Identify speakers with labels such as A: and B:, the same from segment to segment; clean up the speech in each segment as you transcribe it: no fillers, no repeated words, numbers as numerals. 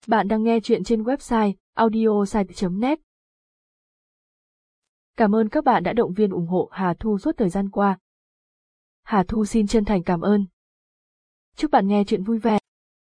A: Bạn đang nghe chuyện trên website audiosite.net. Cảm ơn các bạn đã động viên ủng hộ Hà Thu suốt thời gian qua. Hà Thu xin chân thành cảm ơn. Chúc bạn nghe chuyện vui vẻ.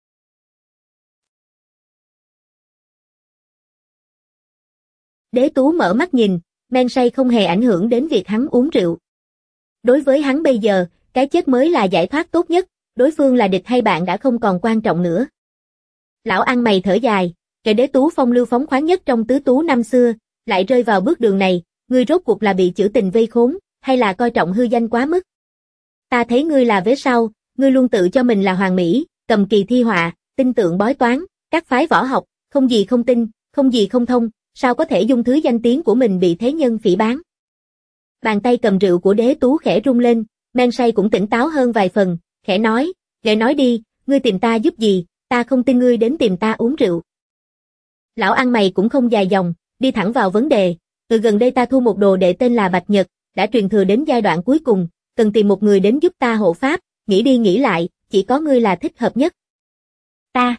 B: Đế Tú mở mắt nhìn, men say không hề ảnh hưởng đến việc hắn uống rượu. Đối với hắn bây giờ, cái chết mới là giải thoát tốt nhất, đối phương là địch hay bạn đã không còn quan trọng nữa. Lão ăn mày thở dài, kẻ Đế Tú phong lưu phóng khoáng nhất trong tứ tú năm xưa, lại rơi vào bước đường này, ngươi rốt cuộc là bị chữ tình vây khốn, hay là coi trọng hư danh quá mức? Ta thấy ngươi là vế sau, ngươi luôn tự cho mình là hoàn mỹ, cầm kỳ thi họa, tinh tượng bói toán, các phái võ học, không gì không tin, không gì không thông, sao có thể dung thứ danh tiếng của mình bị thế nhân phỉ báng? Bàn tay cầm rượu của Đế Tú khẽ rung lên, men say cũng tỉnh táo hơn vài phần, khẽ nói, "Để nói đi, ngươi tìm ta giúp gì, ta không tin ngươi đến tìm ta uống rượu." Lão ăn mày cũng không dài dòng, đi thẳng vào vấn đề, gần đây ta thu một đồ đệ tên là Bạch Nhật, đã truyền thừa đến giai đoạn cuối cùng, cần tìm một người đến giúp ta hộ pháp, nghĩ đi nghĩ lại, chỉ có ngươi là thích hợp nhất. Ta.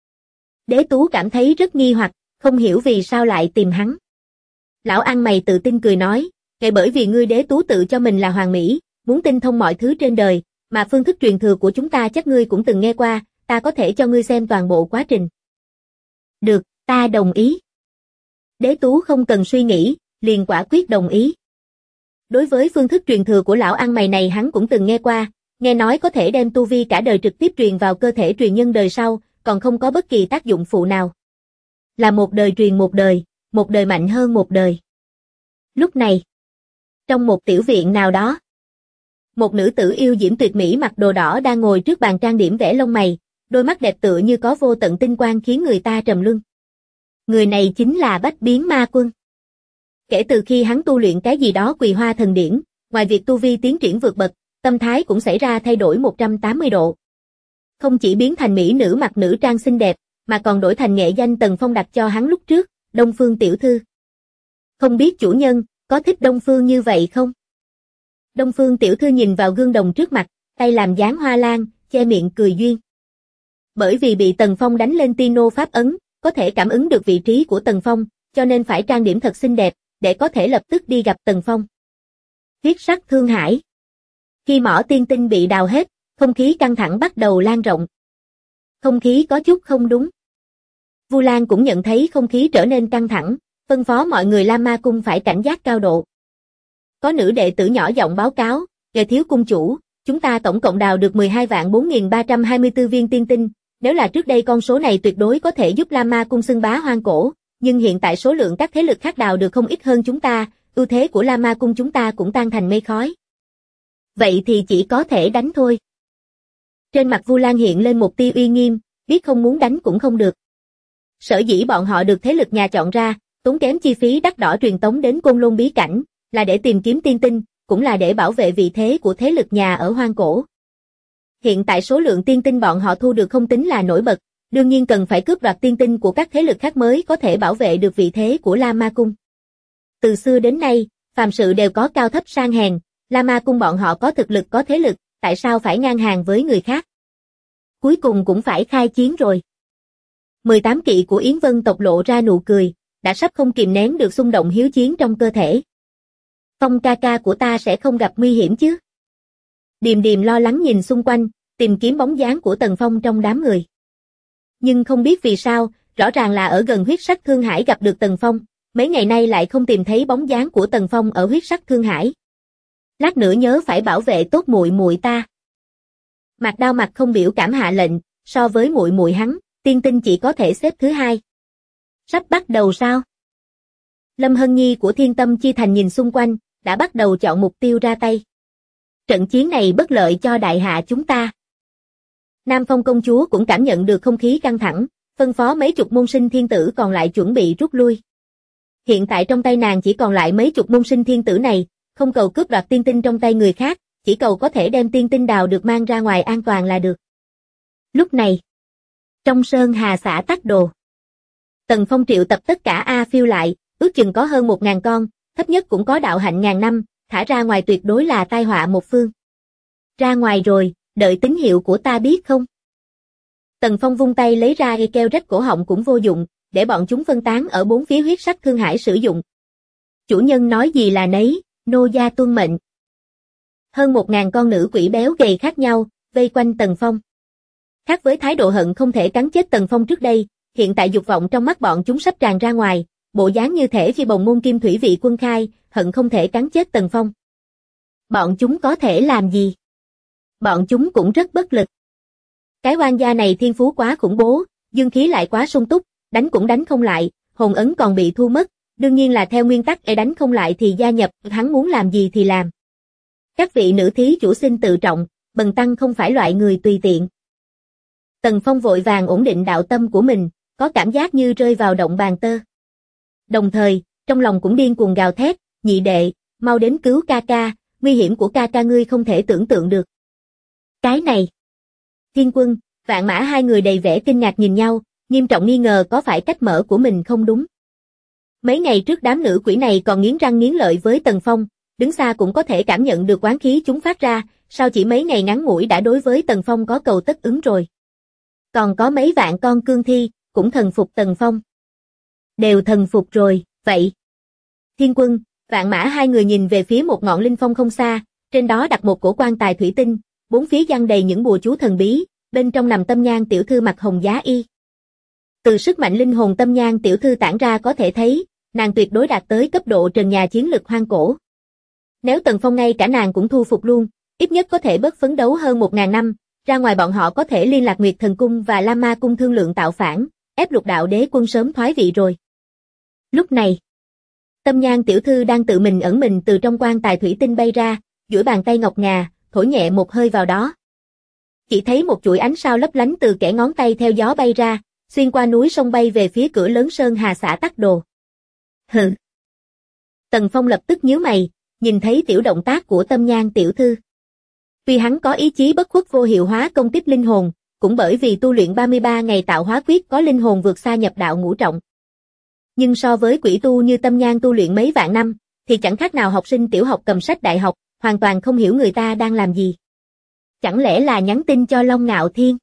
B: Đế Tú cảm thấy rất nghi hoặc, không hiểu vì sao lại tìm hắn. Lão ăn mày tự tin cười nói, "Ngay bởi vì ngươi Đế Tú tự cho mình là hoàn mỹ, muốn tinh thông mọi thứ trên đời, mà phương thức truyền thừa của chúng ta chắc ngươi cũng từng nghe qua, ta có thể cho ngươi xem toàn bộ quá trình." Được, ta đồng ý. Đế Tú không cần suy nghĩ, liền quả quyết đồng ý. Đối với phương thức truyền thừa của lão ăn mày này hắn cũng từng nghe qua, nghe nói có thể đem tu vi cả đời trực tiếp truyền vào cơ thể truyền nhân đời sau, còn không có bất kỳ tác dụng phụ nào. Là một đời truyền một đời mạnh hơn một đời. Lúc này, trong một tiểu viện nào đó, một nữ tử yêu diễm tuyệt mỹ mặc đồ đỏ đang ngồi trước bàn trang điểm vẽ lông mày, đôi mắt đẹp tựa như có vô tận tinh quang khiến người ta trầm luân. Người này chính là Bách Biến Ma Quân. Kể từ khi hắn tu luyện cái gì đó Quỳ Hoa Thần Điển, ngoài việc tu vi tiến triển vượt bậc, tâm thái cũng xảy ra thay đổi 180 độ. Không chỉ biến thành mỹ nữ mặc nữ trang xinh đẹp, mà còn đổi thành nghệ danh Tần Phong đặt cho hắn lúc trước, Đông Phương tiểu thư. Không biết chủ nhân, có thích Đông Phương như vậy không? Đông Phương tiểu thư nhìn vào gương đồng trước mặt, tay làm dáng hoa lan, che miệng cười duyên. Bởi vì bị Tần Phong đánh lên Tino pháp ấn, có thể cảm ứng được vị trí của Tần Phong, cho nên phải trang điểm thật xinh đẹp, để có thể lập tức đi gặp Tần Phong. Huyết sắc thương hải. Khi mỏ tiên tinh bị đào hết, không khí căng thẳng bắt đầu lan rộng. Không khí có chút không đúng. Vu Lan cũng nhận thấy không khí trở nên căng thẳng, phân phó mọi người Lam Ma Cung phải cảnh giác cao độ. Có nữ đệ tử nhỏ giọng báo cáo, "Ngài thiếu cung chủ, chúng ta tổng cộng đào được 12.4324 viên tiên tinh, nếu là trước đây con số này tuyệt đối có thể giúp Lam Ma Cung xưng bá hoang cổ, nhưng hiện tại số lượng các thế lực khác đào được không ít hơn chúng ta, ưu thế của Lam Ma Cung chúng ta cũng tan thành mây khói. Vậy thì chỉ có thể đánh thôi." Trên mặt Vu Lan hiện lên một tia uy nghiêm, biết không muốn đánh cũng không được. Sở dĩ bọn họ được thế lực nhà chọn ra, tốn kém chi phí đắt đỏ truyền tống đến Côn Lôn bí cảnh, là để tìm kiếm tiên tinh, cũng là để bảo vệ vị thế của thế lực nhà ở hoang cổ. Hiện tại số lượng tiên tinh bọn họ thu được không tính là nổi bật, đương nhiên cần phải cướp đoạt tiên tinh của các thế lực khác mới có thể bảo vệ được vị thế của La Ma Cung. Từ xưa đến nay, phàm sự đều có cao thấp sang hèn, La Ma Cung bọn họ có thực lực có thế lực, tại sao phải ngang hàng với người khác? Cuối cùng cũng phải khai chiến rồi. 18 kỵ của Yến Vân tộc lộ ra nụ cười, đã sắp không kìm nén được xung động hiếu chiến trong cơ thể. Phong ca ca của ta sẽ không gặp nguy hiểm chứ? Điềm Điềm lo lắng nhìn xung quanh, tìm kiếm bóng dáng của Tần Phong trong đám người. Nhưng không biết vì sao, rõ ràng là ở gần huyết sắc Thương Hải gặp được Tần Phong, mấy ngày nay lại không tìm thấy bóng dáng của Tần Phong ở huyết sắc Thương Hải. Lát nữa nhớ phải bảo vệ tốt muội muội ta. Mạc Đao mặt không biểu cảm hạ lệnh, so với muội muội hắn, tiên tinh chỉ có thể xếp thứ hai. Sắp bắt đầu sao? Lâm Hân Nhi của Thiên Tâm Chi Thành nhìn xung quanh, đã bắt đầu chọn mục tiêu ra tay. Trận chiến này bất lợi cho đại hạ chúng ta. Nam Phong công chúa cũng cảm nhận được không khí căng thẳng, phân phó mấy chục môn sinh thiên tử còn lại chuẩn bị rút lui. Hiện tại trong tay nàng chỉ còn lại mấy chục môn sinh thiên tử này, không cầu cướp đoạt tiên tinh trong tay người khác, chỉ cầu có thể đem tiên tinh đào được mang ra ngoài an toàn là được. Lúc này, trong sơn hà xã Tắc Đồ, Tần Phong triệu tập tất cả A Phiêu lại, ước chừng có hơn 1.000 con, thấp nhất cũng có đạo hạnh ngàn năm, thả ra ngoài tuyệt đối là tai họa một phương. Ra ngoài rồi, đợi tín hiệu của ta biết không? Tần Phong vung tay lấy ra dây keo rách cổ họng cũng vô dụng, để bọn chúng phân tán ở bốn phía huyết sắc thương hải sử dụng. Chủ nhân nói gì là nấy, nô gia tuân mệnh. Hơn 1000 con nữ quỷ béo gầy khác nhau, vây quanh Tần Phong. Khác với thái độ hận không thể cắn chết Tần Phong trước đây, hiện tại dục vọng trong mắt bọn chúng sắp tràn ra ngoài, bộ dáng như thể phi bồng môn kim thủy vị quân khai, hận không thể cắn chết Tần Phong. Bọn chúng có thể làm gì? Bọn chúng cũng rất bất lực. Cái oan gia này thiên phú quá khủng bố, dương khí lại quá sung túc, đánh cũng đánh không lại, hồn ấn còn bị thu mất, đương nhiên là theo nguyên tắc đánh không lại thì gia nhập, hắn muốn làm gì thì làm. Các vị nữ thí chủ xin tự trọng, bần tăng không phải loại người tùy tiện. Tần Phong vội vàng ổn định đạo tâm của mình, có cảm giác như rơi vào động bàn tơ. Đồng thời, trong lòng cũng điên cuồng gào thét, nhị đệ, mau đến cứu ca ca, nguy hiểm của ca ca ngươi không thể tưởng tượng được. Cái này. Thiên Quân, Vạn Mã hai người đầy vẻ kinh ngạc nhìn nhau, nghiêm trọng nghi ngờ có phải cách mở của mình không đúng. Mấy ngày trước đám nữ quỷ này còn nghiến răng nghiến lợi với Tần Phong, đứng xa cũng có thể cảm nhận được oán khí chúng phát ra, sao chỉ mấy ngày ngắn ngủi đã đối với Tần Phong có cầu tất ứng rồi. Còn có mấy vạn con cương thi, cũng thần phục Tần Phong. Đều thần phục rồi, vậy. Thiên Quân, Vạn Mã hai người nhìn về phía một ngọn linh phong không xa, trên đó đặt một cổ quan tài thủy tinh, bốn phía giăng đầy những bùa chú thần bí, bên trong nằm Tâm Nhan tiểu thư mặc hồng giá y. Từ sức mạnh linh hồn Tâm Nhan tiểu thư tản ra có thể thấy, nàng tuyệt đối đạt tới cấp độ trần nhà chiến lực hoang cổ. Nếu Tần Phong ngay cả nàng cũng thu phục luôn, ít nhất có thể bớt phấn đấu hơn 1000 năm, ra ngoài bọn họ có thể liên lạc Nguyệt Thần Cung và Lam Ma Cung thương lượng tạo phản, ép Lục Đạo Đế quân sớm thoái vị rồi. Lúc này, Tâm Nhan tiểu thư đang tự mình ẩn mình từ trong quan tài thủy tinh bay ra, duỗi bàn tay ngọc ngà, thổi nhẹ một hơi vào đó. Chỉ thấy một chuỗi ánh sao lấp lánh từ kẽ ngón tay theo gió bay ra, xuyên qua núi sông bay về phía cửa lớn Sơn Hà xã Tắc Đồ. Hừ. Tần Phong lập tức nhíu mày, nhìn thấy tiểu động tác của Tâm Nhan tiểu thư. Vì hắn có ý chí bất khuất vô hiệu hóa công tích linh hồn, cũng bởi vì tu luyện 33 ngày tạo hóa quyết có linh hồn vượt xa nhập đạo ngũ trọng. Nhưng so với quỷ tu như Tâm Nhan tu luyện mấy vạn năm, thì chẳng khác nào học sinh tiểu học cầm sách đại học, hoàn toàn không hiểu người ta đang làm gì. Chẳng lẽ là nhắn tin cho Long Ngạo Thiên?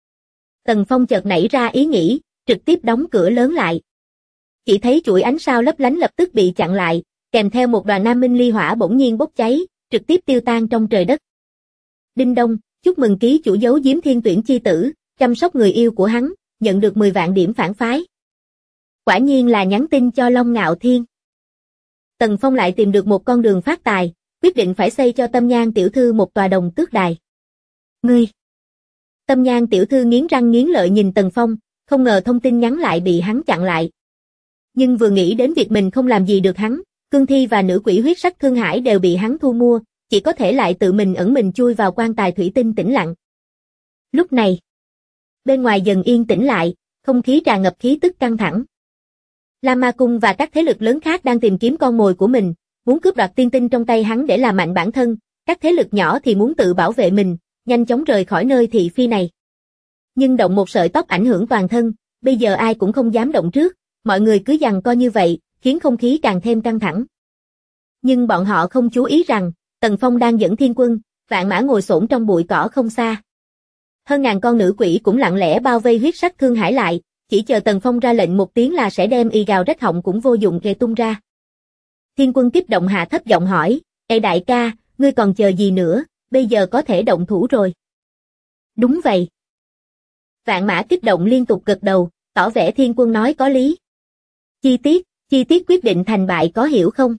B: Tần Phong chợt nảy ra ý nghĩ, trực tiếp đóng cửa lớn lại. Chỉ thấy chuỗi ánh sao lấp lánh lập tức bị chặn lại, kèm theo một đoàn nam minh ly hỏa bỗng nhiên bốc cháy, trực tiếp tiêu tan trong trời đất. Đinh đông, chúc mừng ký chủ giấu giếm thiên tuyển chi tử, chăm sóc người yêu của hắn, nhận được 10 vạn điểm phản phái. Quả nhiên là nhắn tin cho Long Ngạo Thiên. Tần Phong lại tìm được một con đường phát tài, quyết định phải xây cho Tâm Nhan tiểu thư một tòa đồng tước đài. Ngươi! Tâm Nhan tiểu thư nghiến răng nghiến lợi nhìn Tần Phong, không ngờ thông tin nhắn lại bị hắn chặn lại. Nhưng vừa nghĩ đến việc mình không làm gì được hắn, cương thi và nữ quỷ huyết sắc thương hải đều bị hắn thu mua, chỉ có thể lại tự mình ẩn mình chui vào quan tài thủy tinh tĩnh lặng. Lúc này, bên ngoài dần yên tĩnh lại, không khí tràn ngập khí tức căng thẳng. Lam Ma Cung và các thế lực lớn khác đang tìm kiếm con mồi của mình, muốn cướp đoạt tiên tinh trong tay hắn để làm mạnh bản thân, các thế lực nhỏ thì muốn tự bảo vệ mình, nhanh chóng rời khỏi nơi thị phi này. Nhưng động một sợi tóc ảnh hưởng toàn thân, bây giờ ai cũng không dám động trước, mọi người cứ giằng co như vậy, khiến không khí càng thêm căng thẳng. Nhưng bọn họ không chú ý rằng, Tần Phong đang dẫn Thiên Quân, Vạn Mã ngồi xổm trong bụi cỏ không xa. Hơn ngàn con nữ quỷ cũng lặng lẽ bao vây huyết sắc thương hải lại, chỉ chờ Tần Phong ra lệnh một tiếng là sẽ đem y gào rách họng cũng vô dụng ghê tung ra. Thiên Quân kích động hạ thấp giọng hỏi, "Ê đại ca, ngươi còn chờ gì nữa, bây giờ có thể động thủ rồi." "Đúng vậy." Vạn Mã kích động liên tục gật đầu, tỏ vẻ Thiên Quân nói có lý. Chi tiết quyết định thành bại có hiểu không?"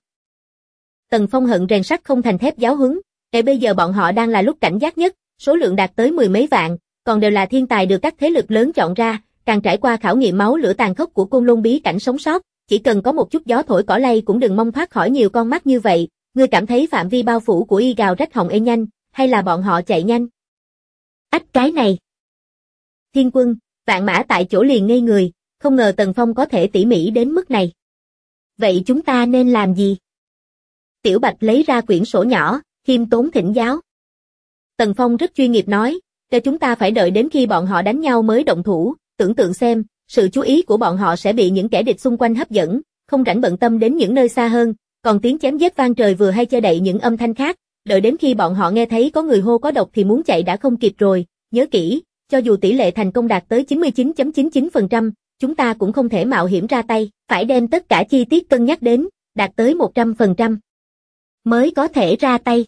B: Tần Phong hận rèn sắt không thành thép giáo huấn, bây giờ bọn họ đang là lúc cảnh giác nhất, số lượng đạt tới 10 mấy vạn, còn đều là thiên tài được các thế lực lớn chọn ra, càng trải qua khảo nghiệm máu lửa tàn khốc của Côn Lôn bí cảnh sống sót, chỉ cần có một chút gió thổi cỏ lay cũng đừng mong thoát khỏi nhiều con mắt như vậy. Ngươi cảm thấy phạm vi bao phủ của y gào rách họng nhanh, hay là bọn họ chạy nhanh? Ách cái này! Thiên Quân, Vạn Mã tại chỗ liền ngây người, không ngờ Tần Phong có thể tỉ mỉ đến mức này. Vậy chúng ta nên làm gì? Tiểu Bạch lấy ra quyển sổ nhỏ, khiêm tốn thỉnh giáo. Tần Phong rất chuyên nghiệp nói, cho chúng ta phải đợi đến khi bọn họ đánh nhau mới động thủ, tưởng tượng xem, sự chú ý của bọn họ sẽ bị những kẻ địch xung quanh hấp dẫn, không rảnh bận tâm đến những nơi xa hơn, còn tiếng chém giết vang trời vừa hay che đậy những âm thanh khác, đợi đến khi bọn họ nghe thấy có người hô có độc thì muốn chạy đã không kịp rồi, nhớ kỹ, cho dù tỷ lệ thành công đạt tới 99.99%, chúng ta cũng không thể mạo hiểm ra tay, phải đem tất cả chi tiết cân nhắc đến, đạt tới 100%. Mới có thể ra tay.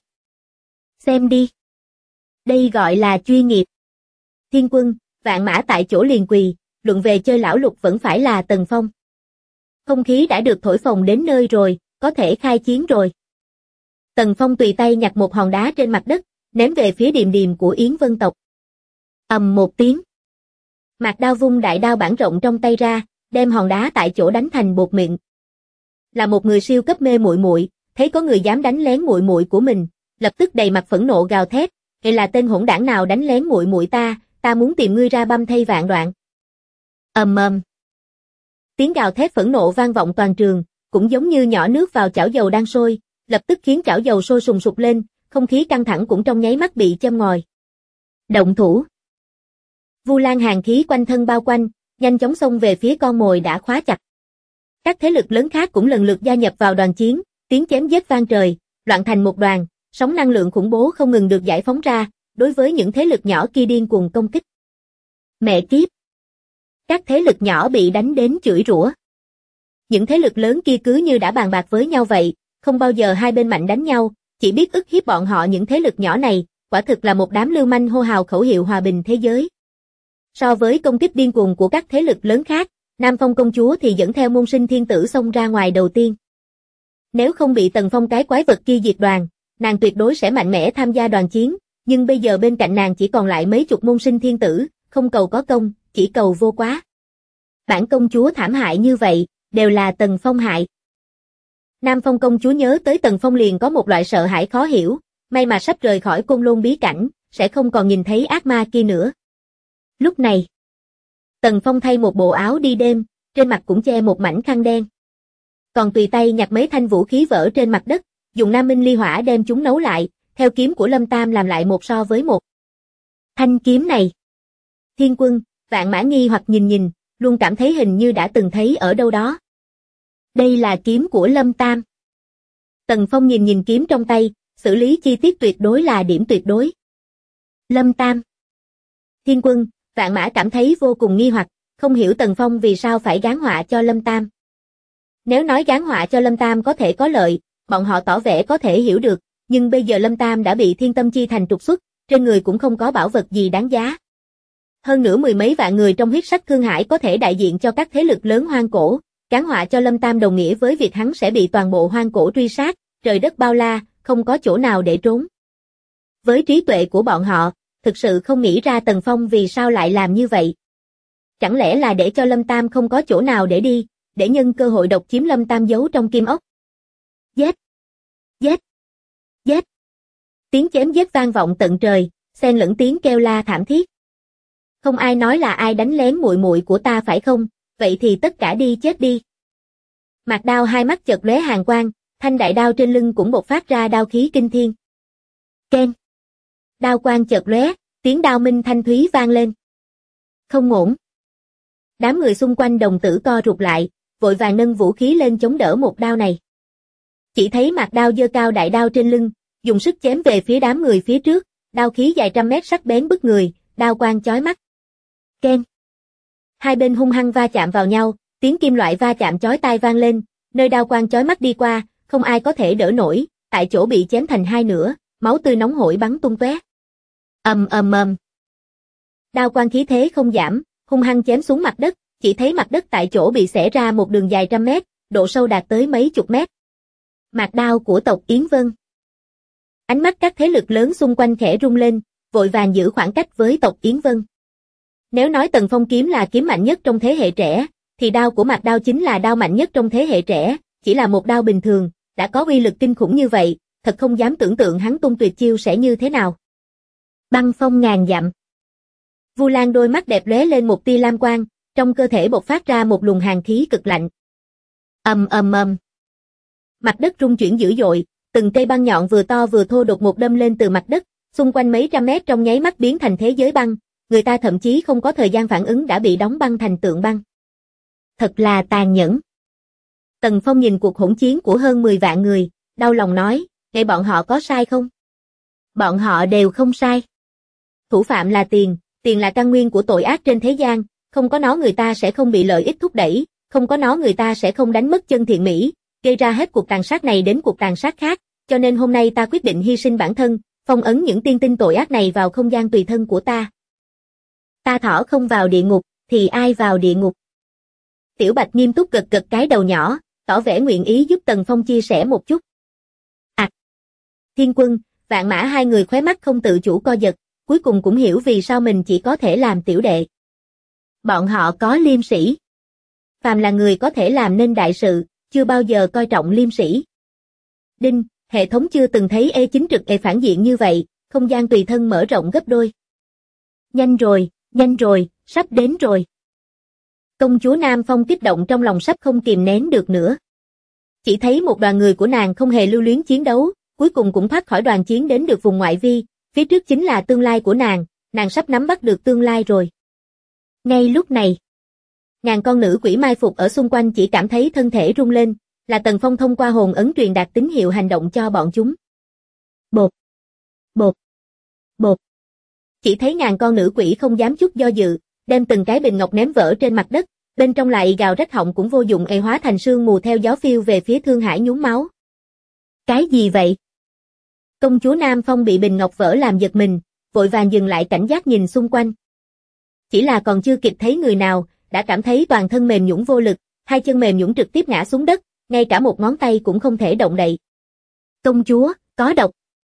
B: Xem đi. Đây gọi là chuyên nghiệp. Thiên Quân, Vạn Mã tại chỗ liền quỳ, luận về chơi lão lục vẫn phải là Tần Phong. Không khí đã được thổi phồng đến nơi rồi, có thể khai chiến rồi. Tần Phong tùy tay nhặt một hòn đá trên mặt đất, ném về phía Điềm Điềm của Yến Vân tộc. Ầm một tiếng. Mạc Đao vung đại đao bản rộng trong tay ra, đem hòn đá tại chỗ đánh thành bột mịn. Là một người siêu cấp mê muội muội, thấy có người dám đánh lén muội muội của mình, lập tức đầy mặt phẫn nộ gào thét, "Đây là tên hỗn đảng nào đánh lén muội muội ta muốn tìm ngươi ra băm thây vạn đoạn." Ầm ầm. Tiếng gào thét phẫn nộ vang vọng toàn trường, cũng giống như nhỏ nước vào chảo dầu đang sôi, lập tức khiến chảo dầu sôi sùng sục lên, không khí căng thẳng cũng trong nháy mắt bị châm ngòi. Động thủ. Vu Lan hàn khí quanh thân bao quanh, nhanh chóng xông về phía con mồi đã khóa chặt. Các thế lực lớn khác cũng lần lượt gia nhập vào đoàn chiến, tiếng chém giết vang trời, loạn thành một đoàn, sóng năng lượng khủng bố không ngừng được giải phóng ra, đối với những thế lực nhỏ kia điên cuồng công kích. Mẹ kiếp! Các thế lực nhỏ bị đánh đến chửi rủa. Những thế lực lớn kia cứ như đã bàn bạc với nhau vậy, không bao giờ hai bên mạnh đánh nhau, chỉ biết ức hiếp bọn họ những thế lực nhỏ này, quả thực là một đám lưu manh hô hào khẩu hiệu hòa bình thế giới. So với công kích điên cuồng của các thế lực lớn khác, Nam Phong công chúa thì dẫn theo môn sinh thiên tử xông ra ngoài đầu tiên. Nếu không bị Tần Phong cái quái vật kia diệt đoàn, nàng tuyệt đối sẽ mạnh mẽ tham gia đoàn chiến, nhưng bây giờ bên cạnh nàng chỉ còn lại mấy chục môn sinh thiên tử, không cầu có công, chỉ cầu vô quá. Bản công chúa thảm hại như vậy, đều là Tần Phong hại. Nam Phong công chúa nhớ tới Tần Phong liền có một loại sợ hãi khó hiểu, may mà sắp rời khỏi Côn Lôn bí cảnh, sẽ không còn nhìn thấy ác ma kia nữa. Lúc này, Tần Phong thay một bộ áo đi đêm, trên mặt cũng che một mảnh khăn đen. Còn tùy tay nhặt mấy thanh vũ khí vỡ trên mặt đất, dùng Nam Minh ly hỏa đem chúng nấu lại, theo kiếm của Lâm Tam làm lại một so với một. Thanh kiếm này. Thiên Quân, Vạn Mã nghi hoặc nhìn, luôn cảm thấy hình như đã từng thấy ở đâu đó. Đây là kiếm của Lâm Tam. Tần Phong nhìn kiếm trong tay, xử lý chi tiết tuyệt đối là điểm tuyệt đối. Lâm Tam. Thiên Quân, Vạn Mã cảm thấy vô cùng nghi hoặc, không hiểu Tần Phong vì sao phải gán họa cho Lâm Tam. Nếu nói gán họa cho Lâm Tam có thể có lợi, bọn họ tỏ vẻ có thể hiểu được, nhưng bây giờ Lâm Tam đã bị Thiên Tâm Chi Thành trục xuất, trên người cũng không có bảo vật gì đáng giá. Hơn nữa mười mấy vạn người trong huyết sắc Thương Hải có thể đại diện cho các thế lực lớn hoang cổ, gán họa cho Lâm Tam đồng nghĩa với việc hắn sẽ bị toàn bộ hoang cổ truy sát, trời đất bao la, không có chỗ nào để trốn. Với trí tuệ của bọn họ, thực sự không nghĩ ra Tần Phong vì sao lại làm như vậy. Chẳng lẽ là để cho Lâm Tam không có chỗ nào để đi, để nhân cơ hội độc chiếm Lâm Tam giấu trong kim ốc. Giết! Giết! Giết! Tiếng chém giết vang vọng tận trời, xen lẫn tiếng kêu la thảm thiết. Không ai nói là ai đánh lén muội muội của ta phải không, vậy thì tất cả đi chết đi. Mạc Đao hai mắt chợt lóe hàn quang, thanh đại đao trên lưng cũng bộc phát ra đao khí kinh thiên. Keng! Đao quang chợt lóe, tiếng đao minh thanh thúy vang lên. Không ổn. Đám người xung quanh đồng tử co rụt lại, vội vàng nâng vũ khí lên chống đỡ một đao này. Chỉ thấy Mạc Đao giơ cao đại đao trên lưng, dùng sức chém về phía đám người phía trước, đao khí dài trăm mét sắc bén bức người, đao quang chói mắt. Keng! Hai bên hung hăng va chạm vào nhau, tiếng kim loại va chạm chói tai vang lên, nơi đao quang chói mắt đi qua, không ai có thể đỡ nổi, tại chỗ bị chém thành hai nửa, máu tươi nóng hổi bắn tung tóe. Ầm ầm ầm. Đao quang khí thế không giảm, hung hăng chém xuống mặt đất, chỉ thấy mặt đất tại chỗ bị xẻ ra một đường dài trăm mét, độ sâu đạt tới mấy chục mét. Mạc đao của tộc Yến Vân. Ánh mắt các thế lực lớn xung quanh khẽ rung lên, vội vàng giữ khoảng cách với tộc Yến Vân. Nếu nói Tần Phong kiếm là kiếm mạnh nhất trong thế hệ trẻ, thì đao của Mạc Đao chính là đao mạnh nhất trong thế hệ trẻ, chỉ là một đao bình thường, đã có uy lực kinh khủng như vậy, thật không dám tưởng tượng hắn tung tuyệt chiêu sẽ như thế nào. Băng phong ngàn dặm. Vu Lan đôi mắt đẹp lóe lên một tia lam quang, trong cơ thể bộc phát ra một luồng hàn khí cực lạnh. Ầm ầm ầm. Mặt đất rung chuyển dữ dội, từng cây băng nhọn vừa to vừa thô đột ngột đâm lên từ mặt đất, xung quanh mấy trăm mét trong nháy mắt biến thành thế giới băng, người ta thậm chí không có thời gian phản ứng đã bị đóng băng thành tượng băng. Thật là tàn nhẫn. Tần Phong nhìn cuộc hỗn chiến của hơn 10 vạn người, đau lòng nói, vậy bọn họ có sai không? Bọn họ đều không sai. Thủ phạm là tiền Tiền là căn nguyên của tội ác trên thế gian, không có nó người ta sẽ không bị lợi ích thúc đẩy, không có nó người ta sẽ không đánh mất chân thiện mỹ, gây ra hết cuộc tàn sát này đến cuộc tàn sát khác, cho nên hôm nay ta quyết định hy sinh bản thân, phong ấn những tiên tinh tội ác này vào không gian tùy thân của ta. Ta thỏ không vào địa ngục, thì ai vào địa ngục? Tiểu Bạch nghiêm túc gật gật cái đầu nhỏ, tỏ vẻ nguyện ý giúp Tần Phong chia sẻ một chút. Thiên Quân, Vạn Mã hai người khóe mắt không tự chủ co giật, cuối cùng cũng hiểu vì sao mình chỉ có thể làm tiểu đệ. Bọn họ có liêm sĩ. Phàm là người có thể làm nên đại sự, chưa bao giờ coi trọng liêm sĩ. Đinh, hệ thống chưa từng thấy E9 trực E phản diện như vậy, không gian tùy thân mở rộng gấp đôi. Nhanh rồi, sắp đến rồi. Công chúa Nam Phong kích động trong lòng sắp không kìm nén được nữa. Chỉ thấy một đoàn người của nàng không hề lưu luyến chiến đấu, cuối cùng cũng thoát khỏi đoàn chiến đến được vùng ngoại vi, phía trước chính là tương lai của nàng sắp nắm bắt được tương lai rồi. Ngay lúc này, ngàn con nữ quỷ mai phục ở xung quanh chỉ cảm thấy thân thể rung lên, là Tần Phong thông qua hồn ấn truyền đạt tín hiệu hành động cho bọn chúng. Bột, bột, bột. Chỉ thấy ngàn con nữ quỷ không dám chút do dự, đem từng cái bình ngọc ném vỡ trên mặt đất, bên trong lại gào rách họng cũng vô dụng hóa thành sương mù theo gió phiêu về phía Thương Hải nhuốm máu. Cái gì vậy? Công chúa Nam Phong bị bình ngọc vỡ làm giật mình, vội vàng dừng lại cảnh giác nhìn xung quanh. Chỉ là còn chưa kịp thấy người nào, đã cảm thấy toàn thân mềm nhũn vô lực, hai chân mềm nhũn trực tiếp ngã xuống đất, ngay cả một ngón tay cũng không thể động đậy. Công chúa, có độc.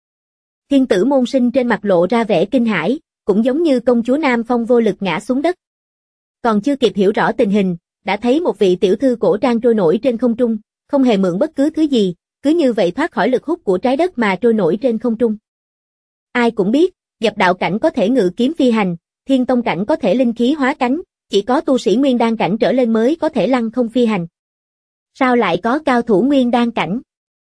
B: Thiên tử môn sinh trên mặt lộ ra vẻ kinh hãi, cũng giống như công chúa Nam Phong vô lực ngã xuống đất. Còn chưa kịp hiểu rõ tình hình, đã thấy một vị tiểu thư cổ trang trôi nổi trên không trung, không hề mượn bất cứ thứ gì, cứ như vậy thoát khỏi lực hút của trái đất mà trôi nổi trên không trung. Ai cũng biết, Dập đạo cảnh có thể ngự kiếm phi hành, Thiên tông cảnh có thể linh khí hóa cánh, chỉ có tu sĩ nguyên đan cảnh trở lên mới có thể lăng không phi hành. Sao lại có cao thủ nguyên đan cảnh?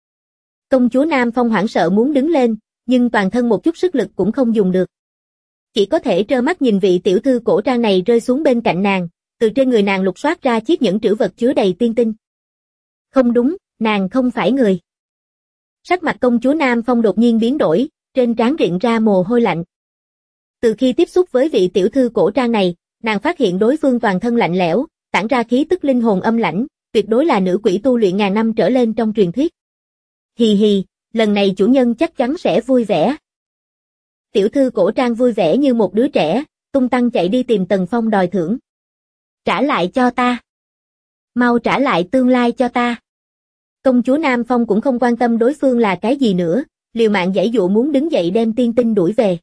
B: Công chúa Nam Phong hoảng sợ muốn đứng lên, nhưng toàn thân một chút sức lực cũng không dùng được. Chỉ có thể trơ mắt nhìn vị tiểu thư cổ trang này rơi xuống bên cạnh nàng, từ trên người nàng lục soát ra chiếc nhẫn trữ vật chứa đầy tiên tinh. Không đúng, nàng không phải người. Sắc mặt công chúa Nam Phong đột nhiên biến đổi, trên trán rịn ra mồ hôi lạnh. Từ khi tiếp xúc với vị tiểu thư cổ trang này, nàng phát hiện đối phương toàn thân lạnh lẽo, tản ra khí tức linh hồn âm lãnh, tuyệt đối là nữ quỷ tu luyện ngàn năm trở lên trong truyền thuyết. Hì hì, lần này chủ nhân chắc chắn sẽ vui vẻ. Tiểu thư cổ trang vui vẻ như một đứa trẻ, tung tăng chạy đi tìm Tần Phong đòi thưởng. Trả lại cho ta. Mau trả lại tương lai cho ta. Công chúa Nam Phong cũng không quan tâm đối phương là cái gì nữa, liều mạng giãy dụa muốn đứng dậy đem tiên tinh đuổi về.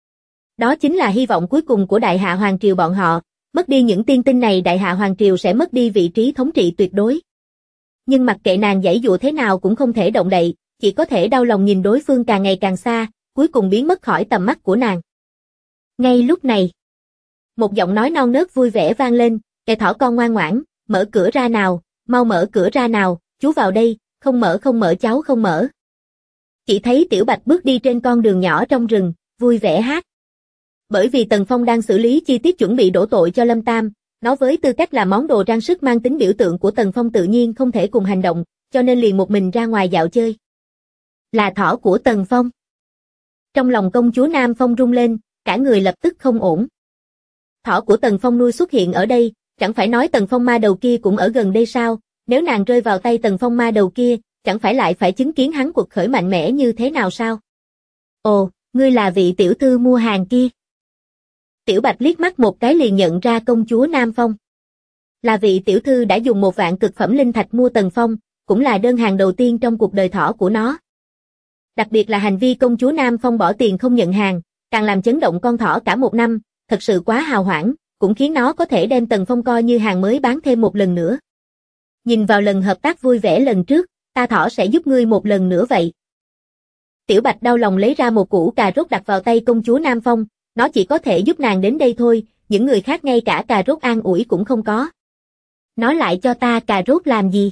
B: Đó chính là hy vọng cuối cùng của Đại Hạ Hoàng Triều bọn họ, mất đi những tiên tinh này Đại Hạ Hoàng Triều sẽ mất đi vị trí thống trị tuyệt đối. Nhưng mặc kệ nàng giãy dụa thế nào cũng không thể động đậy, chỉ có thể đau lòng nhìn đối phương càng ngày càng xa, cuối cùng biến mất khỏi tầm mắt của nàng. Ngay lúc này, một giọng nói non nớt vui vẻ vang lên, "Kẻ thỏ con ngoan ngoãn, mở cửa ra nào, mau mở cửa ra nào, chú vào đây, không mở cháu không mở." Chỉ thấy Tiểu Bạch bước đi trên con đường nhỏ trong rừng, vui vẻ hát. Bởi vì Tần Phong đang xử lý chi tiết chuẩn bị đổ tội cho Lâm Tam, nó với tư cách là món đồ trang sức mang tính biểu tượng của Tần Phong tự nhiên không thể cùng hành động, cho nên liền một mình ra ngoài dạo chơi. Là thỏ của Tần Phong. Trong lòng công chúa Nam Phong rung lên, cả người lập tức không ổn. Thỏ của Tần Phong nuôi xuất hiện ở đây, chẳng phải nói Tần Phong ma đầu kia cũng ở gần đây sao, nếu nàng rơi vào tay Tần Phong ma đầu kia, chẳng phải lại phải chứng kiến hắn cuộc khởi mạnh mẽ như thế nào sao? Ồ, ngươi là vị tiểu thư mua hàng kia. Tiểu Bạch liếc mắt một cái liền nhận ra công chúa Nam Phong. Là vị tiểu thư đã dùng 1 vạn cực phẩm linh thạch mua Tần Phong, cũng là đơn hàng đầu tiên trong cuộc đời thỏ của nó. Đặc biệt là hành vi công chúa Nam Phong bỏ tiền không nhận hàng, càng làm chấn động con thỏ cả 1 năm, thật sự quá hào hoãn, cũng khiến nó có thể đem Tần Phong coi như hàng mới bán thêm một lần nữa. Nhìn vào lần hợp tác vui vẻ lần trước, ta thỏ sẽ giúp ngươi một lần nữa vậy. Tiểu Bạch đau lòng lấy ra một củ cà rốt đặt vào tay công chúa Nam Phong, nó chỉ có thể giúp nàng đến đây thôi, những người khác ngay cả cà rốt an ủi cũng không có. Nó lại cho ta cà rốt làm gì?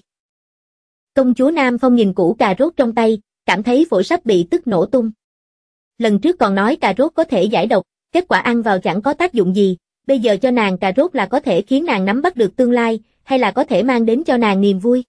B: Công chúa Nam Phong nhìn củ cà rốt trong tay, cảm thấy phổi sắp bị tức nổ tung. Lần trước còn nói cà rốt có thể giải độc, kết quả ăn vào chẳng có tác dụng gì, bây giờ cho nàng cà rốt là có thể khiến nàng nắm bắt được tương lai, hay là có thể mang đến cho nàng niềm vui.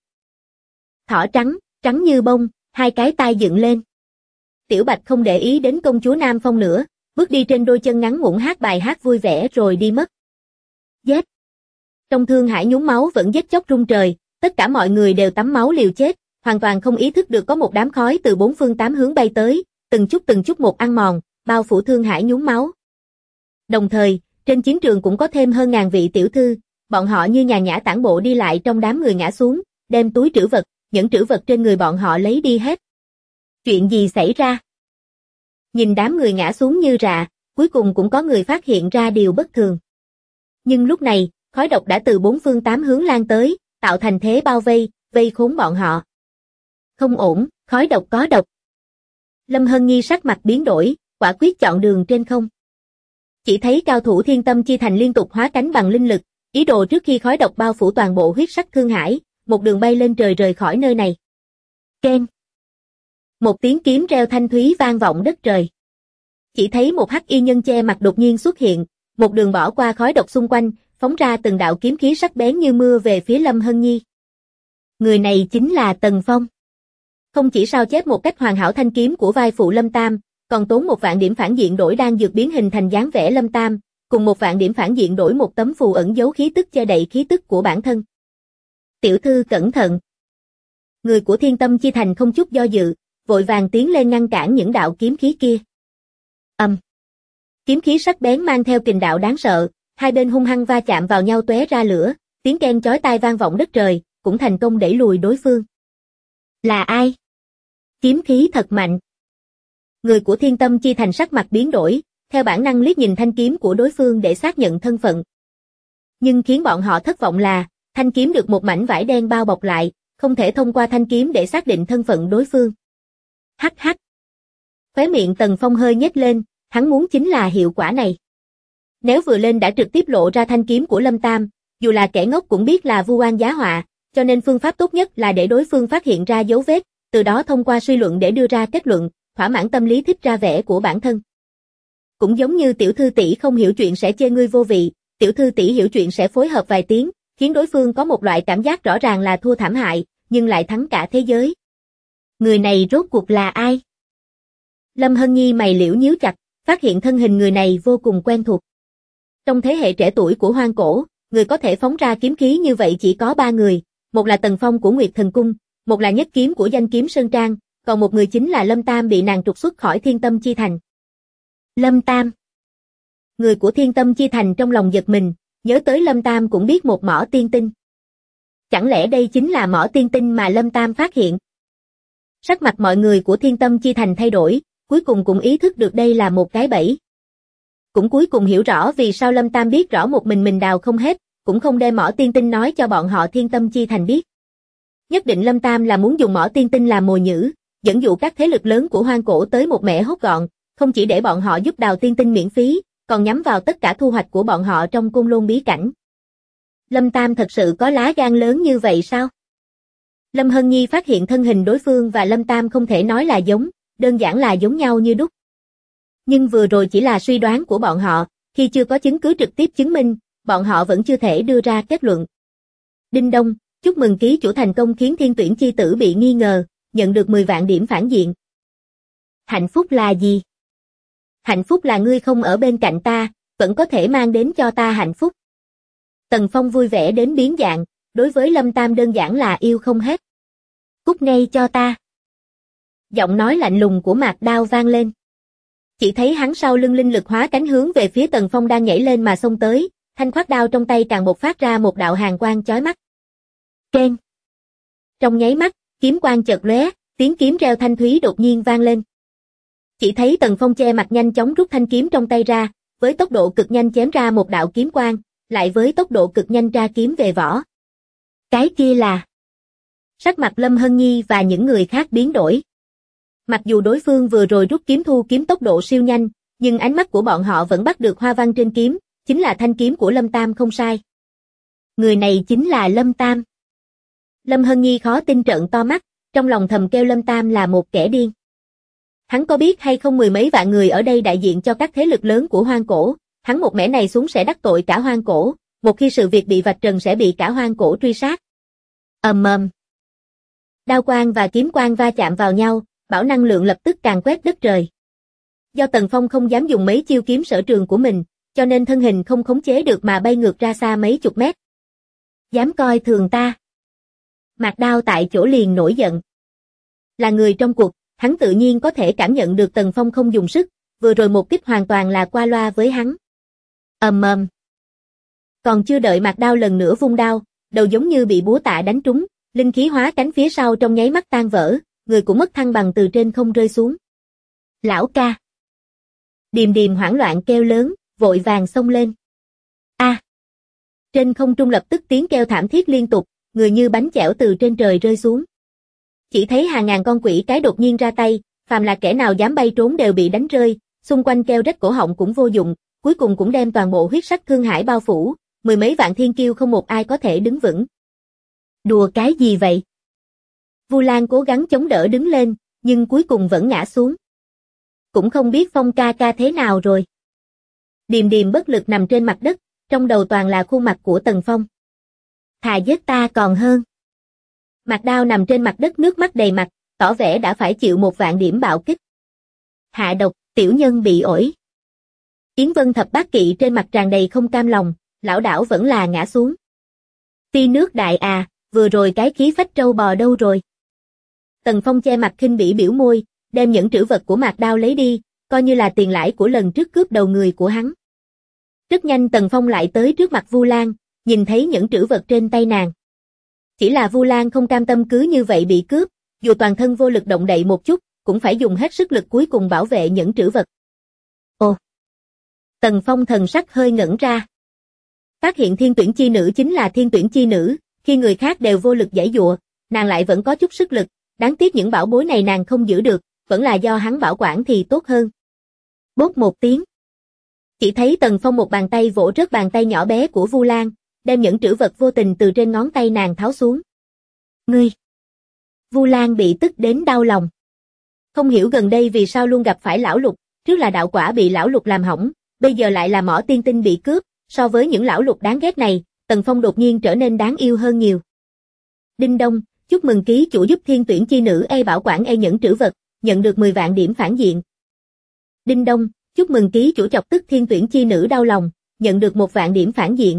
B: Thỏ trắng, trắng như bông, hai cái tai dựng lên. Tiểu Bạch không để ý đến công chúa Nam Phong nữa, bước đi trên đôi chân ngắn ngủn hát bài hát vui vẻ rồi đi mất. Giết! Trong Thương Hải nhúng máu vẫn giết chóc rung trời, tất cả mọi người đều tắm máu liều chết, hoàn toàn không ý thức được có một đám khói từ bốn phương tám hướng bay tới, từng chút một ăn mòn, bao phủ Thương Hải nhúng máu. Đồng thời, trên chiến trường cũng có thêm hơn ngàn vị tiểu thư, bọn họ như nhàn nhã tản bộ đi lại trong đám người ngã xuống, đem túi trữ vật, những trữ vật trên người bọn họ lấy đi hết. Chuyện gì xảy ra? Nhìn đám người ngã xuống như rạ, cuối cùng cũng có người phát hiện ra điều bất thường. Nhưng lúc này, khói độc đã từ bốn phương tám hướng lan tới, tạo thành thế bao vây, vây khốn bọn họ. Không ổn, khói độc có độc. Lâm Hân Nhi sắc mặt biến đổi, quả quyết chọn đường trên không. Chỉ thấy cao thủ Thiên Tâm Chi Thành liên tục hóa cánh bằng linh lực, ý đồ trước khi khói độc bao phủ toàn bộ huyết sắc Thương Hải, một đường bay lên trời rời khỏi nơi này. Keng! Một tiếng kiếm reo thanh thúy vang vọng đất trời. Chỉ thấy một hắc y nhân che mặt đột nhiên xuất hiện, một đường bỏ qua khói độc xung quanh, phóng ra từng đạo kiếm khí sắc bén như mưa về phía Lâm Hân Nhi. Người này chính là Tần Phong. Không chỉ sao chép một cách hoàn hảo thanh kiếm của vai phụ Lâm Tam, còn tốn 1.000 điểm phản diện đổi đan dược biến hình thành dáng vẻ Lâm Tam, cùng 1.000 điểm phản diện đổi một tấm phù ẩn giấu khí tức che đậy khí tức của bản thân. Tiểu thư cẩn thận. Người của Thiên Tâm Chi Thành không chút do dự, vội vàng tiến lên ngăn cản những đạo kiếm khí kia. Kiếm khí sắc bén mang theo kình đạo đáng sợ, hai bên hung hăng va chạm vào nhau tóe ra lửa, tiếng keng chói tai vang vọng đất trời, cũng thành công đẩy lùi đối phương. Là ai? Kiếm khí thật mạnh. Người của Thiên Tâm Chi Thành sắc mặt biến đổi, theo bản năng liếc nhìn thanh kiếm của đối phương để xác nhận thân phận. Nhưng khiến bọn họ thất vọng là, thanh kiếm được một mảnh vải đen bao bọc lại, không thể thông qua thanh kiếm để xác định thân phận đối phương. Hắc hắc. Khóe miệng Tần Phong hơi nhếch lên, hắn muốn chính là hiệu quả này. Nếu vừa lên đã trực tiếp lộ ra thanh kiếm của Lâm Tam, dù là kẻ ngốc cũng biết là vu oan giá họa, cho nên phương pháp tốt nhất là để đối phương phát hiện ra dấu vết, từ đó thông qua suy luận để đưa ra kết luận, thỏa mãn tâm lý thích ra vẻ của bản thân. Cũng giống như tiểu thư tỷ không hiểu chuyện sẽ chê ngươi vô vị, tiểu thư tỷ hiểu chuyện sẽ phối hợp vài tiếng, khiến đối phương có một loại cảm giác rõ ràng là thua thảm hại, nhưng lại thắng cả thế giới. Người này rốt cuộc là ai? Lâm Hân Nhi mày liễu nhíu chặt, phát hiện thân hình người này vô cùng quen thuộc. Trong thế hệ trẻ tuổi của hoang cổ, người có thể phóng ra kiếm khí như vậy chỉ có 3 người, một là Tần Phong của Nguyệt Thần Cung, một là Nhất Kiếm của Danh Kiếm Sơn Trang, còn một người chính là Lâm Tam bị nàng trục xuất khỏi Thiên Tâm Chi Thành. Lâm Tam. Người của Thiên Tâm Chi Thành trong lòng giật mình, nhớ tới Lâm Tam cũng biết một mỏ tiên tinh. Chẳng lẽ đây chính là mỏ tiên tinh mà Lâm Tam phát hiện? Sắc mặt mọi người của Thiên Tâm Chi Thành thay đổi, cuối cùng cũng ý thức được đây là một cái bẫy. Cũng cuối cùng hiểu rõ vì sao Lâm Tam biết rõ một mình đào không hết, cũng không đem mỏ tiên tinh nói cho bọn họ Thiên Tâm Chi Thành biết. Nhất định Lâm Tam là muốn dùng mỏ tiên tinh làm mồi nhử, dẫn dụ các thế lực lớn của hoang cổ tới một mẻ hốt gọn, không chỉ để bọn họ giúp đào tiên tinh miễn phí, còn nhắm vào tất cả thu hoạch của bọn họ trong Côn Lôn bí cảnh. Lâm Tam thật sự có lá gan lớn như vậy sao? Lâm Hân Nhi phát hiện thân hình đối phương và Lâm Tam không thể nói là giống, đơn giản là giống nhau như đúc. Nhưng vừa rồi chỉ là suy đoán của bọn họ, khi chưa có chứng cứ trực tiếp chứng minh, bọn họ vẫn chưa thể đưa ra kết luận. Đinh đông, chúc mừng ký chủ thành công khiến Thiên Tuyển chi tử bị nghi ngờ, nhận được 10 vạn điểm phản diện. Hạnh phúc là gì? Hạnh phúc là ngươi không ở bên cạnh ta, vẫn có thể mang đến cho ta hạnh phúc. Tần Phong vui vẻ đến biến dạng, đối với Lâm Tam đơn giản là yêu không hết. Cút ngay cho ta. Giọng nói lạnh lùng của Mạc Đao vang lên. Chỉ thấy hắn sau lưng linh lực hóa cánh hướng về phía Tần Phong đang nhảy lên mà xông tới, thanh khoát đao trong tay càng bộc phát ra một đạo hàn quang chói mắt. Keng. Trong nháy mắt, kiếm quang chợt lóe, tiếng kiếm reo thanh thúy đột nhiên vang lên. Chỉ thấy Tần Phong che mặt nhanh chóng rút thanh kiếm trong tay ra, với tốc độ cực nhanh chém ra một đạo kiếm quang, lại với tốc độ cực nhanh tra kiếm về vỏ. Cái kia là... Sắc mặt Lâm Hân Nhi và những người khác biến đổi. Mặc dù đối phương vừa rồi rút kiếm thu kiếm tốc độ siêu nhanh, nhưng ánh mắt của bọn họ vẫn bắt được hoa văn trên kiếm, chính là thanh kiếm của Lâm Tam không sai. Người này chính là Lâm Tam. Lâm Hân Nhi khó tin trợn to mắt, trong lòng thầm kêu Lâm Tam là một kẻ điên. Hắn có biết hay không 10 mấy vạn người ở đây đại diện cho các thế lực lớn của hoang cổ, hắn một mẻ này xuống sẽ đắc tội cả hoang cổ, một khi sự việc bị vạch trần sẽ bị cả hoang cổ truy sát. Đao quang và kiếm quang va chạm vào nhau, bão năng lượng lập tức càn quét đất trời. Do Tần Phong không dám dùng mấy chiêu kiếm sở trường của mình, cho nên thân hình không khống chế được mà bay ngược ra xa mấy chục mét. Dám coi thường ta. Mạc Đao tại chỗ liền nổi giận. Là người trong cuộc, hắn tự nhiên có thể cảm nhận được Tần Phong không dùng sức, vừa rồi một kích hoàn toàn là qua loa với hắn. Ầm ầm. Còn chưa đợi Mạc Đao lần nữa vung đao, đầu giống như bị búa tạ đánh trúng, linh khí hóa cánh phía sau trong nháy mắt tan vỡ, người cũng mất thăng bằng từ trên không rơi xuống. Lão ca. Điềm Điềm hoảng loạn kêu lớn, vội vàng xông lên. A! Trên không trung lập tức tiếng kêu thảm thiết liên tục, người như bánh chẻo từ trên trời rơi xuống. Chỉ thấy hàng ngàn con quỷ cái đột nhiên ra tay, phàm là kẻ nào dám bay trốn đều bị đánh rơi, xung quanh kêu rách cổ họng cũng vô dụng, cuối cùng cũng đem toàn bộ huyết sắc thương hải bao phủ, mười mấy vạn thiên kiêu không một ai có thể đứng vững. Đùa cái gì vậy? Vu Lan cố gắng chống đỡ đứng lên, nhưng cuối cùng vẫn ngã xuống. Cũng không biết Phong ca ca thế nào rồi. Điềm Điềm bất lực nằm trên mặt đất, trong đầu toàn là khuôn mặt của Tần Phong. Thà giết ta còn hơn. Mạc Đao nằm trên mặt đất nước mắt đầy mặt, tỏ vẻ đã phải chịu 1.000 điểm bạo kích. Hạ độc, tiểu nhân bị ổi. Yến Vân Thập Bát Kỵ trên mặt tràn đầy không cam lòng, lão đảo vẫn là ngã xuống. Ti nước đại à, vừa rồi cái khí phách trâu bò đâu rồi? Tần Phong che mặt khinh bỉ biểu môi, đem những trữ vật của Mạc Đao lấy đi, coi như là tiền lãi của lần trước cướp đầu người của hắn. Rất nhanh Tần Phong lại tới trước mặt Vu Lan, nhìn thấy những trữ vật trên tay nàng. Chỉ là Vu Lan không cam tâm cứ như vậy bị cướp, dù toàn thân vô lực động đậy một chút, cũng phải dùng hết sức lực cuối cùng bảo vệ những trữ vật. Ồ! Tần Phong thần sắc hơi ngẩn ra. Phát hiện thiên tuyển chi nữ chính là thiên tuyển chi nữ, khi người khác đều vô lực giãy giụa, nàng lại vẫn có chút sức lực, đáng tiếc những bảo bối này nàng không giữ được, vẫn là do hắn bảo quản thì tốt hơn. Bốp một tiếng. Chỉ thấy Tần Phong một bàn tay vỗ rớt bàn tay nhỏ bé của Vu Lan, đem những trữ vật vô tình từ trên ngón tay nàng tháo xuống. Ngươi! Vu Lan bị tức đến đau lòng. Không hiểu gần đây vì sao luôn gặp phải lão lục, trước là đạo quả bị lão lục làm hỏng, bây giờ lại là mỏ tiên tinh bị cướp, so với những lão lục đáng ghét này, Tần Phong đột nhiên trở nên đáng yêu hơn nhiều. Đinh đông, chúc mừng ký chủ giúp thiên tuyển chi nữ bảo quản những trữ vật, nhận được 10 vạn điểm phản diện. Đinh đông, chúc mừng ký chủ chọc tức thiên tuyển chi nữ đau lòng, nhận được 1 vạn điểm phản diện.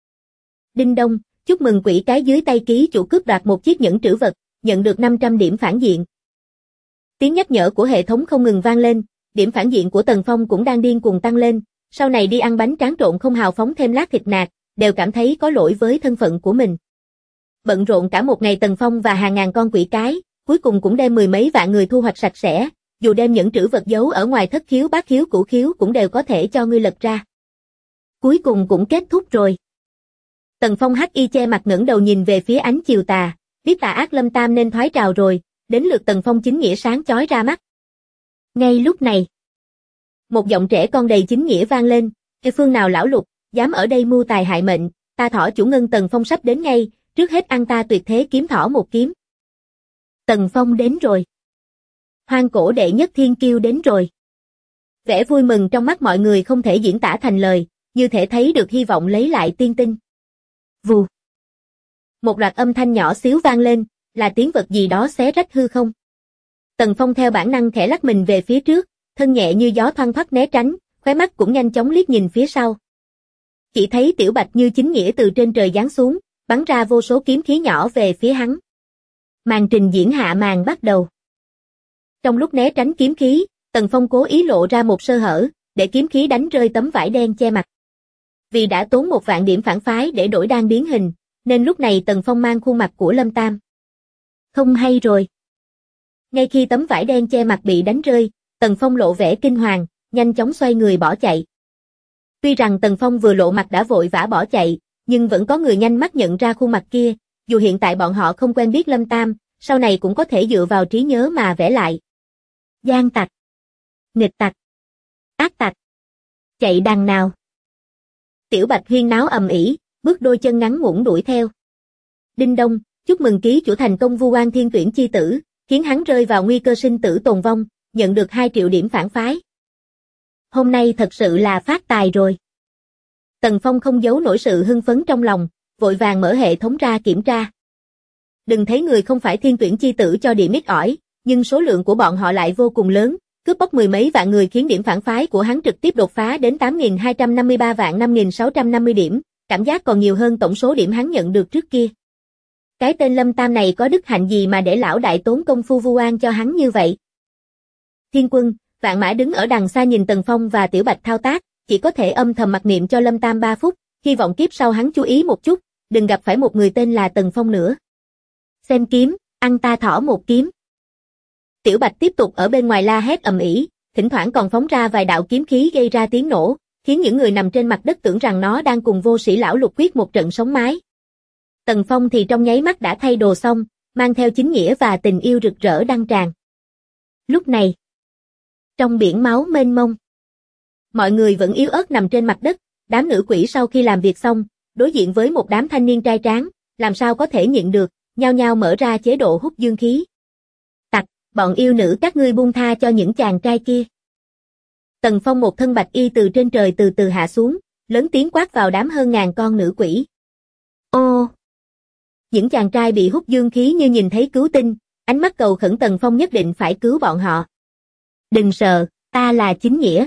B: Đinh đông, chúc mừng quỷ cái dưới tay ký chủ cướp đoạt một chiếc nhẫn trữ vật, nhận được 500 điểm phản diện. Tiếng nhắc nhở của hệ thống không ngừng vang lên, điểm phản diện của Tần Phong cũng đang điên cuồng tăng lên, sau này đi ăn bánh tráng trộn không hào phóng thêm lát thịt nạc, đều cảm thấy có lỗi với thân phận của mình. Bận rộn cả một ngày Tần Phong và hàng ngàn con quỷ cái, cuối cùng cũng đem 10 mấy vạn người thu hoạch sạch sẽ, dù đem những trữ vật giấu ở ngoài thất khiếu bát khiếu cửu khiếu cũng đều có thể cho ngươi lật ra. Cuối cùng cũng kết thúc rồi. Tần Phong hắc y che mặt ngẩng đầu nhìn về phía ánh chiều tà, biết tà ác Lâm Tam nên thoái trào rồi, đến lượt Tần Phong chính nghĩa sáng chói ra mắt. Ngay lúc này, một giọng trẻ con đầy chính nghĩa vang lên, phương nào lão lục, dám ở đây mưu tài hại mệnh, ta thỏ chủ ngân Tần Phong sắp đến ngay, trước hết ăn ta tuyệt thế kiếm thỏ một kiếm. Tần Phong đến rồi. Hoang cổ đệ nhất thiên kiêu đến rồi. Vẻ vui mừng trong mắt mọi người không thể diễn tả thành lời, như thể thấy được hy vọng lấy lại tiên tinh. Vù. Một loạt âm thanh nhỏ xíu vang lên, là tiếng vật gì đó xé rách hư không. Tần Phong theo bản năng khẽ lắc mình về phía trước, thân nhẹ như gió thoăn thoắt né tránh, khóe mắt cũng nhanh chóng liếc nhìn phía sau. Chỉ thấy Tiểu Bạch như chính nghĩa từ trên trời giáng xuống, bắn ra vô số kiếm khí nhỏ về phía hắn. Màn trình diễn hạ màn bắt đầu. Trong lúc né tránh kiếm khí, Tần Phong cố ý lộ ra một sơ hở, để kiếm khí đánh rơi tấm vải đen che mặt. Vì đã tốn 1 vạn điểm phản phái để đổi đan biến hình, nên lúc này Tần Phong mang khuôn mặt của Lâm Tam. Không hay rồi. Ngay khi tấm vải đen che mặt bị đánh rơi, Tần Phong lộ vẻ kinh hoàng, nhanh chóng xoay người bỏ chạy. Tuy rằng Tần Phong vừa lộ mặt đã vội vã bỏ chạy, nhưng vẫn có người nhanh mắt nhận ra khuôn mặt kia, dù hiện tại bọn họ không quen biết Lâm Tam, sau này cũng có thể dựa vào trí nhớ mà vẽ lại. Gian tặc, nghịch tặc, ác tặc, chạy đằng nào. Tiểu Bạch huyên náo ầm ĩ, bước đôi chân ngắn ngủn đuổi theo. Đinh đông, chúc mừng ký chủ thành công vu oan thiên tuyển chi tử, khiến hắn rơi vào nguy cơ sinh tử tồn vong, nhận được 2 triệu điểm phản phái. Hôm nay thật sự là phát tài rồi. Tần Phong không giấu nổi sự hưng phấn trong lòng, vội vàng mở hệ thống ra kiểm tra. Đừng thấy người không phải thiên tuyển chi tử cho điểm ít ỏi, nhưng số lượng của bọn họ lại vô cùng lớn, cướp bóc mười mấy vạn người khiến điểm phản phái của hắn trực tiếp đột phá đến 8.253 vạn 5.650 điểm, cảm giác còn nhiều hơn tổng số điểm hắn nhận được trước kia. Cái tên Lâm Tam này có đức hạnh gì mà để lão đại tốn công phu vu oan cho hắn như vậy? Thiên Quân, Vạn Mã đứng ở đằng xa nhìn Tần Phong và Tiểu Bạch thao tác, chỉ có thể âm thầm mặc niệm cho Lâm Tam 3 phút, hy vọng kiếp sau hắn chú ý một chút, đừng gặp phải một người tên là Tần Phong nữa. Xem kiếm, ăn ta thỏ một kiếm. Tiểu Bạch tiếp tục ở bên ngoài la hét ầm ĩ, thỉnh thoảng còn phóng ra vài đạo kiếm khí gây ra tiếng nổ, khiến những người nằm trên mặt đất tưởng rằng nó đang cùng Vô Sĩ lão Lục quyết một trận sống mái. Tần Phong thì trong nháy mắt đã thay đồ xong, mang theo chính nghĩa và tình yêu rực rỡ đăng tràn. Lúc này, trong biển máu mênh mông, mọi người vẫn yếu ớt nằm trên mặt đất, đám nữ quỷ sau khi làm việc xong, đối diện với một đám thanh niên trai tráng, làm sao có thể nhịn được, nhao nhao mở ra chế độ hút dương khí. Tặc, bọn yêu nữ các ngươi buông tha cho những chàng trai kia. Tần Phong một thân bạch y từ trên trời từ từ hạ xuống, lớn tiếng quát vào đám hơn ngàn con nữ quỷ. Ô! Những chàng trai bị hút dương khí như nhìn thấy cứu tinh, ánh mắt cầu khẩn Tần Phong nhất định phải cứu bọn họ. Đừng sợ, ta là chính nghĩa.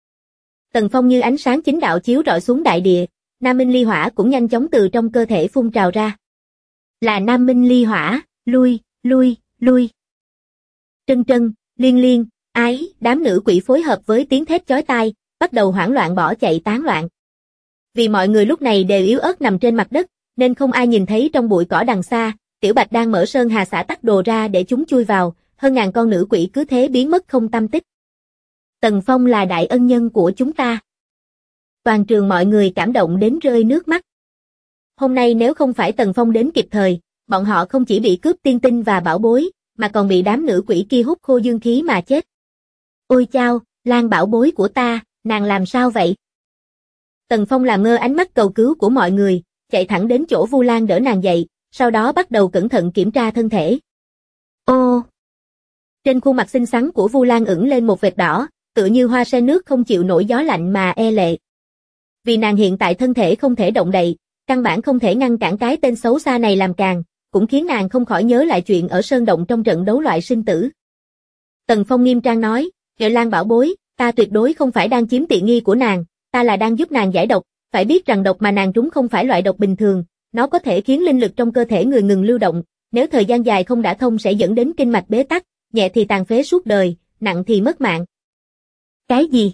B: Tần Phong như ánh sáng chính đạo chiếu rọi xuống đại địa, Nam Minh Ly Hỏa cũng nhanh chóng từ trong cơ thể phun trào ra. Là Nam Minh Ly Hỏa, lui, lui, lui. Trân Trân, Liên Liên, Ái, đám nữ quỷ phối hợp với tiếng thét chói tai, bắt đầu hoảng loạn bỏ chạy tán loạn. Vì mọi người lúc này đều yếu ớt nằm trên mặt đất, nên không ai nhìn thấy trong bụi cỏ đằng xa, Tiểu Bạch đang mở sơn hà xả tắc đồ ra để chúng chui vào, hơn ngàn con nữ quỷ cứ thế biến mất không tăm tích. Tần Phong là đại ân nhân của chúng ta. Toàn trường mọi người cảm động đến rơi nước mắt. Hôm nay nếu không phải Tần Phong đến kịp thời, bọn họ không chỉ bị cướp tiên tinh và bảo bối, mà còn bị đám nữ quỷ kia hút khô dương khí mà chết. Ôi chao, Lan bảo bối của ta, nàng làm sao vậy? Tần Phong làm ngơ ánh mắt cầu cứu của mọi người, chạy thẳng đến chỗ Vu Lan đỡ nàng dậy, sau đó bắt đầu cẩn thận kiểm tra thân thể. Ô! Trên khuôn mặt xinh xắn của Vu Lan ửng lên một vệt đỏ, tựa như hoa sen nước không chịu nổi gió lạnh mà e lệ. Vì nàng hiện tại thân thể không thể động đậy, căn bản không thể ngăn cản cái tên xấu xa này làm càng, cũng khiến nàng không khỏi nhớ lại chuyện ở sơn động trong trận đấu loại sinh tử. Tần Phong nghiêm trang nói, Nghệ Lan bảo bối, ta tuyệt đối không phải đang chiếm tiện nghi của nàng, ta là đang giúp nàng giải độc, phải biết rằng độc mà nàng trúng không phải loại độc bình thường, nó có thể khiến linh lực trong cơ thể người ngừng lưu động, nếu thời gian dài không đả thông sẽ dẫn đến kinh mạch bế tắc, nhẹ thì tàn phế suốt đời, nặng thì mất mạng. Cái gì?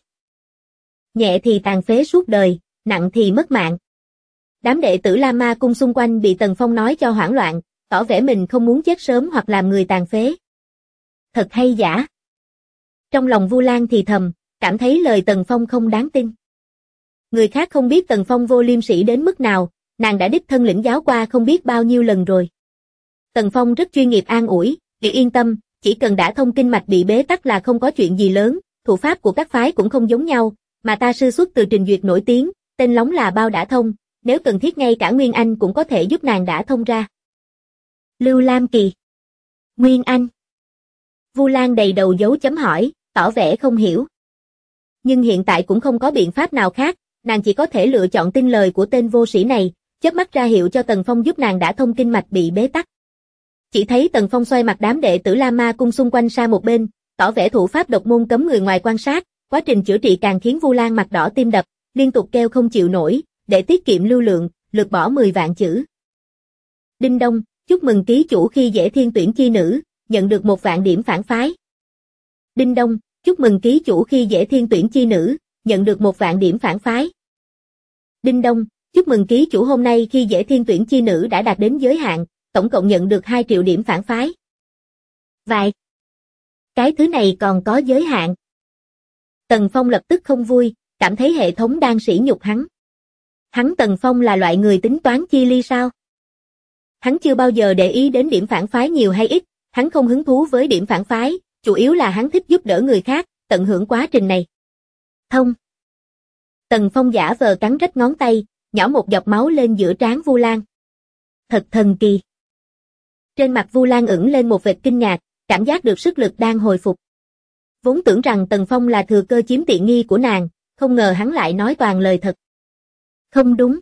B: Nhẹ thì tàn phế suốt đời, nặng thì mất mạng. Đám đệ tử La Ma cung xung quanh bị Tần Phong nói cho hoảng loạn, tỏ vẻ mình không muốn chết sớm hoặc làm người tàn phế. Thật hay giả? Trong lòng Vu Lan thì thầm, cảm thấy lời Tần Phong không đáng tin. Người khác không biết Tần Phong vô liêm sỉ đến mức nào, nàng đã đích thân lĩnh giáo qua không biết bao nhiêu lần rồi. Tần Phong rất chuyên nghiệp an ủi, "Chị yên tâm, chỉ cần đã thông kinh mạch bị bế tắc là không có chuyện gì lớn, thủ pháp của các phái cũng không giống nhau, mà ta sư xuất từ Trình Duyệt nổi tiếng, tên lóng là bao đã thông, nếu cần thiết ngay cả Nguyên Anh cũng có thể giúp nàng đã thông ra." Lưu Lam Kỳ, Nguyên Anh. Vu Lan đầy đầu dấu chấm hỏi, tỏ vẻ không hiểu. Nhưng hiện tại cũng không có biện pháp nào khác, nàng chỉ có thể lựa chọn tin lời của tên vô sĩ này, chớp mắt ra hiệu cho Tần Phong giúp nàng đã thông kinh mạch bị bế tắc. Chỉ thấy Tần Phong xoay mặt đám đệ tử La Ma cung xung quanh sang một bên, tỏ vẻ thủ pháp độc môn cấm người ngoài quan sát, quá trình chữa trị càng khiến Vu Lan mặt đỏ tim đập, liên tục kêu không chịu nổi, để tiết kiệm lưu lượng, lược bỏ 10 vạn chữ. Đinh đông, chúc mừng ký chủ khi dễ thiên tuyển chi nữ, nhận được 1 vạn điểm phản phái. Đinh đông, chúc mừng ký chủ khi dễ thiên tuyển chi nữ, nhận được 1 vạn điểm phản phái. Đinh đông, chúc mừng ký chủ hôm nay khi dễ thiên tuyển chi nữ đã đạt đến giới hạn, tổng cộng nhận được 2 triệu điểm phản phái. Vậy, cái thứ này còn có giới hạn. Tần Phong lập tức không vui, cảm thấy hệ thống đang sỉ nhục hắn. Hắn Tần Phong là loại người tính toán chi ly sao? Hắn chưa bao giờ để ý đến điểm phản phái nhiều hay ít, hắn không hứng thú với điểm phản phái, chủ yếu là hắn thích giúp đỡ người khác, tận hưởng quá trình này. Thông. Tần Phong giả vờ cắn rách ngón tay, nhỏ một giọt máu lên giữa trán Vu Lan. Thật thần kỳ. Trên mặt Vu Lan ửng lên một vệt kinh ngạc, cảm giác được sức lực đang hồi phục. Vốn tưởng rằng Tần Phong là thừa cơ chiếm tiện nghi của nàng, không ngờ hắn lại nói toàn lời thật. Không đúng.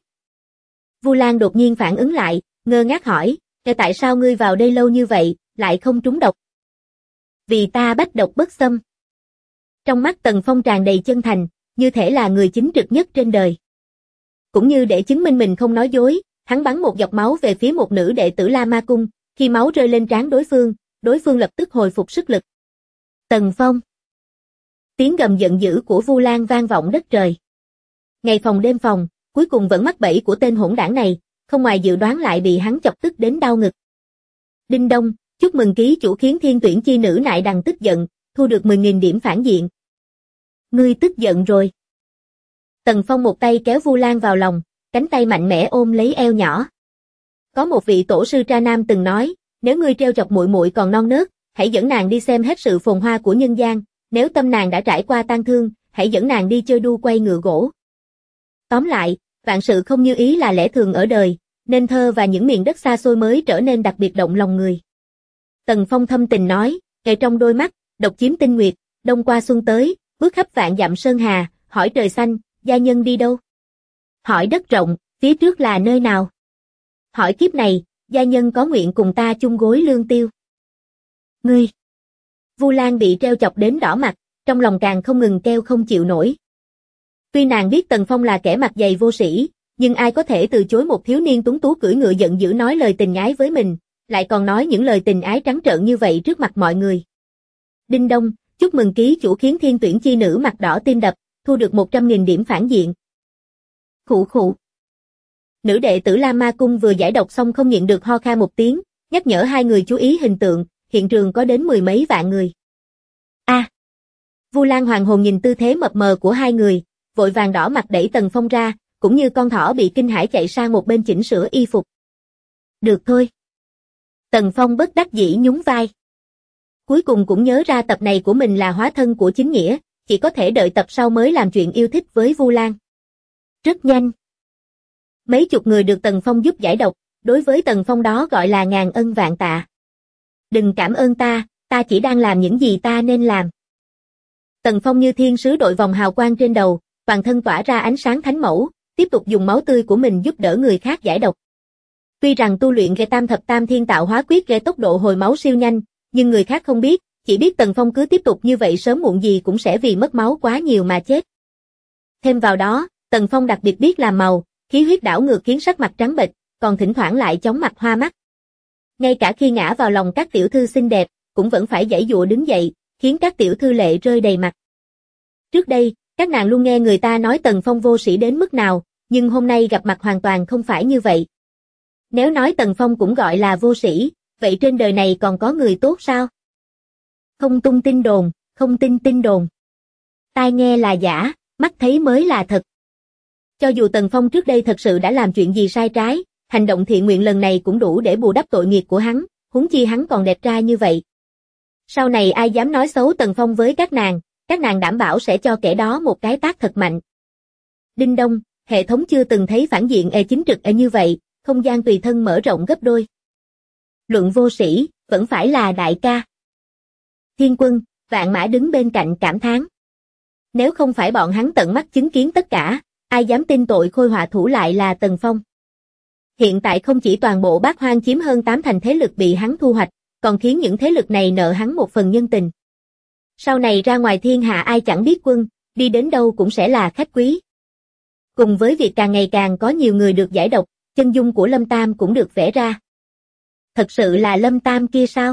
B: Vu Lan đột nhiên phản ứng lại, ngơ ngác hỏi, tại sao ngươi vào đây lâu như vậy, lại không trúng độc? Vì ta bách độc bất xâm. Trong mắt Tần Phong tràn đầy chân thành, như thể là người chính trực nhất trên đời. Cũng như để chứng minh mình không nói dối, hắn bắn một giọt máu về phía một nữ đệ tử La Ma Cung, khi máu rơi lên trán đối phương lập tức hồi phục sức lực. Tần Phong. Tiếng gầm giận dữ của Vu Lan vang vọng đất trời. Ngày phòng đêm phòng, cuối cùng vẫn mắc bẫy của tên hỗn đảng này, không ngoài dự đoán lại bị hắn chọc tức đến đau ngực. Đinh đông, chúc mừng ký chủ khiến thiên tuyển chi nữ nại đằng tức giận, thu được 10.000 điểm phản diện. Ngươi tức giận rồi. Tần Phong một tay kéo Vu Lan vào lòng, cánh tay mạnh mẽ ôm lấy eo nhỏ. Có một vị tổ sư Tra Nam từng nói, nếu ngươi trêu chọc muội muội còn non nớt, hãy dẫn nàng đi xem hết sự phồn hoa của nhân gian, nếu tâm nàng đã trải qua tang thương, hãy dẫn nàng đi chơi đu quay ngựa gỗ. Tóm lại, vạn sự không như ý là lẽ thường ở đời, nên thơ và những miền đất xa xôi mới trở nên đặc biệt động lòng người. Tần Phong thâm tình nói, ngày trong đôi mắt, độc chiếm tinh nguyệt, đông qua xuân tới, bước khắp vạn dặm sơn hà, hỏi trời xanh, gia nhân đi đâu? Hỏi đất rộng, phía trước là nơi nào? Hỏi kiếp này, gia nhân có nguyện cùng ta chung gối lương tiêu? Ngươi! Vu Lan bị treo chọc đến đỏ mặt, trong lòng càng không ngừng kêu không chịu nổi. Tuy nàng biết Tần Phong là kẻ mặt dày vô sĩ, nhưng ai có thể từ chối một thiếu niên tuấn tú cưỡi ngựa giận dữ nói lời tình ái với mình, lại còn nói những lời tình ái trắng trợn như vậy trước mặt mọi người. Đinh đông, chúc mừng ký chủ khiến thiên tuyển chi nữ mặt đỏ tim đập, thu được 100.000 điểm phản diện. Khụ khụ. Nữ đệ tử La Ma Cung vừa giải độc xong không nhịn được ho khan một tiếng, nhắc nhở hai người chú ý hình tượng, hiện trường có đến 10 mấy vạn người. Vu Lan hoàng hồn nhìn tư thế mập mờ của hai người, vội vàng đỏ mặt đẩy Tần Phong ra, cũng như con thỏ bị kinh hãi chạy sang một bên chỉnh sửa y phục. Được thôi. Tần Phong bất đắc dĩ nhún vai. Cuối cùng cũng nhớ ra tập này của mình là hóa thân của chính nghĩa, chỉ có thể đợi tập sau mới làm chuyện yêu thích với Vu Lan. Rất nhanh. Mấy chục người được Tần Phong giúp giải độc, đối với Tần Phong đó gọi là ngàn ân vạn tạ. Đừng cảm ơn ta chỉ đang làm những gì ta nên làm. Tần Phong như thiên sứ đội vòng hào quang trên đầu, toàn thân tỏa ra ánh sáng thánh mẫu, tiếp tục dùng máu tươi của mình giúp đỡ người khác giải độc. Tuy rằng tu luyện Ghê Tam Thập Tam Thiên Tạo Hóa Quyết Ghê tốc độ hồi máu siêu nhanh, nhưng người khác không biết, chỉ biết Tần Phong cứ tiếp tục như vậy sớm muộn gì cũng sẽ vì mất máu quá nhiều mà chết. Thêm vào đó, Tần Phong đặc biệt biết làm màu, khí huyết đảo ngược khiến sắc mặt trắng bệch, còn thỉnh thoảng lại chóng mặt hoa mắt. Ngay cả khi ngã vào lòng các tiểu thư xinh đẹp, cũng vẫn phải giãy giụa đứng dậy, khiến các tiểu thư lệ rơi đầy mặt. Trước đây, các nàng luôn nghe người ta nói Tần Phong vô sĩ đến mức nào, nhưng hôm nay gặp mặt hoàn toàn không phải như vậy. Nếu nói Tần Phong cũng gọi là vô sĩ, vậy trên đời này còn có người tốt sao? Không tung tin đồn, không tin tin đồn. Tai nghe là giả, mắt thấy mới là thật. Cho dù Tần Phong trước đây thật sự đã làm chuyện gì sai trái, hành động thiện nguyện lần này cũng đủ để bù đắp tội nghiệp của hắn, huống chi hắn còn đẹp trai như vậy. Sau này ai dám nói xấu Tần Phong với các nàng đảm bảo sẽ cho kẻ đó một cái tát thật mạnh. Đinh đông, hệ thống chưa từng thấy phản diện chính trực như vậy, không gian tùy thân mở rộng gấp đôi. Luận vô sĩ, vẫn phải là đại ca. Thiên Quân, Vạn Mã đứng bên cạnh cảm thán. Nếu không phải bọn hắn tận mắt chứng kiến tất cả, ai dám tin tội khôi họa thủ lại là Tần Phong. Hiện tại không chỉ toàn bộ Bát Hoang chiếm hơn 8 thành thế lực bị hắn thu hoạch, còn khiến những thế lực này nợ hắn một phần nhân tình. Sau này ra ngoài thiên hạ ai chẳng biết quân, đi đến đâu cũng sẽ là khách quý. Cùng với việc càng ngày càng có nhiều người được giải độc, chân dung của Lâm Tam cũng được vẽ ra. Thật sự là Lâm Tam kia sao?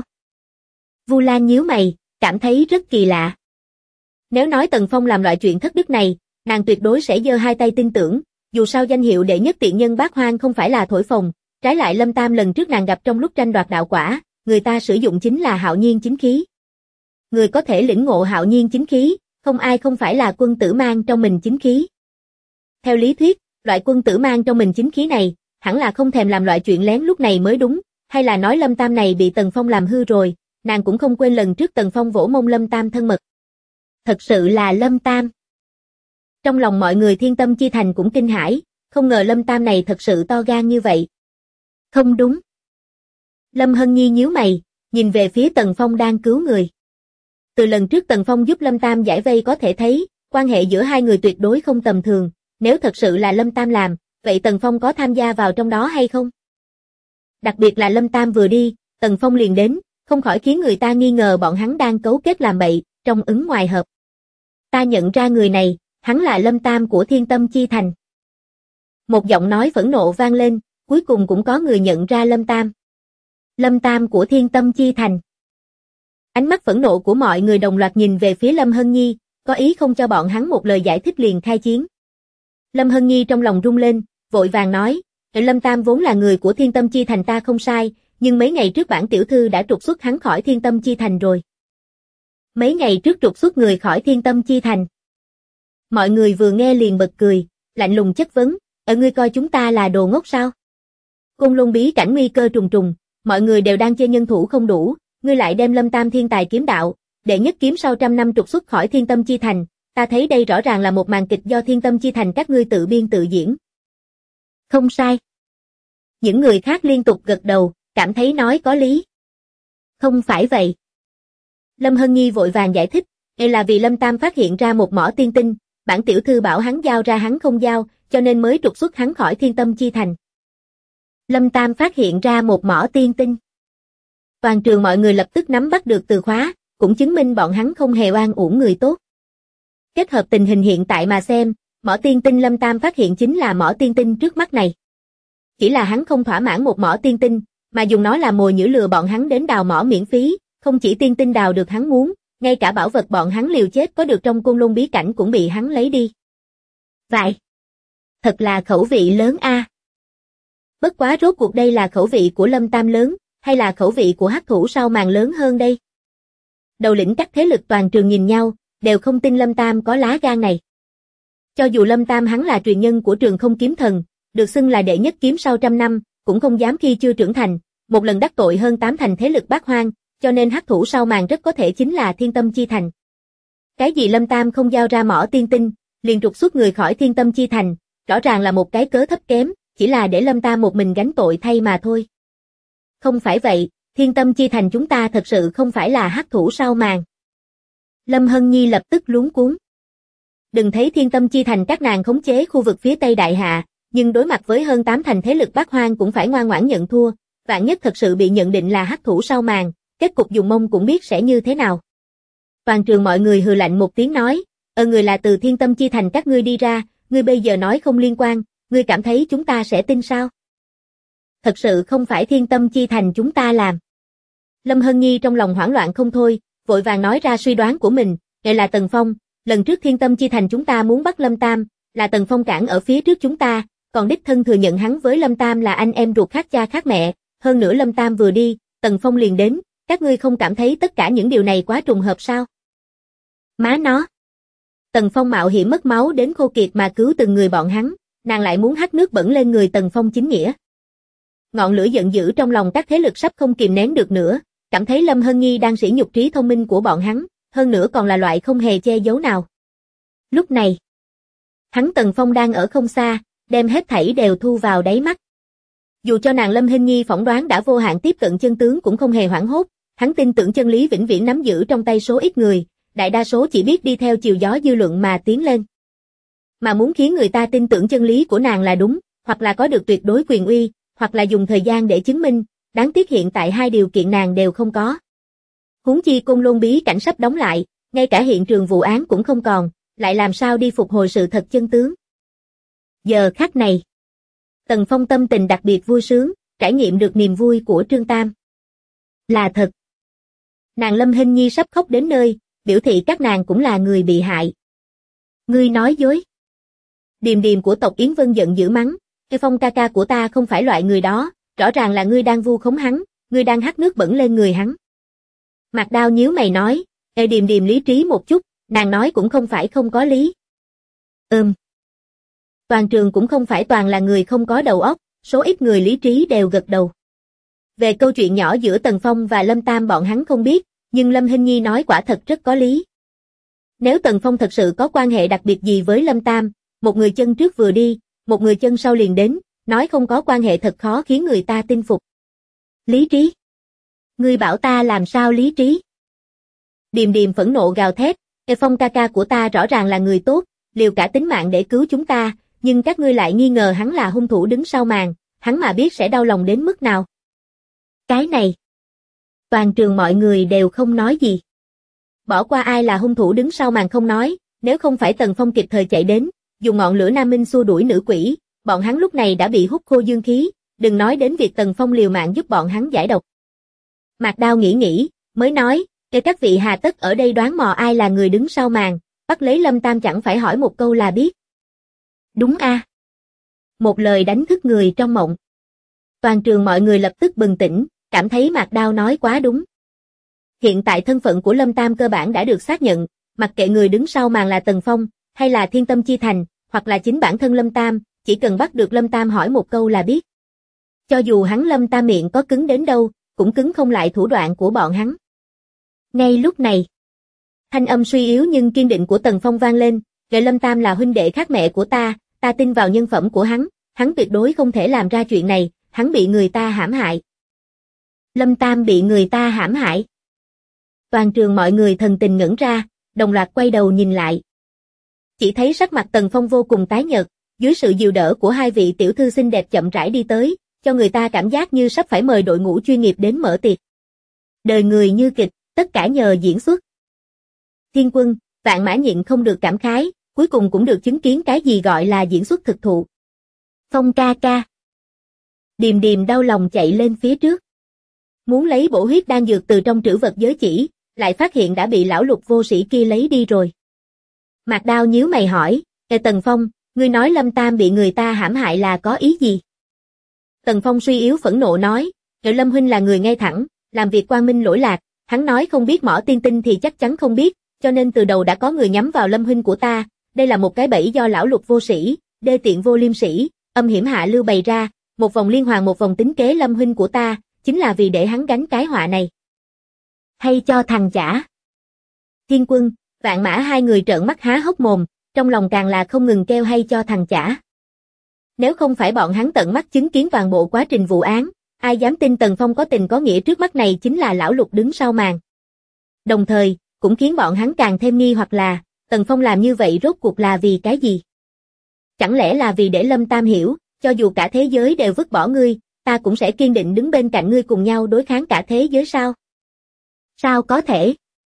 B: Vu Lan nhíu mày, cảm thấy rất kỳ lạ. Nếu nói Tần Phong làm loại chuyện thất đức này, nàng tuyệt đối sẽ giơ hai tay tin tưởng, dù sao danh hiệu đệ nhất tiện nhân Bát Hoang không phải là thổi phồng, trái lại Lâm Tam lần trước nàng gặp trong lúc tranh đoạt đạo quả, người ta sử dụng chính là hạo nhiên chính khí. Người có thể lĩnh ngộ hạo nhiên chính khí, không ai không phải là quân tử mang trong mình chính khí. Theo lý thuyết, loại quân tử mang trong mình chính khí này, hẳn là không thèm làm loại chuyện lén lúc này mới đúng, hay là nói Lâm Tam này bị Tần Phong làm hư rồi, nàng cũng không quên lần trước Tần Phong vỗ mông Lâm Tam thân mật. Thật sự là Lâm Tam. Trong lòng mọi người Thiên Tâm Chi Thành cũng kinh hãi, không ngờ Lâm Tam này thật sự to gan như vậy. Không đúng. Lâm Hân Nhi nhíu mày, nhìn về phía Tần Phong đang cứu người. Từ lần trước Tần Phong giúp Lâm Tam giải vây có thể thấy, quan hệ giữa hai người tuyệt đối không tầm thường, nếu thật sự là Lâm Tam làm, vậy Tần Phong có tham gia vào trong đó hay không? Đặc biệt là Lâm Tam vừa đi, Tần Phong liền đến, không khỏi khiến người ta nghi ngờ bọn hắn đang cấu kết làm bậy, trong ứng ngoài hợp. Ta nhận ra người này, hắn là Lâm Tam của Thiên Tâm Chi Thành. Một giọng nói phẫn nộ vang lên, cuối cùng cũng có người nhận ra Lâm Tam. Lâm Tam của Thiên Tâm Chi Thành. Ánh mắt phẫn nộ của mọi người đồng loạt nhìn về phía Lâm Hân Nhi, có ý không cho bọn hắn một lời giải thích liền khai chiến. Lâm Hân Nhi trong lòng rung lên, vội vàng nói, Lâm Tam vốn là người của Thiên Tâm Chi Thành ta không sai, nhưng mấy ngày trước bản tiểu thư đã trục xuất hắn khỏi Thiên Tâm Chi Thành rồi. Mấy ngày trước trục xuất người khỏi Thiên Tâm Chi Thành. Mọi người vừa nghe liền bật cười, lạnh lùng chất vấn, ngươi coi chúng ta là đồ ngốc sao? Côn Lôn bí cảnh nguy cơ trùng trùng, mọi người đều đang chê nhân thủ không đủ, ngươi lại đem Lâm Tam thiên tài kiếm đạo, đệ nhất kiếm sau trăm năm trục xuất khỏi Thiên Tâm Chi Thành, ta thấy đây rõ ràng là một màn kịch do Thiên Tâm Chi Thành các ngươi tự biên tự diễn. Không sai. Những người khác liên tục gật đầu, cảm thấy nói có lý. Không phải vậy. Lâm Hân Nhi vội vàng giải thích, đây là vì Lâm Tam phát hiện ra một mỏ tiên tinh, bản tiểu thư bảo hắn giao ra hắn không giao, cho nên mới trục xuất hắn khỏi Thiên Tâm Chi Thành. Lâm Tam phát hiện ra một mỏ tiên tinh. Toàn trường mọi người lập tức nắm bắt được từ khóa, cũng chứng minh bọn hắn không hề oan uổng người tốt. Kết hợp tình hình hiện tại mà xem, mỏ tiên tinh Lâm Tam phát hiện chính là mỏ tiên tinh trước mắt này. Chỉ là hắn không thỏa mãn một mỏ tiên tinh, mà dùng nó làm mồi nhử lừa bọn hắn đến đào mỏ miễn phí, không chỉ tiên tinh đào được hắn muốn, ngay cả bảo vật bọn hắn liều chết có được trong Côn Lôn bí cảnh cũng bị hắn lấy đi. Vậy, thật là khẩu vị lớn a. Bất quá rốt cuộc đây là khẩu vị của Lâm Tam lớn, hay là khẩu vị của hắc thủ sau màn lớn hơn đây? Đầu lĩnh các thế lực toàn trường nhìn nhau, đều không tin Lâm Tam có lá gan này. Cho dù Lâm Tam hắn là truyền nhân của Trường Không Kiếm Thần, được xưng là đệ nhất kiếm sau trăm năm, cũng không dám khi chưa trưởng thành, một lần đắc tội hơn 8 thành thế lực bát hoang, cho nên hắc thủ sau màn rất có thể chính là Thiên Tâm Chi Thành. Cái gì Lâm Tam không giao ra mỏ tiên tinh, liền trục xuất người khỏi Thiên Tâm Chi Thành, rõ ràng là một cái cớ thấp kém, chỉ là để Lâm Tam một mình gánh tội thay mà thôi. Không phải vậy, Thiên Tâm Chi Thành chúng ta thật sự không phải là hắc thủ sau màn. Lâm Hân Nhi lập tức luống cuống. Đừng thấy Thiên Tâm Chi Thành các nàng khống chế khu vực phía Tây Đại Hạ, nhưng đối mặt với hơn 8 thành thế lực bát hoang cũng phải ngoan ngoãn nhận thua, vạn nhất thật sự bị nhận định là hắc thủ sau màn, kết cục dùng mông cũng biết sẽ như thế nào. Toàn trường mọi người hừ lạnh một tiếng nói, người là từ Thiên Tâm Chi Thành các ngươi đi ra, ngươi bây giờ nói không liên quan, ngươi cảm thấy chúng ta sẽ tin sao? Thật sự không phải Thiên Tâm Chi Thành chúng ta làm. Lâm Hân Nhi trong lòng hoảng loạn không thôi, vội vàng nói ra suy đoán của mình, đây là Tần Phong, lần trước Thiên Tâm Chi Thành chúng ta muốn bắt Lâm Tam, là Tần Phong cản ở phía trước chúng ta, còn đích thân thừa nhận hắn với Lâm Tam là anh em ruột khác cha khác mẹ, hơn nữa Lâm Tam vừa đi, Tần Phong liền đến, các ngươi không cảm thấy tất cả những điều này quá trùng hợp sao? Má nó! Tần Phong mạo hiểm mất máu đến khô kiệt mà cứu từng người bọn hắn, nàng lại muốn hắt nước bẩn lên người Tần Phong chính nghĩa. Ngọn lửa giận dữ trong lòng các thế lực sắp không kìm nén được nữa, cảm thấy Lâm Hân Nhi đang sỉ nhục trí thông minh của bọn hắn, hơn nữa còn là loại không hề che giấu nào. Lúc này, hắn Tần Phong đang ở không xa, đem hết thảy đều thu vào đáy mắt. Dù cho nàng Lâm Hân Nhi phỏng đoán đã vô hạn tiếp cận chân tướng cũng không hề hoảng hốt, hắn tin tưởng chân lý vĩnh viễn nắm giữ trong tay số ít người, đại đa số chỉ biết đi theo chiều gió dư luận mà tiến lên. Mà muốn khiến người ta tin tưởng chân lý của nàng là đúng, hoặc là có được tuyệt đối quyền uy, hoặc là dùng thời gian để chứng minh, đáng tiếc hiện tại hai điều kiện nàng đều không có. Huống chi Côn Lôn bí cảnh sắp đóng lại, ngay cả hiện trường vụ án cũng không còn, lại làm sao đi phục hồi sự thật chân tướng. Giờ khắc này, Tần Phong tâm tình đặc biệt vui sướng, trải nghiệm được niềm vui của Trương Tam. Là thật. Nàng Lâm Hân Nhi sắp khóc đến nơi, biểu thị các nàng cũng là người bị hại. Ngươi nói dối. Điềm điềm của tộc Yến Vân giận dữ mắng, Phong ca ca của ta không phải loại người đó, rõ ràng là ngươi đang vu khống hắn, ngươi đang hắt nước bẩn lên người hắn. Mạc Đao nhíu mày nói, điềm điềm lý trí một chút, nàng nói cũng không phải không có lý. Toàn trường cũng không phải toàn là người không có đầu óc, số ít người lý trí đều gật đầu. Về câu chuyện nhỏ giữa Tần Phong và Lâm Tam bọn hắn không biết, nhưng Lâm Hân Nhi nói quả thật rất có lý. Nếu Tần Phong thật sự có quan hệ đặc biệt gì với Lâm Tam, một người chân trước vừa đi, một người chân sau liền đến, nói không có quan hệ thật khó khiến người ta tin phục. Lý trí? Ngươi bảo ta làm sao lý trí? Điềm điềm phẫn nộ gào thét, Phong ca ca của ta rõ ràng là người tốt, liều cả tính mạng để cứu chúng ta, nhưng các ngươi lại nghi ngờ hắn là hung thủ đứng sau màn, hắn mà biết sẽ đau lòng đến mức nào. Cái này, toàn trường mọi người đều không nói gì. Bỏ qua ai là hung thủ đứng sau màn không nói, Nếu không phải Tần Phong kịp thời chạy đến, dùng ngọn lửa Nam Minh xua đuổi nữ quỷ, bọn hắn lúc này đã bị hút khô dương khí, đừng nói đến việc Tần Phong liều mạng giúp bọn hắn giải độc. Mạc Đao nghĩ, mới nói, để các vị hà tất ở đây đoán mò ai là người đứng sau màn, bắt lấy Lâm Tam chẳng phải hỏi một câu là biết. Đúng a. Một lời đánh thức người trong mộng. Toàn trường mọi người lập tức bừng tỉnh, cảm thấy Mạc Đao nói quá đúng. Hiện tại thân phận của Lâm Tam cơ bản đã được xác nhận, mặc kệ người đứng sau màn là Tần Phong, hay là Thiên Tâm Chi Thành, hoặc là chính bản thân Lâm Tam, chỉ cần bắt được Lâm Tam hỏi một câu là biết. Cho dù hắn Lâm Tam miệng có cứng đến đâu, cũng cứng không lại thủ đoạn của bọn hắn. Ngay lúc này, thanh âm suy yếu nhưng kiên định của Tần Phong vang lên, "Nghệ Lâm Tam là huynh đệ khác mẹ của ta tin vào nhân phẩm của hắn tuyệt đối không thể làm ra chuyện này, hắn bị người ta hãm hại." Lâm Tam bị người ta hãm hại. Toàn trường mọi người thần tình ngẩn ra, đồng loạt quay đầu nhìn lại. Chỉ thấy sắc mặt Tần Phong vô cùng tái nhợt, dưới sự dìu đỡ của hai vị tiểu thư xinh đẹp chậm rãi đi tới, cho người ta cảm giác như sắp phải mời đội ngũ chuyên nghiệp đến mở tiệc. Đời người như kịch, tất cả nhờ diễn xuất. Thiên Quân, Vạn Mã nhịn không được cảm khái, cuối cùng cũng được chứng kiến cái gì gọi là diễn xuất thực thụ. Phong ca ca. Điềm Điềm đau lòng chạy lên phía trước. Muốn lấy bổ huyết đan dược từ trong trữ vật giới chỉ, lại phát hiện đã bị lão Lục vô sĩ kia lấy đi rồi. Mạc Đao nhíu mày hỏi, Tần Phong, ngươi nói Lâm Tam bị người ta hãm hại là có ý gì? Tần Phong suy yếu phẫn nộ nói, Lâm huynh là người ngay thẳng, làm việc quang minh lỗi lạc, hắn nói không biết mỏ tiên tinh thì chắc chắn không biết, cho nên từ đầu đã có người nhắm vào Lâm huynh của ta, đây là một cái bẫy do lão Lục vô sĩ, đê tiện vô liêm sĩ, âm hiểm hạ lưu bày ra, một vòng liên hoàn một vòng tính kế Lâm huynh của ta, chính là vì để hắn gánh cái họa này. Hay cho thằng chả. Thiên Quân, Vạn Mã hai người trợn mắt há hốc mồm, trong lòng càng là không ngừng kêu hay cho thằng chả. Nếu không phải bọn hắn tận mắt chứng kiến toàn bộ quá trình vụ án, ai dám tin Tần Phong có tình có nghĩa trước mắt này chính là lão Lục đứng sau màn. Đồng thời, cũng khiến bọn hắn càng thêm nghi hoặc là, Tần Phong làm như vậy rốt cuộc là vì cái gì? Chẳng lẽ là vì để Lâm Tam hiểu, cho dù cả thế giới đều vứt bỏ ngươi, ta cũng sẽ kiên định đứng bên cạnh ngươi cùng nhau đối kháng cả thế giới sao? Sao có thể?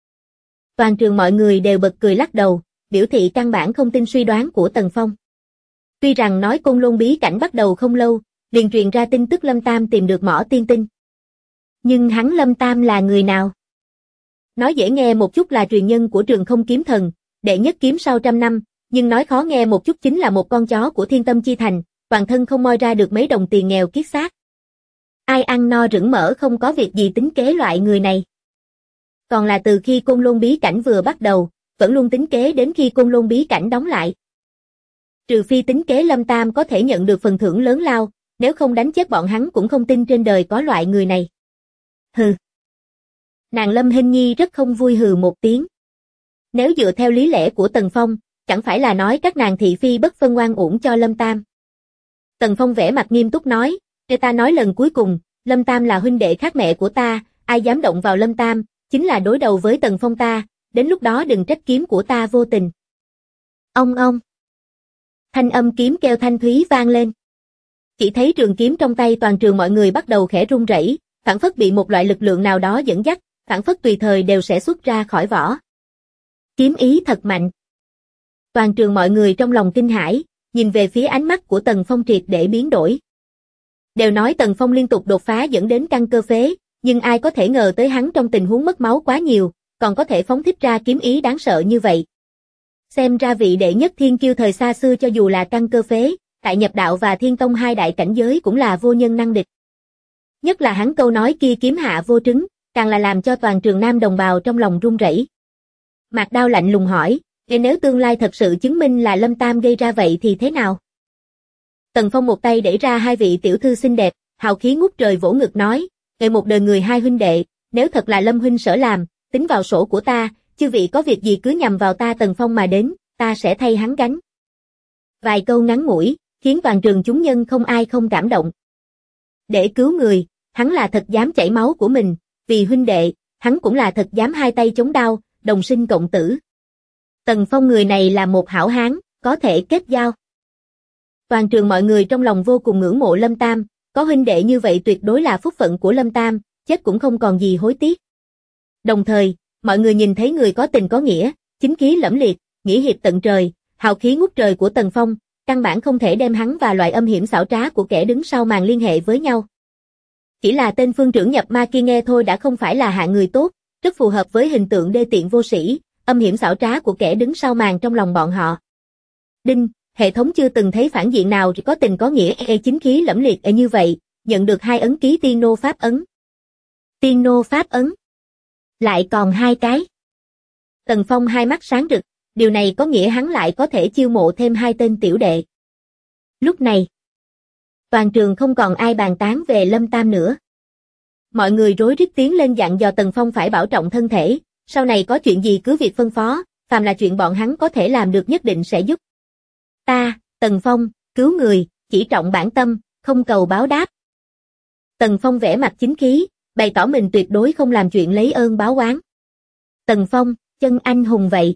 B: Toàn trường mọi người đều bật cười lắc đầu, biểu thị căn bản không tin suy đoán của Tần Phong. Tuy rằng nói Côn Lôn bí cảnh bắt đầu không lâu, liền truyền ra tin tức Lâm Tam tìm được mỏ tiên tinh. Nhưng hắn Lâm Tam là người nào? Nói dễ nghe một chút là truyền nhân của Trường Không Kiếm Thần, đệ nhất kiếm sau trăm năm, nhưng nói khó nghe một chút chính là một con chó của Thiên Tâm Chi Thành, toàn thân không moi ra được mấy đồng tiền nghèo kiết xác. Ai ăn no rửng mỡ không có việc gì tính kế loại người này. Còn là từ khi Côn Lôn bí cảnh vừa bắt đầu, vẫn luôn tính kế đến khi Côn Lôn bí cảnh đóng lại. Trừ phi tính kế Lâm Tam có thể nhận được phần thưởng lớn lao, nếu không đánh chết bọn hắn cũng không tin trên đời có loại người này. Hừ. Nàng Lâm Hinh Nhi rất không vui hừ một tiếng. Nếu dựa theo lý lẽ của Tần Phong, chẳng phải là nói các nàng thị phi bất phân oan uổng cho Lâm Tam. Tần Phong vẻ mặt nghiêm túc nói, để ta nói lần cuối cùng, Lâm Tam là huynh đệ khác mẹ của ta, ai dám động vào Lâm Tam, chính là đối đầu với Tần Phong ta, đến lúc đó đừng trách kiếm của ta vô tình. Ông. Thanh âm kiếm kêu thanh thúy vang lên. Chỉ thấy trường kiếm trong tay toàn trường mọi người bắt đầu khẽ rung rẩy, phảng phất bị một loại lực lượng nào đó dẫn dắt, phảng phất tùy thời đều sẽ xuất ra khỏi vỏ. Kiếm ý thật mạnh. Toàn trường mọi người trong lòng kinh hãi, nhìn về phía ánh mắt của Tần Phong triệt để biến đổi. Đều nói Tần Phong liên tục đột phá dẫn đến căn cơ phế, nhưng ai có thể ngờ tới hắn trong tình huống mất máu quá nhiều, còn có thể phóng thích ra kiếm ý đáng sợ như vậy. Xem ra vị đệ nhất thiên kiêu thời xa xưa cho dù là căn cơ phế, tại nhập đạo và thiên tông hai đại cảnh giới cũng là vô nhân năng địch. Nhất là hắn câu nói kia kiếm hạ vô trứng, càng là làm cho toàn trường nam đồng bào trong lòng run rẩy. Mạc Đao lạnh lùng hỏi, nếu tương lai thật sự chứng minh là Lâm Tam gây ra vậy thì thế nào? Tần Phong một tay đẩy ra hai vị tiểu thư xinh đẹp, hào khí ngút trời vỗ ngực nói, ngày một đời người hai huynh đệ, nếu thật là Lâm huynh sở làm, tính vào sổ của ta, chư vị có việc gì cứ nhằm vào ta Tần Phong mà đến, ta sẽ thay hắn gánh. Vài câu ngắn ngủi, khiến toàn trường chúng nhân không ai không cảm động. Để cứu người, hắn là thật dám chảy máu của mình, vì huynh đệ, hắn cũng là thật dám hai tay chống đao, đồng sinh cộng tử. Tần Phong người này là một hảo hán, có thể kết giao. Toàn trường mọi người trong lòng vô cùng ngưỡng mộ Lâm Tam, có huynh đệ như vậy tuyệt đối là phúc phận của Lâm Tam, chết cũng không còn gì hối tiếc. Đồng thời, mọi người nhìn thấy người có tình có nghĩa, chính khí lẫm liệt, nghĩa hiệp tận trời, hào khí ngút trời của Tần Phong, căn bản không thể đem hắn và loại âm hiểm xảo trá của kẻ đứng sau màn liên hệ với nhau. Chỉ là tên phương trưởng nhập ma kia nghe thôi đã không phải là hạng người tốt, rất phù hợp với hình tượng đê tiện vô sĩ, âm hiểm xảo trá của kẻ đứng sau màn trong lòng bọn họ. Đinh, hệ thống chưa từng thấy phản diện nào có tình có nghĩa chính khí lẫm liệt như vậy, nhận được 2 ấn ký tiên nô pháp ấn. Tiên nô pháp ấn. Lại còn 2 cái. Tần Phong hai mắt sáng rực, điều này có nghĩa hắn lại có thể chiêu mộ thêm 2 tên tiểu đệ. Lúc này, toàn trường không còn ai bàn tán về Lâm Tam nữa. Mọi người rối rít tiến lên dặn dò Tần Phong phải bảo trọng thân thể, sau này có chuyện gì cứ việc phân phó, phàm là chuyện bọn hắn có thể làm được nhất định sẽ giúp. Ta, Tần Phong, cứu người, chỉ trọng bản tâm, không cầu báo đáp. Tần Phong vẽ mặt chính khí, bày tỏ mình tuyệt đối không làm chuyện lấy ơn báo oán. Tần Phong, chân anh hùng vậy.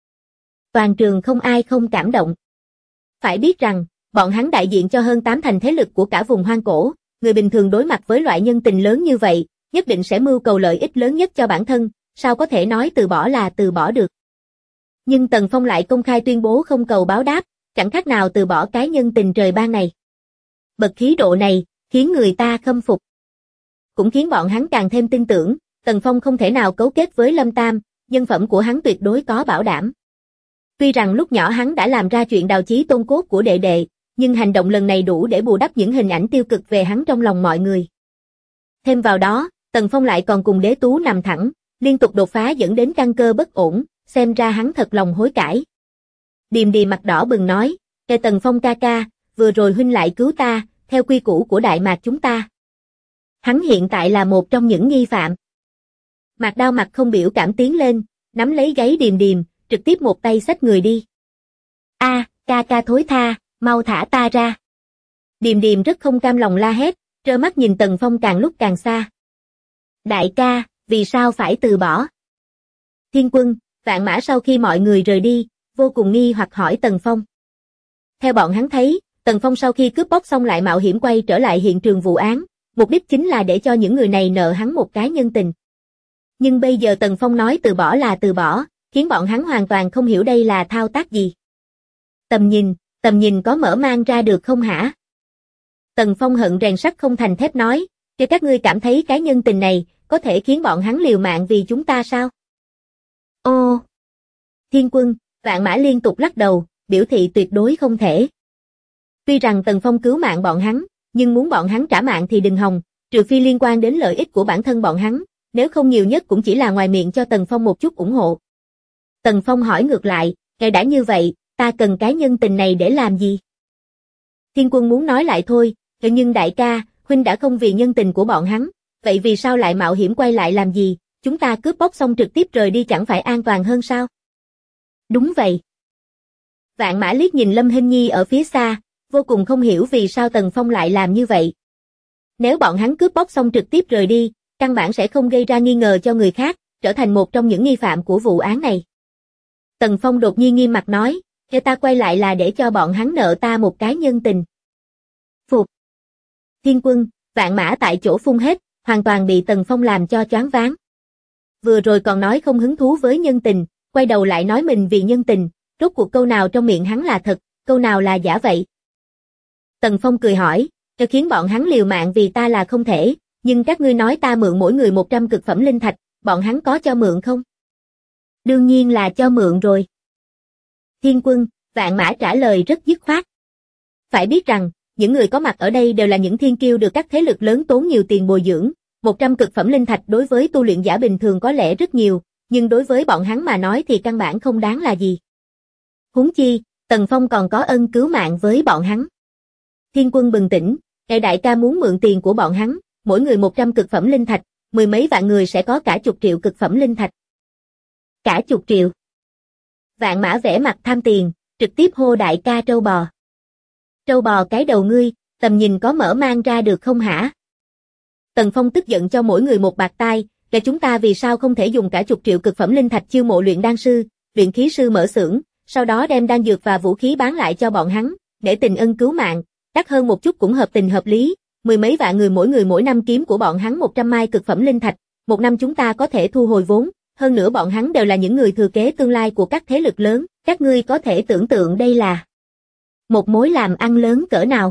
B: Toàn trường không ai không cảm động. Phải biết rằng, bọn hắn đại diện cho hơn 8 thành thế lực của cả vùng hoang cổ, người bình thường đối mặt với loại nhân tình lớn như vậy, nhất định sẽ mưu cầu lợi ích lớn nhất cho bản thân, sao có thể nói từ bỏ là từ bỏ được. Nhưng Tần Phong lại công khai tuyên bố không cầu báo đáp, chẳng khác nào từ bỏ cái nhân tình trời ban này. Bậc khí độ này, khiến người ta khâm phục. Cũng khiến bọn hắn càng thêm tin tưởng, Tần Phong không thể nào cấu kết với Lâm Tam, nhân phẩm của hắn tuyệt đối có bảo đảm. Tuy rằng lúc nhỏ hắn đã làm ra chuyện đào chí tôn cốt của đệ đệ, nhưng hành động lần này đủ để bù đắp những hình ảnh tiêu cực về hắn trong lòng mọi người. Thêm vào đó, Tần Phong lại còn cùng Đế Tú nằm thẳng, liên tục đột phá dẫn đến căn cơ bất ổn, xem ra hắn thật lòng hối cải. Điềm Điềm mặt đỏ bừng nói, kệ Tần Phong ca ca, vừa rồi huynh lại cứu ta, theo quy củ của Đại Mạc chúng ta. Hắn hiện tại là một trong những nghi phạm. Mạc Đao mặt không biểu cảm tiến lên, nắm lấy gáy Điềm Điềm, trực tiếp một tay xách người đi. Ca ca thối tha, mau thả ta ra. Điềm Điềm rất không cam lòng la hét, trơ mắt nhìn Tần Phong càng lúc càng xa. Đại ca, vì sao phải từ bỏ? Thiên Quân, Vạn Mã sau khi mọi người rời đi, vô cùng nghi hoặc hỏi Tần Phong. Theo bọn hắn thấy, Tần Phong sau khi cướp bóc xong lại mạo hiểm quay trở lại hiện trường vụ án, mục đích chính là để cho những người này nợ hắn một cái nhân tình. Nhưng bây giờ Tần Phong nói từ bỏ là từ bỏ, khiến bọn hắn hoàn toàn không hiểu đây là thao tác gì. Tầm nhìn có mở mang ra được không hả? Tần Phong hận rèn sắt không thành thép nói, cho các ngươi cảm thấy cái nhân tình này, có thể khiến bọn hắn liều mạng vì chúng ta sao? Ô! Thiên Quân, Vạn Mã liên tục lắc đầu, biểu thị tuyệt đối không thể. Tuy rằng Tần Phong cứu mạng bọn hắn, nhưng muốn bọn hắn trả mạng thì đừng hòng, trừ phi liên quan đến lợi ích của bản thân bọn hắn, nếu không nhiều nhất cũng chỉ là ngoài miệng cho Tần Phong một chút ủng hộ. Tần Phong hỏi ngược lại, ngài đã như vậy, ta cần cái nhân tình này để làm gì? Thiên Quân muốn nói lại thôi, nhưng đại ca, huynh đã không vì nhân tình của bọn hắn, vậy vì sao lại mạo hiểm quay lại làm gì, chúng ta cướp bóc xong trực tiếp rời đi chẳng phải an toàn hơn sao? Đúng vậy. Vạn Mã liếc nhìn Lâm Hinh Nhi ở phía xa, vô cùng không hiểu vì sao Tần Phong lại làm như vậy. Nếu bọn hắn cướp bóc xong trực tiếp rời đi, căn bản sẽ không gây ra nghi ngờ cho người khác, trở thành một trong những nghi phạm của vụ án này. Tần Phong đột nhiên nghiêm mặt nói, cho ta quay lại là để cho bọn hắn nợ ta một cái nhân tình. Phục. Thiên Quân, Vạn Mã tại chỗ phun hết, hoàn toàn bị Tần Phong làm cho choáng váng. Vừa rồi còn nói không hứng thú với nhân tình, quay đầu lại nói mình vì nhân tình, rốt cuộc câu nào trong miệng hắn là thật, câu nào là giả vậy? Tần Phong cười hỏi, cho khiến bọn hắn liều mạng vì ta là không thể, nhưng các ngươi nói ta mượn mỗi người 100 cực phẩm linh thạch, bọn hắn có cho mượn không? Đương nhiên là cho mượn rồi. Thiên Quân, Vạn Mã trả lời rất dứt khoát. Phải biết rằng, những người có mặt ở đây đều là những thiên kiêu được các thế lực lớn tốn nhiều tiền bồi dưỡng, 100 cực phẩm linh thạch đối với tu luyện giả bình thường có lẽ rất nhiều, nhưng đối với bọn hắn mà nói thì căn bản không đáng là gì. Huống chi, Tần Phong còn có ân cứu mạng với bọn hắn. Thiên Quân bừng tỉnh, đại ca muốn mượn tiền của bọn hắn, mỗi người 100 cực phẩm linh thạch, mười mấy vạn người sẽ có cả chục triệu cực phẩm linh thạch. Cả chục triệu. Vạn Mã vẽ mặt tham tiền, trực tiếp hô đại ca trâu bò. Trâu bò cái đầu ngươi, tầm nhìn có mở mang ra được không hả? Tần Phong tức giận cho mỗi người một bạt tai, để chúng ta vì sao không thể dùng cả chục triệu cực phẩm linh thạch chiêu mộ luyện đan sư, luyện khí sư mở xưởng, sau đó đem đan dược và vũ khí bán lại cho bọn hắn, để tình ân cứu mạng, đắt hơn một chút cũng hợp tình hợp lý, mười mấy vạn người mỗi năm kiếm của bọn hắn 100 mai cực phẩm linh thạch, một năm chúng ta có thể thu hồi vốn, hơn nữa bọn hắn đều là những người thừa kế tương lai của các thế lực lớn, Các ngươi có thể tưởng tượng đây là một mối làm ăn lớn cỡ nào.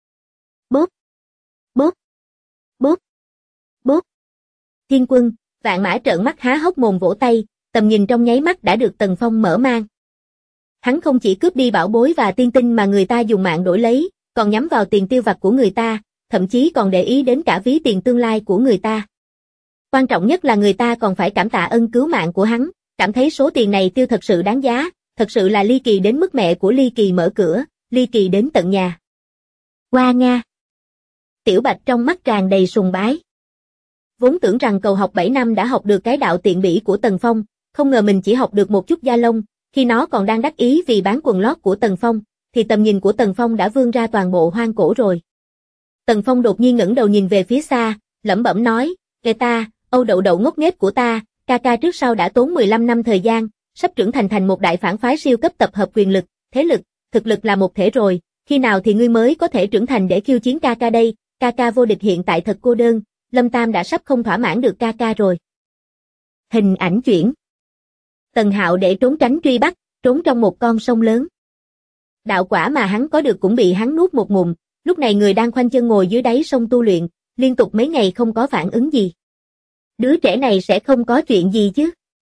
B: Bốp, bốp, bốp, bốp. Thiên Quân, Vạn Mã trợn mắt há hốc mồm vỗ tay, tầm nhìn trong nháy mắt đã được Tần Phong mở mang. Hắn không chỉ cướp đi bảo bối và tiên tinh mà người ta dùng mạng đổi lấy, còn nhắm vào tiền tiêu vặt của người ta, thậm chí còn để ý đến cả ví tiền tương lai của người ta. Quan trọng nhất là người ta còn phải cảm tạ ân cứu mạng của hắn, cảm thấy số tiền này tiêu thật sự đáng giá, thật sự là ly kỳ đến mức mẹ của ly kỳ mở cửa, ly kỳ đến tận nhà. Qua Nga. Tiểu Bạch trong mắt tràn đầy sùng bái. Vốn tưởng rằng cầu học 7 năm đã học được cái đạo tiện bỉ của Tần Phong, không ngờ mình chỉ học được một chút da lông, khi nó còn đang đắc ý vì bán quần lót của Tần Phong, thì tầm nhìn của Tần Phong đã vươn ra toàn bộ hoang cổ rồi. Tần Phong đột nhiên ngẩng đầu nhìn về phía xa, lẩm bẩm nói, "Kìa ta, Âu Đậu Đậu ngốc nghếch của ta, ca ca trước sau đã tốn 15 năm thời gian, sắp trưởng thành một đại phản phái siêu cấp tập hợp quyền lực, thế lực, thực lực là một thể rồi, khi nào thì ngươi mới có thể trưởng thành để khiêu chiến ca ca đây, ca ca vô địch hiện tại thật cô đơn, Lâm Tam đã sắp không thỏa mãn được ca ca rồi." Hình ảnh chuyển. Tần Hạo để trốn tránh truy bắt, trốn trong một con sông lớn. Đạo quả mà hắn có được cũng bị hắn nuốt một ngụm, lúc này người đang khoanh chân ngồi dưới đáy sông tu luyện, liên tục mấy ngày không có phản ứng gì. Đứa trẻ này sẽ không có chuyện gì chứ?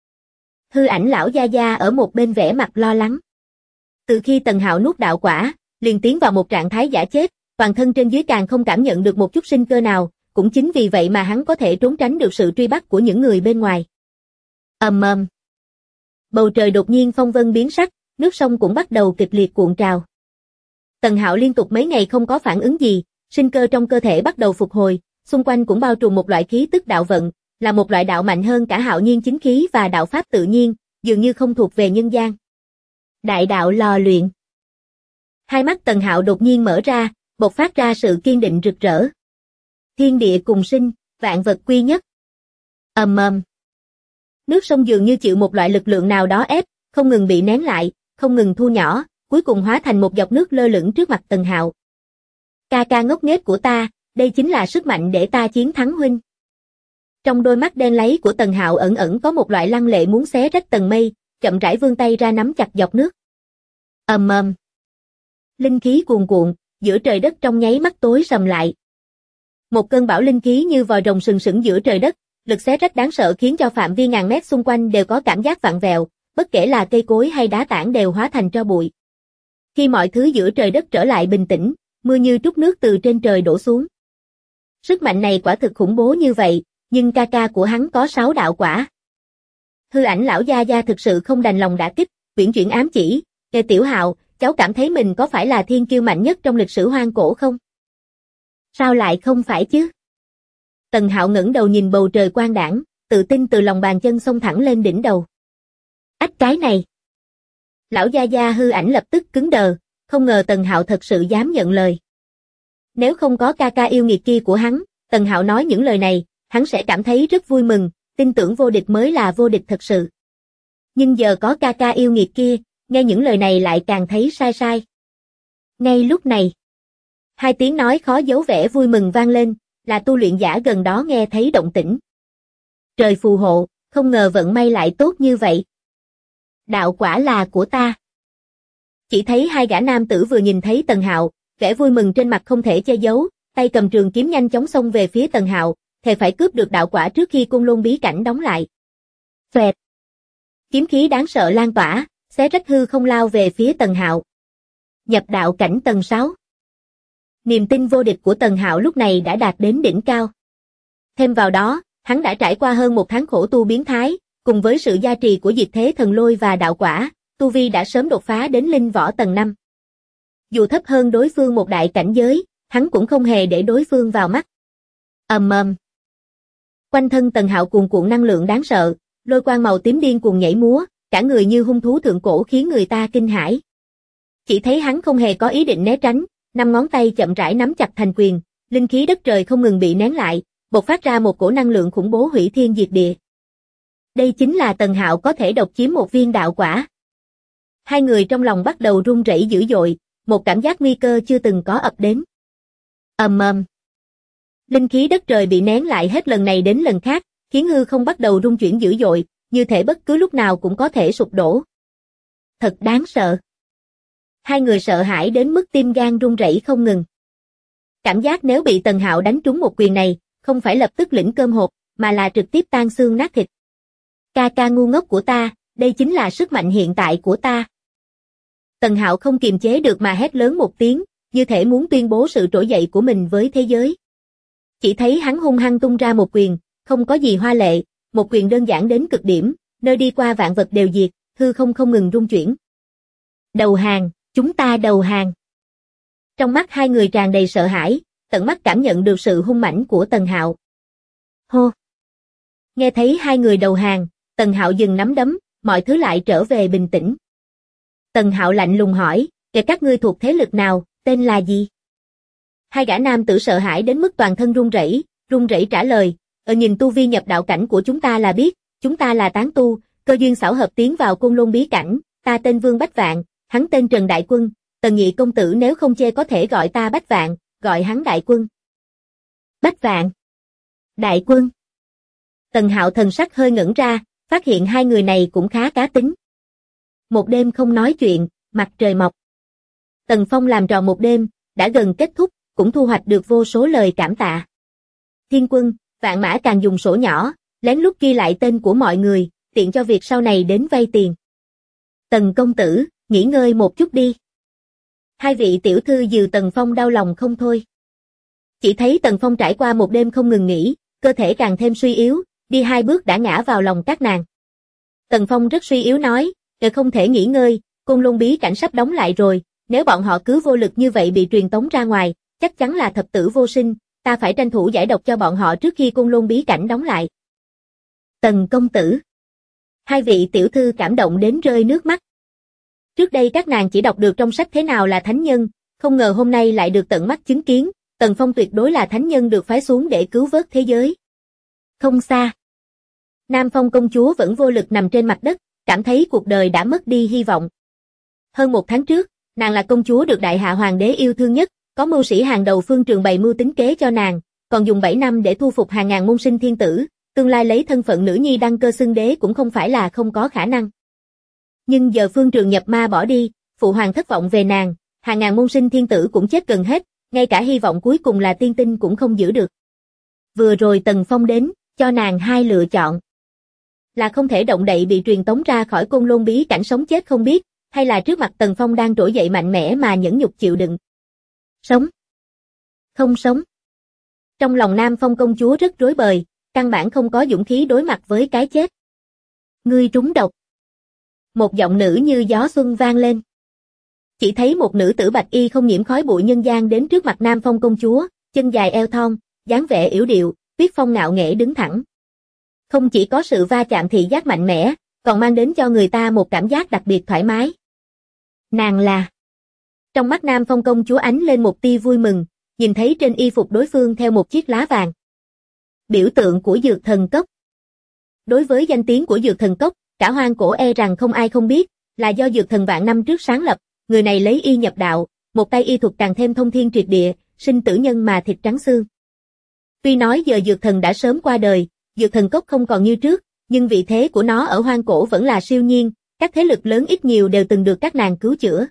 B: Hư Ảnh lão gia gia ở một bên vẻ mặt lo lắng. Từ khi Tần Hạo nuốt đạo quả, liền tiến vào một trạng thái giả chết, toàn thân trên dưới càng không cảm nhận được một chút sinh cơ nào, cũng chính vì vậy mà hắn có thể trốn tránh được sự truy bắt của những người bên ngoài. Ầm ầm. Bầu trời đột nhiên phong vân biến sắc, nước sông cũng bắt đầu kịch liệt cuộn trào. Tần Hạo liên tục mấy ngày không có phản ứng gì, sinh cơ trong cơ thể bắt đầu phục hồi, xung quanh cũng bao trùm một loại khí tức đạo vận, là một loại đạo mạnh hơn cả hạo nhiên chính khí và đạo pháp tự nhiên, dường như không thuộc về nhân gian. Đại đạo lò luyện. Hai mắt Tần Hạo đột nhiên mở ra, bộc phát ra sự kiên định rực rỡ. Thiên địa cùng sinh, vạn vật quy nhất. Ầm ầm. Nước sông dường như chịu một loại lực lượng nào đó ép, không ngừng bị nén lại, không ngừng thu nhỏ, cuối cùng hóa thành một giọt nước lơ lửng trước mặt Tần Hạo. Ca ca ngốc nghếch của ta, đây chính là sức mạnh để ta chiến thắng huynh. Trong đôi mắt đen láy của Tần Hạo ẩn ẩn có một loại lăng lệ muốn xé rách tầng mây, chậm rãi vươn tay ra nắm chặt giọt nước. Ầm ầm. Linh khí cuồn cuộn, giữa trời đất trong nháy mắt tối sầm lại. Một cơn bão linh khí như vòi rồng sừng sững giữa trời đất, lực xé rách đáng sợ khiến cho phạm vi ngàn mét xung quanh đều có cảm giác vặn vẹo, bất kể là cây cối hay đá tảng đều hóa thành tro bụi. Khi mọi thứ giữa trời đất trở lại bình tĩnh, mưa như trút nước từ trên trời đổ xuống. Sức mạnh này quả thực khủng bố như vậy, nhưng ca ca của hắn có 6 đạo quả. Hư Ảnh lão gia gia thực sự không đành lòng đả kích, uyển chuyển ám chỉ, "Kìa Tiểu Hạo, cháu cảm thấy mình có phải là thiên kiêu mạnh nhất trong lịch sử hoang cổ không?" "Sao lại không phải chứ?" Tần Hạo ngẩng đầu nhìn bầu trời quang đãng, tự tin từ lòng bàn chân xông thẳng lên đỉnh đầu. Ách cái này. Lão gia gia Hư Ảnh lập tức cứng đờ, không ngờ Tần Hạo thật sự dám nhận lời. Nếu không có ca ca yêu nghiệt kia của hắn, Tần Hạo nói những lời này, hắn sẽ cảm thấy rất vui mừng, tin tưởng vô địch mới là vô địch thật sự. Nhưng giờ có ca ca yêu nghiệt kia, nghe những lời này lại càng thấy sai sai. Ngay lúc này, hai tiếng nói khó giấu vẻ vui mừng vang lên, là tu luyện giả gần đó nghe thấy động tĩnh. Trời phù hộ, không ngờ vận may lại tốt như vậy. Đạo quả là của ta. Chỉ thấy hai gã nam tử vừa nhìn thấy Tần Hạo, vẻ vui mừng trên mặt không thể che giấu, tay cầm trường kiếm nhanh chóng xông về phía Tần Hạo, thề phải cướp được đạo quả trước khi Côn Lôn bí cảnh đóng lại. Xoẹt. Kiếm khí đáng sợ lan tỏa, xé rách hư không lao về phía Tần Hạo. Nhập đạo cảnh tầng 6. Niềm tin vô địch của Tần Hạo lúc này đã đạt đến đỉnh cao. Thêm vào đó, hắn đã trải qua hơn một tháng khổ tu biến thái, cùng với sự gia trì của diệt thế thần lôi và đạo quả, tu vi đã sớm đột phá đến linh võ tầng 5. Dù thấp hơn đối phương một đại cảnh giới, hắn cũng không hề để đối phương vào mắt. Ầm ầm. Quanh thân Tần Hạo cuồn cuộn năng lượng đáng sợ, lôi quang màu tím điên cuồng nhảy múa, cả người như hung thú thượng cổ khiến người ta kinh hãi. Chỉ thấy hắn không hề có ý định né tránh, 5 ngón tay chậm rãi nắm chặt thành quyền, linh khí đất trời không ngừng bị nén lại, bộc phát ra một cổ năng lượng khủng bố hủy thiên diệt địa. Đây chính là Tần Hạo có thể độc chiếm một viên đạo quả. Hai người trong lòng bắt đầu run rẩy dữ dội, một cảm giác nguy cơ chưa từng có ập đến. Ầm ầm. Linh khí đất trời bị nén lại hết lần này đến lần khác, khiến hư không bắt đầu rung chuyển dữ dội, như thể bất cứ lúc nào cũng có thể sụp đổ. thật đáng sợ. Hai người sợ hãi đến mức tim gan run rẩy không ngừng. Cảm giác nếu bị Tần Hạo đánh trúng một quyền này, không phải lập tức lĩnh cơm hộp, mà là trực tiếp tan xương nát thịt. Ca ca ngu ngốc của ta, đây chính là sức mạnh hiện tại của ta. Tần Hạo không kiềm chế được mà hét lớn một tiếng, như thể muốn tuyên bố sự trỗi dậy của mình với thế giới. Chỉ thấy hắn hung hăng tung ra một quyền, không có gì hoa lệ, một quyền đơn giản đến cực điểm, nơi đi qua vạn vật đều diệt, hư không không ngừng rung chuyển. Đầu hàng, chúng ta đầu hàng. Trong mắt hai người tràn đầy sợ hãi, tận mắt cảm nhận được sự hung mãnh của Tần Hạo. Hô! Nghe thấy hai người đầu hàng, Tần Hạo dừng nắm đấm, mọi thứ lại trở về bình tĩnh. Tần Hạo lạnh lùng hỏi, kể các ngươi thuộc thế lực nào, tên là gì? Hai gã nam tử sợ hãi đến mức toàn thân run rẩy trả lời, nhìn tu vi nhập đạo cảnh của chúng ta là biết, chúng ta là tán tu, cơ duyên xảo hợp tiến vào Côn Lôn bí cảnh, ta tên Vương Bách Vạn, hắn tên Trần Đại Quân, Tần nhị công tử nếu không chê có thể gọi ta Bách Vạn, gọi hắn Đại Quân. Bách Vạn. Đại Quân. Tần Hạo thần sắc hơi ngẩn ra, phát hiện hai người này cũng khá cá tính. Một đêm không nói chuyện, mặt trời mọc. Tần Phong làm tròn một đêm, đã gần kết thúc, cũng thu hoạch được vô số lời cảm tạ. Thiên Quân, Vạn Mã càng dùng sổ nhỏ, lén lút ghi lại tên của mọi người, tiện cho việc sau này đến vay tiền. Tần công tử, nghỉ ngơi một chút đi. Hai vị tiểu thư dìu Tần Phong đau lòng không thôi. Chỉ thấy Tần Phong trải qua một đêm không ngừng nghỉ, cơ thể càng thêm suy yếu, đi hai bước đã ngã vào lòng các nàng. Tần Phong rất suy yếu nói, không thể nghỉ ngơi, Côn Lôn bí cảnh sắp đóng lại rồi, nếu bọn họ cứ vô lực như vậy bị truyền tống ra ngoài, chắc chắn là thập tử vô sinh, ta phải tranh thủ giải độc cho bọn họ trước khi Côn Lôn bí cảnh đóng lại. Tần công tử. Hai vị tiểu thư cảm động đến rơi nước mắt. Trước đây các nàng chỉ đọc được trong sách thế nào là thánh nhân, không ngờ hôm nay lại được tận mắt chứng kiến, Tần Phong tuyệt đối là thánh nhân được phái xuống để cứu vớt thế giới. Không xa. Nam Phong công chúa vẫn vô lực nằm trên mặt đất, cảm thấy cuộc đời đã mất đi hy vọng. Hơn một tháng trước, nàng là công chúa được Đại Hạ Hoàng đế yêu thương nhất, có mưu sĩ hàng đầu phương Trường bày mưu tính kế cho nàng, còn dùng 7 năm để thu phục hàng ngàn môn sinh thiên tử, tương lai lấy thân phận nữ nhi đăng cơ xưng đế cũng không phải là không có khả năng. Nhưng giờ phương Trường nhập ma bỏ đi, phụ hoàng thất vọng về nàng, hàng ngàn môn sinh thiên tử cũng chết gần hết, ngay cả hy vọng cuối cùng là tiên tinh cũng không giữ được. Vừa rồi Tần Phong đến, cho nàng hai lựa chọn. Là không thể động đậy bị truyền tống ra khỏi Côn Lôn bí cảnh sống chết không biết, hay là trước mặt Tần Phong đang trỗi dậy mạnh mẽ mà nhẫn nhục chịu đựng. Sống. Không sống. Trong lòng Nam Phong công chúa rất rối bời, căn bản không có dũng khí đối mặt với cái chết. Ngươi trúng độc. Một giọng nữ như gió xuân vang lên. Chỉ thấy một nữ tử bạch y không nhiễm khói bụi nhân gian đến trước mặt Nam Phong công chúa, chân dài eo thon, dáng vẻ yểu điệu, tuyết phong ngạo nghễ đứng thẳng. Không chỉ có sự va chạm thị giác mạnh mẽ, còn mang đến cho người ta một cảm giác đặc biệt thoải mái. Nàng là... Trong mắt Nam Phong công chúa ánh lên một tia vui mừng, nhìn thấy trên y phục đối phương theo một chiếc lá vàng. Biểu tượng của Dược Thần Cốc. Đối với danh tiếng của Dược Thần Cốc, cả hoang cổ e rằng không ai không biết, là do Dược Thần vạn năm trước sáng lập, người này lấy y nhập đạo, một tay y thuật càng thêm thông thiên triệt địa, sinh tử nhân mà thịt trắng xương. Tuy nói giờ Dược Thần đã sớm qua đời, Dược Thần Cốc không còn như trước, nhưng vị thế của nó ở hoang cổ vẫn là siêu nhiên, các thế lực lớn ít nhiều đều từng được các nàng cứu chữa.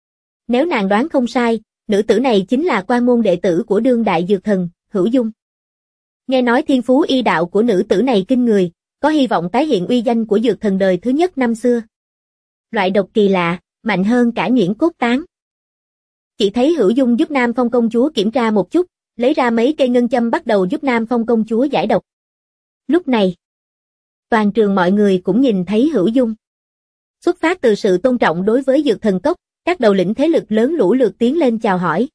B: Nếu nàng đoán không sai, nữ tử này chính là quan môn đệ tử của đương đại Dược Thần, Hữu Dung. Nghe nói thiên phú y đạo của nữ tử này kinh người, có hy vọng tái hiện uy danh của Dược Thần đời thứ nhất năm xưa. Loại độc kỳ lạ, mạnh hơn cả nhuyễn cốt tán. Chỉ thấy Hữu Dung giúp Nam Phong công chúa kiểm tra một chút, lấy ra mấy cây ngân châm bắt đầu giúp Nam Phong công chúa giải độc. Lúc này, toàn trường mọi người cũng nhìn thấy Hữu Dung. Xuất phát từ sự tôn trọng đối với Dược Thần Cốc, các đầu lĩnh thế lực lớn lũ lượt tiến lên chào hỏi.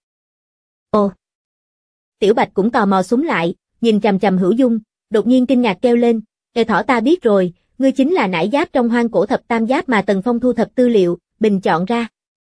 B: Ồ! Tiểu Bạch cũng tò mò súng lại, nhìn chằm chằm Hữu Dung, đột nhiên kinh ngạc kêu lên, "Ê thỏ ta biết rồi, ngươi chính là nải giáp trong hoang cổ thập tam giáp mà Tần Phong thu thập tư liệu, bình chọn ra."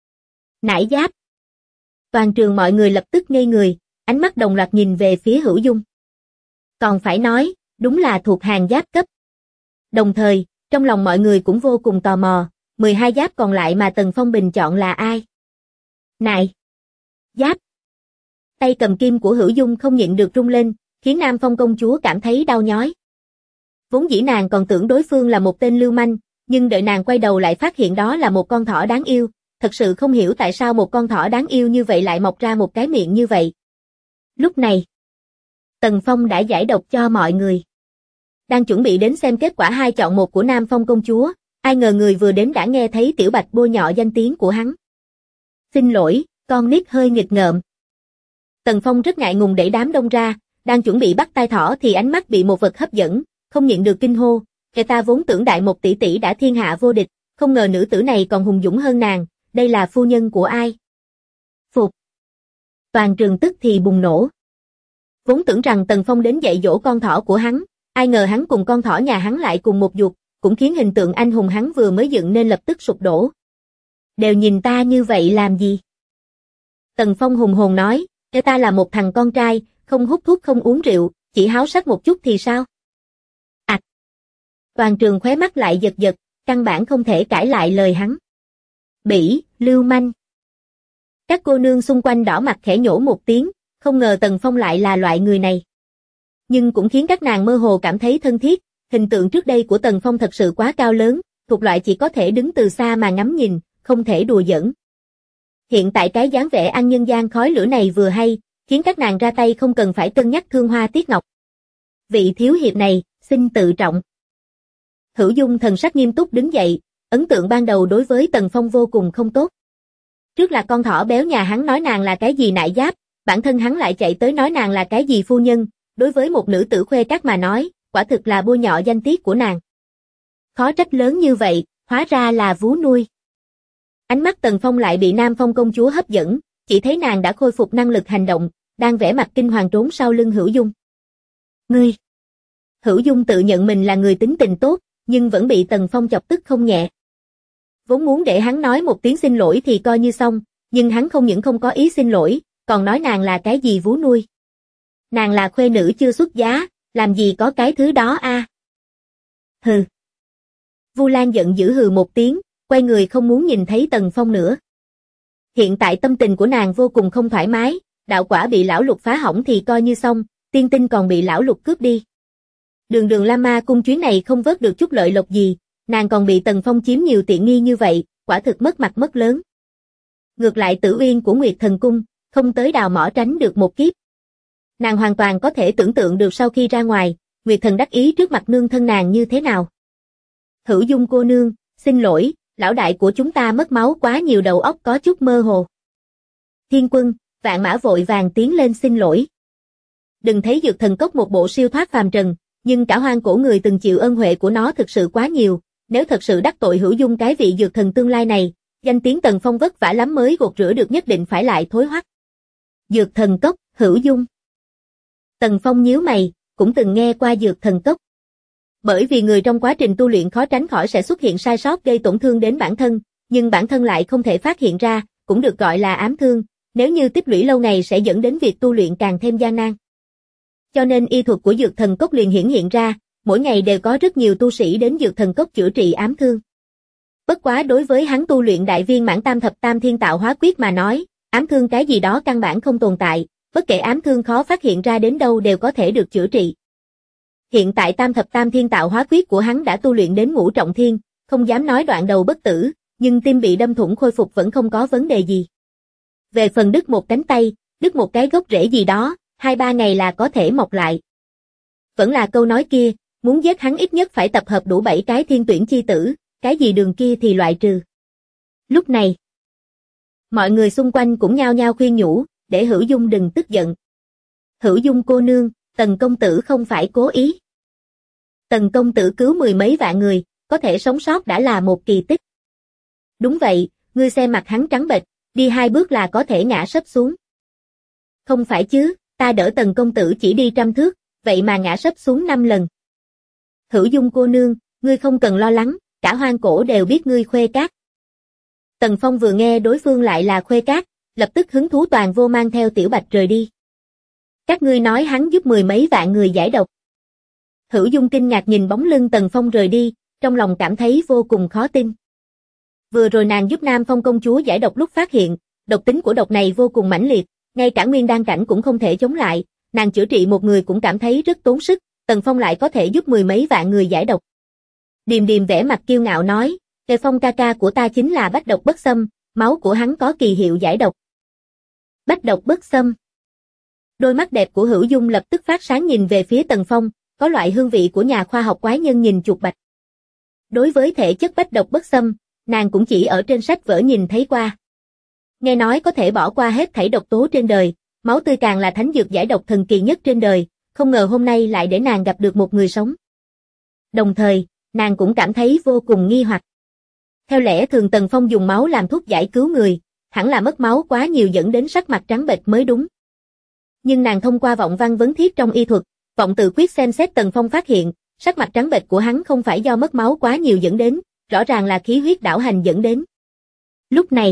B: Nải giáp. Toàn trường mọi người lập tức ngây người, ánh mắt đồng loạt nhìn về phía Hữu Dung. Còn phải nói, đúng là thuộc hàng giáp cấp. Đồng thời, trong lòng mọi người cũng vô cùng tò mò, 12 giáp còn lại mà Tần Phong bình chọn là ai? Này! Giáp! Tay cầm kim của Hữu Dung không nhịn được rung lên, khiến Nam Phong công chúa cảm thấy đau nhói. Vốn dĩ nàng còn tưởng đối phương là một tên lưu manh, nhưng đợi nàng quay đầu lại phát hiện đó là một con thỏ đáng yêu, thật sự không hiểu tại sao một con thỏ đáng yêu như vậy lại mọc ra một cái miệng như vậy. Lúc này, Tần Phong đã giải độc cho mọi người. Đang chuẩn bị đến xem kết quả 2 chọn 1 của Nam Phong công chúa, ai ngờ người vừa đến đã nghe thấy Tiểu Bạch bôi nhọ danh tiếng của hắn. Xin lỗi, con nít hơi nghịch ngợm. Tần Phong rất ngại ngùng đẩy đám đông ra, đang chuẩn bị bắt tai thỏ thì ánh mắt bị một vật hấp dẫn, không nhịn được kinh hô, người ta vốn tưởng đại một tỷ tỷ đã thiên hạ vô địch, không ngờ nữ tử này còn hùng dũng hơn nàng, đây là phu nhân của ai? Phục. Toàn trường tức thì bùng nổ. Vốn tưởng rằng Tần Phong đến dạy dỗ con thỏ của hắn, ai ngờ hắn cùng con thỏ nhà hắn lại cùng một ruột, cũng khiến hình tượng anh hùng hắn vừa mới dựng nên lập tức sụp đổ. Đều nhìn ta như vậy làm gì? Tần Phong hùng hồn nói, ta là một thằng con trai, không hút thuốc không uống rượu, chỉ háo sắc một chút thì sao? Toàn trường khóe mắt lại giật giật, căn bản không thể cãi lại lời hắn. Bỉ, lưu manh. Các cô nương xung quanh đỏ mặt khẽ nhổ một tiếng, không ngờ Tần Phong lại là loại người này. Nhưng cũng khiến các nàng mơ hồ cảm thấy thân thiết, hình tượng trước đây của Tần Phong thật sự quá cao lớn, thuộc loại chỉ có thể đứng từ xa mà ngắm nhìn, không thể đùa giỡn. Hiện tại cái dáng vẻ ăn nhân gian khói lửa này vừa hay, khiến các nàng ra tay không cần phải cân nhắc thương hoa tiếc ngọc. Vị thiếu hiệp này, xin tự trọng. Hữu Dung thần sắc nghiêm túc đứng dậy, ấn tượng ban đầu đối với Tần Phong vô cùng không tốt. Trước là con thỏ béo nhà hắn nói nàng là cái gì nại giáp, bản thân hắn lại chạy tới nói nàng là cái gì phu nhân, đối với một nữ tử khuê các mà nói, quả thực là bôi nhọ danh tiết của nàng. Khó trách lớn như vậy, hóa ra là vú nuôi. Ánh mắt Tần Phong lại bị Nam Phong công chúa hấp dẫn, chỉ thấy nàng đã khôi phục năng lực hành động, đang vẽ mặt kinh hoàng trốn sau lưng Hữu Dung. Ngươi! Hữu Dung tự nhận mình là người tính tình tốt, nhưng vẫn bị Tần Phong chọc tức không nhẹ. Vốn muốn để hắn nói một tiếng xin lỗi thì coi như xong, nhưng hắn không những không có ý xin lỗi, còn nói nàng là cái gì vú nuôi. Nàng là khuê nữ chưa xuất giá, làm gì có cái thứ đó a? Hừ. Vu Lan giận dữ hừ một tiếng, quay người không muốn nhìn thấy Tần Phong nữa. Hiện tại tâm tình của nàng vô cùng không thoải mái, đạo quả bị lão lục phá hỏng thì coi như xong, tiên tinh còn bị lão lục cướp đi. Đường đường La Ma cung chuyến này không vớt được chút lợi lộc gì, nàng còn bị Tần Phong chiếm nhiều tiện nghi như vậy, quả thực mất mặt mất lớn. Ngược lại Tử Uyên của Nguyệt Thần Cung, không tới đào mỏ tránh được một kiếp. Nàng hoàn toàn có thể tưởng tượng được sau khi ra ngoài, Nguyệt Thần đắc ý trước mặt nương thân nàng như thế nào. Hữu Dung cô nương, xin lỗi, lão đại của chúng ta mất máu quá nhiều đầu óc có chút mơ hồ. Thiên Quân, Vạn Mã vội vàng tiến lên xin lỗi. Đừng thấy Dược Thần Cốc một bộ siêu thoát phàm trần, nhưng cả hoang cổ người từng chịu ân huệ của nó thực sự quá nhiều, nếu thật sự đắc tội Hữu Dung cái vị dược thần tương lai này, danh tiếng Tần Phong vất vả lắm mới gột rửa được nhất định phải lại thối hoắc. Dược Thần Cốc, Hữu Dung. Tần Phong nhíu mày, cũng từng nghe qua Dược Thần Cốc. Bởi vì người trong quá trình tu luyện khó tránh khỏi sẽ xuất hiện sai sót gây tổn thương đến bản thân, nhưng bản thân lại không thể phát hiện ra, cũng được gọi là ám thương, nếu như tích lũy lâu ngày sẽ dẫn đến việc tu luyện càng thêm gian nan. Cho nên y thuật của Dược Thần Cốc liền hiển hiện ra, mỗi ngày đều có rất nhiều tu sĩ đến Dược Thần Cốc chữa trị ám thương. Bất quá đối với hắn tu luyện đại viên mãn tam thập tam thiên tạo hóa quyết mà nói, ám thương cái gì đó căn bản không tồn tại, bất kể ám thương khó phát hiện ra đến đâu đều có thể được chữa trị. Hiện tại tam thập tam thiên tạo hóa quyết của hắn đã tu luyện đến ngũ trọng thiên, không dám nói đoạn đầu bất tử, nhưng tim bị đâm thủng khôi phục vẫn không có vấn đề gì. Về phần đứt một cánh tay, đứt một cái gốc rễ gì đó, 2-3 ngày là có thể mọc lại. Vẫn là câu nói kia, muốn giết hắn ít nhất phải tập hợp đủ 7 cái thiên tuyển chi tử, cái gì đường kia thì loại trừ. Lúc này, mọi người xung quanh cũng nhao nhao khuyên nhủ, để Hữu Dung đừng tức giận. Hữu Dung cô nương, Tần công tử không phải cố ý. Tần công tử cứu 10 mấy vạn người, có thể sống sót đã là một kỳ tích. Đúng vậy, ngươi xem mặt hắn trắng bệch, đi 2 bước là có thể ngã sấp xuống. Không phải chứ, ta đỡ Tần công tử chỉ đi 100 thước, vậy mà ngã sấp xuống 5 lần. Hữu Dung cô nương, ngươi không cần lo lắng, cả hoang cổ đều biết ngươi khuê cát. Tần Phong vừa nghe đối phương lại là khuê cát, lập tức hứng thú toàn vô mang theo Tiểu Bạch rời đi. Các ngươi nói hắn giúp 10 mấy vạn người giải độc. Hữu Dung kinh ngạc nhìn bóng lưng Tần Phong rời đi, trong lòng cảm thấy vô cùng khó tin. Vừa rồi nàng giúp Nam Phong công chúa giải độc lúc phát hiện, độc tính của độc này vô cùng mãnh liệt, ngay cả nguyên đan cảnh cũng không thể chống lại, nàng chữa trị một người cũng cảm thấy rất tốn sức, Tần Phong lại có thể giúp 10 mấy vạn người giải độc. Điềm Điềm vẻ mặt kiêu ngạo nói, Tề Phong ca ca của ta chính là bách độc bất xâm, máu của hắn có kỳ hiệu giải độc. Bách độc bất xâm. Đôi mắt đẹp của Hữu Dung lập tức phát sáng nhìn về phía Tần Phong, có loại hương vị của nhà khoa học quái nhân nhìn chuột bạch. Đối với thể chất bách độc bất xâm, nàng cũng chỉ ở trên sách vở nhìn thấy qua. Nghe nói có thể bỏ qua hết thảy độc tố trên đời, máu tươi càng là thánh dược giải độc thần kỳ nhất trên đời, không ngờ hôm nay lại để nàng gặp được một người sống. Đồng thời, nàng cũng cảm thấy vô cùng nghi hoặc. Theo lẽ thường Tần Phong dùng máu làm thuốc giải cứu người, hẳn là mất máu quá nhiều dẫn đến sắc mặt trắng bệch mới đúng. Nhưng nàng thông qua vọng văn vấn thiết trong y thuật, vọng tự quyết xem xét Tần Phong phát hiện, sắc mặt trắng bệch của hắn không phải do mất máu quá nhiều dẫn đến, rõ ràng là khí huyết đảo hành dẫn đến. Lúc này,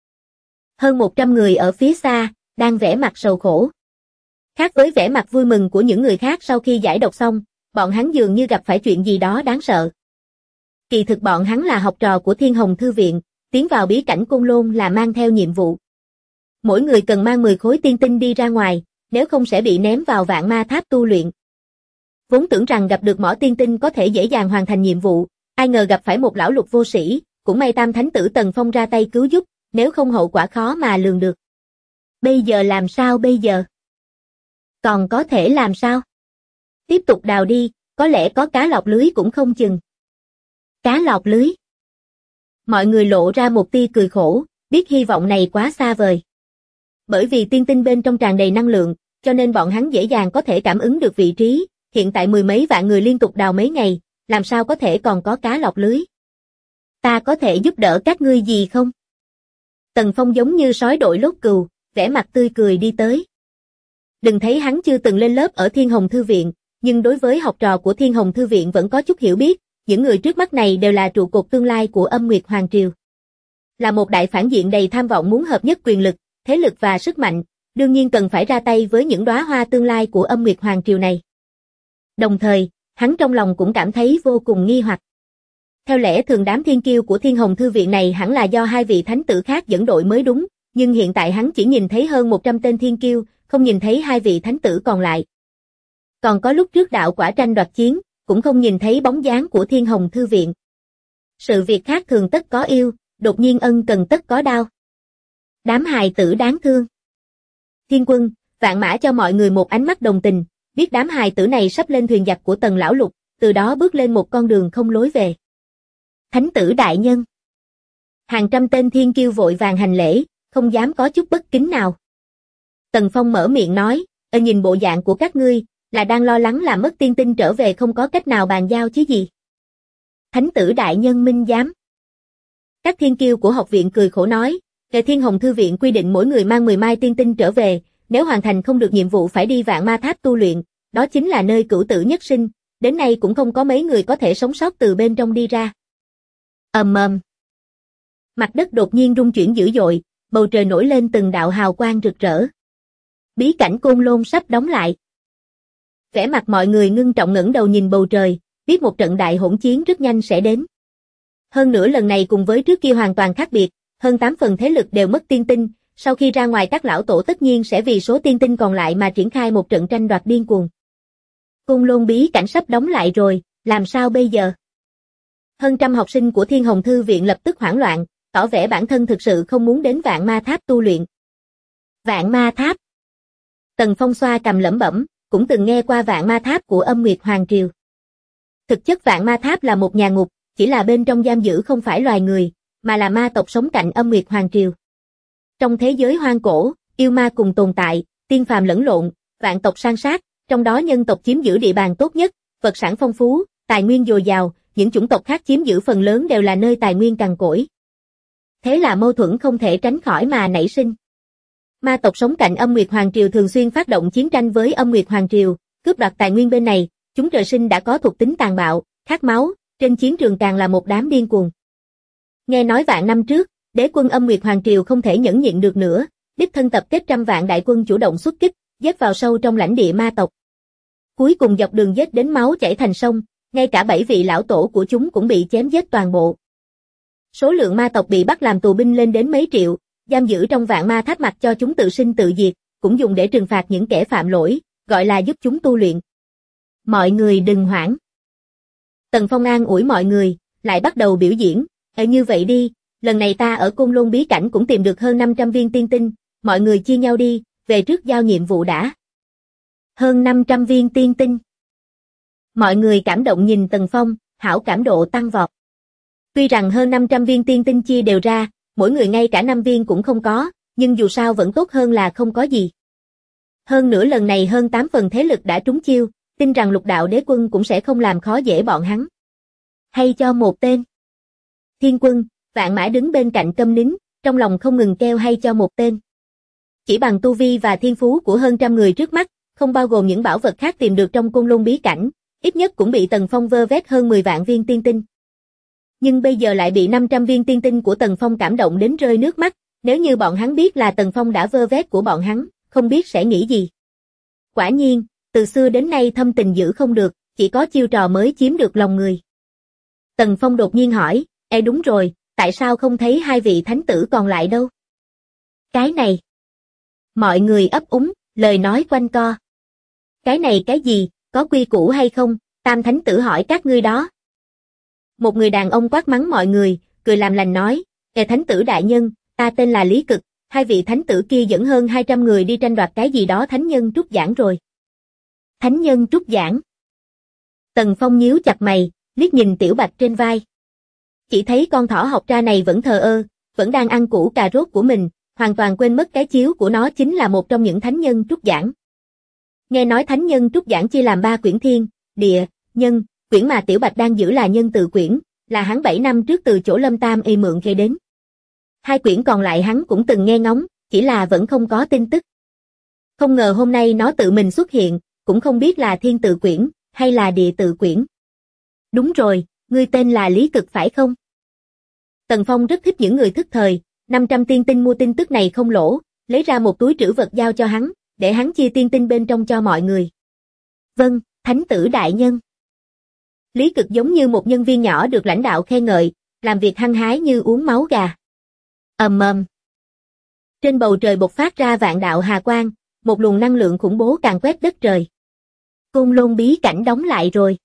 B: hơn 100 người ở phía xa, đang vẻ mặt sầu khổ. Khác với vẻ mặt vui mừng của những người khác sau khi giải độc xong, bọn hắn dường như gặp phải chuyện gì đó đáng sợ. Kỳ thực bọn hắn là học trò của Thiên Hồng Thư Viện, tiến vào bí cảnh Côn Lôn là mang theo nhiệm vụ. Mỗi người cần mang 10 khối tiên tinh đi ra ngoài, nếu không sẽ bị ném vào vạn ma tháp tu luyện. Vốn tưởng rằng gặp được mỏ tiên tinh có thể dễ dàng hoàn thành nhiệm vụ, ai ngờ gặp phải một lão lục vô sĩ, cũng may Tam Thánh Tử Tần Phong ra tay cứu giúp, nếu không hậu quả khó mà lường được. Bây giờ làm sao bây giờ? Còn có thể làm sao? Tiếp tục đào đi, có lẽ có cá lọt lưới cũng không chừng. Cá lọt lưới. Mọi người lộ ra một tia cười khổ, biết hy vọng này quá xa vời. Bởi vì tiên tinh bên trong tràn đầy năng lượng, cho nên bọn hắn dễ dàng có thể cảm ứng được vị trí, hiện tại mười mấy vạn người liên tục đào mấy ngày, làm sao có thể còn có cá lọt lưới. Ta có thể giúp đỡ các ngươi gì không? Tần Phong giống như sói đội lốt cừu, vẻ mặt tươi cười đi tới. Đừng thấy hắn chưa từng lên lớp ở Thiên Hồng Thư Viện, nhưng đối với học trò của Thiên Hồng Thư Viện vẫn có chút hiểu biết, những người trước mắt này đều là trụ cột tương lai của Âm Nguyệt Hoàng Triều. Là một đại phản diện đầy tham vọng muốn hợp nhất quyền lực, thế lực và sức mạnh, đương nhiên cần phải ra tay với những đóa hoa tương lai của Âm Nguyệt Hoàng Triều này. Đồng thời, hắn trong lòng cũng cảm thấy vô cùng nghi hoặc. Theo lẽ thường đám thiên kiêu của Thiên Hồng Thư Viện này hẳn là do hai vị thánh tử khác dẫn đội mới đúng, nhưng hiện tại hắn chỉ nhìn thấy hơn 100 tên thiên kiêu, không nhìn thấy hai vị thánh tử còn lại. Còn có lúc trước đạo quả tranh đoạt chiến, cũng không nhìn thấy bóng dáng của Thiên Hồng Thư Viện. Sự việc khác thường tất có yêu, đột nhiên ân cần tất có đau. Đám hài tử đáng thương. Thiên Quân, Vạn Mã cho mọi người một ánh mắt đồng tình, biết đám hài tử này sắp lên thuyền giặc của Tần Lão Lục, từ đó bước lên một con đường không lối về. Thánh tử đại nhân. Hàng trăm tên thiên kiêu vội vàng hành lễ, không dám có chút bất kính nào. Tần Phong mở miệng nói, nhìn bộ dạng của các ngươi, là đang lo lắng làm mất tiên tinh trở về không có cách nào bàn giao chứ gì. Thánh tử đại nhân minh giám. Các thiên kiêu của học viện cười khổ nói, Về Thiên Hồng Thư Viện quy định mỗi người mang 10 mai tiên tinh trở về, nếu hoàn thành không được nhiệm vụ phải đi vạn ma tháp tu luyện, đó chính là nơi cửu tử nhất sinh, đến nay cũng không có mấy người có thể sống sót từ bên trong đi ra. Ầm ầm. Mặt đất đột nhiên rung chuyển dữ dội, bầu trời nổi lên từng đạo hào quang rực rỡ. Bí cảnh Côn Lôn sắp đóng lại. Vẻ mặt mọi người ngưng trọng ngẩng đầu nhìn bầu trời, biết một trận đại hỗn chiến rất nhanh sẽ đến. Hơn nữa lần này cùng với trước kia hoàn toàn khác biệt, hơn 8 phần thế lực đều mất tiên tinh, sau khi ra ngoài các lão tổ tất nhiên sẽ vì số tiên tinh còn lại mà triển khai một trận tranh đoạt điên cuồng. Côn Lôn bí cảnh sắp đóng lại rồi, làm sao bây giờ? Hơn trăm học sinh của Thiên Hồng Thư Viện lập tức hoảng loạn, tỏ vẻ bản thân thực sự không muốn đến Vạn Ma Tháp tu luyện. Vạn Ma Tháp. Tần Phong xoa cầm lẩm bẩm, cũng từng nghe qua Vạn Ma Tháp của Âm Nguyệt Hoàng Triều. Thực chất Vạn Ma Tháp là một nhà ngục, chỉ là bên trong giam giữ không phải loài người, mà là ma tộc sống cạnh Âm Nguyệt Hoàng Triều. Trong thế giới hoang cổ, yêu ma cùng tồn tại, tiên phàm lẫn lộn, vạn tộc san sát, trong đó nhân tộc chiếm giữ địa bàn tốt nhất, vật sản phong phú, tài nguyên dồi dào, những chủng tộc khác chiếm giữ phần lớn đều là nơi tài nguyên cằn cỗi. Thế là mâu thuẫn không thể tránh khỏi mà nảy sinh. Ma tộc sống cạnh Âm Nguyệt Hoàng Triều thường xuyên phát động chiến tranh với Âm Nguyệt Hoàng Triều, cướp đoạt tài nguyên bên này, chúng trời sinh đã có thuộc tính tàn bạo, khát máu, trên chiến trường càng là một đám điên cuồng. Nghe nói vạn năm trước, đế quân Âm Nguyệt Hoàng Triều không thể nhẫn nhịn được nữa, đích thân tập kết trăm vạn đại quân chủ động xuất kích, giết vào sâu trong lãnh địa ma tộc. Cuối cùng dọc đường giết đến máu chảy thành sông, ngay cả 7 vị lão tổ của chúng cũng bị chém giết toàn bộ. Số lượng ma tộc bị bắt làm tù binh lên đến mấy triệu, giam giữ trong Vạn Ma Tháp mặc cho chúng tự sinh tự diệt, cũng dùng để trừng phạt những kẻ phạm lỗi, gọi là giúp chúng tu luyện. Mọi người đừng hoảng. Tần Phong an ủi mọi người, lại bắt đầu biểu diễn, như vậy đi, lần này ta ở Côn Lôn bí cảnh cũng tìm được hơn 500 viên tiên tinh, mọi người chia nhau đi, về trước giao nhiệm vụ đã. Hơn 500 viên tiên tinh. Mọi người cảm động nhìn Tần Phong, hảo cảm độ tăng vọt. Tuy rằng hơn 500 viên tiên tinh chia đều ra, mỗi người ngay cả 5 viên cũng không có, nhưng dù sao vẫn tốt hơn là không có gì. Hơn nữa lần này hơn 8 phần thế lực đã trúng chiêu, tin rằng Lục Đạo Đế Quân cũng sẽ không làm khó dễ bọn hắn. Hay cho một tên. Thiên Quân, Vạn Mã đứng bên cạnh câm nín, trong lòng không ngừng kêu hay cho một tên. Chỉ bằng tu vi và thiên phú của hơn trăm người trước mắt, không bao gồm những bảo vật khác tìm được trong Côn Lôn bí cảnh, ít nhất cũng bị Tần Phong vơ vét hơn 10 vạn viên tiên tinh. Nhưng bây giờ lại bị 500 viên tiên tinh của Tần Phong cảm động đến rơi nước mắt, nếu như bọn hắn biết là Tần Phong đã vơ vét của bọn hắn, không biết sẽ nghĩ gì. Quả nhiên, từ xưa đến nay thâm tình giữ không được, chỉ có chiêu trò mới chiếm được lòng người. Tần Phong đột nhiên hỏi, đúng rồi, tại sao không thấy hai vị thánh tử còn lại đâu? Cái này. Mọi người ấp úng, lời nói quanh co. Cái này cái gì, có quy củ hay không, Tam thánh tử hỏi các ngươi đó. Một người đàn ông quát mắng mọi người, cười làm lành nói, thánh tử đại nhân, ta tên là Lý Cực, hai vị thánh tử kia dẫn hơn 200 người đi tranh đoạt cái gì đó thánh nhân trút giảng rồi. Thánh nhân trút giảng. Tần Phong nhíu chặt mày, liếc nhìn Tiểu Bạch trên vai. Chỉ thấy con thỏ học ra này vẫn thờ ơ, vẫn đang ăn củ cà rốt của mình, hoàn toàn quên mất cái chiếu của nó chính là một trong những thánh nhân trút giảng. Nghe nói thánh nhân trút giảng chia làm 3 quyển thiên, địa, nhân, quyển mà Tiểu Bạch đang giữ là nhân tự quyển, là hắn 7 năm trước từ chỗ Lâm Tam y mượn về đến. 2 quyển còn lại hắn cũng từng nghe ngóng, chỉ là vẫn không có tin tức. Không ngờ hôm nay nó tự mình xuất hiện, cũng không biết là thiên tự quyển, hay là địa tự quyển. Đúng rồi, ngươi tên là Lý Cực phải không? Tần Phong rất thích những người thức thời, 500 tiên tinh mua tin tức này không lỗ, lấy ra một túi trữ vật giao cho hắn, để hắn chia tiên tinh bên trong cho mọi người. Vâng, thánh tử đại nhân. Lý Cực giống như một nhân viên nhỏ được lãnh đạo khen ngợi, làm việc hăng hái như uống máu gà. Ầm ầm. Trên bầu trời bộc phát ra vạn đạo hà quang, một luồng năng lượng khủng bố càn quét đất trời. Côn Lôn bí cảnh đóng lại rồi.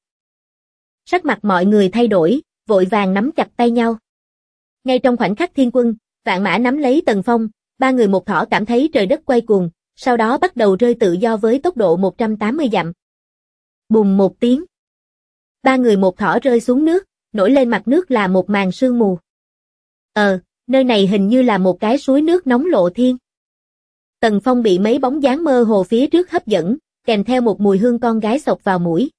B: Sắc mặt mọi người thay đổi, vội vàng nắm chặt tay nhau. Ngay trong khoảnh khắc Thiên Quân, Vạn Mã nắm lấy Tần Phong, 3 người một thỏ cảm thấy trời đất quay cuồng, sau đó bắt đầu rơi tự do với tốc độ 180 dặm. Bùm một tiếng. 3 người một thỏ rơi xuống nước, nổi lên mặt nước là một màn sương mù. Nơi này hình như là một cái suối nước nóng lộ thiên. Tần Phong bị mấy bóng dáng mơ hồ phía trước hấp dẫn, kèm theo một mùi hương con gái xộc vào mũi.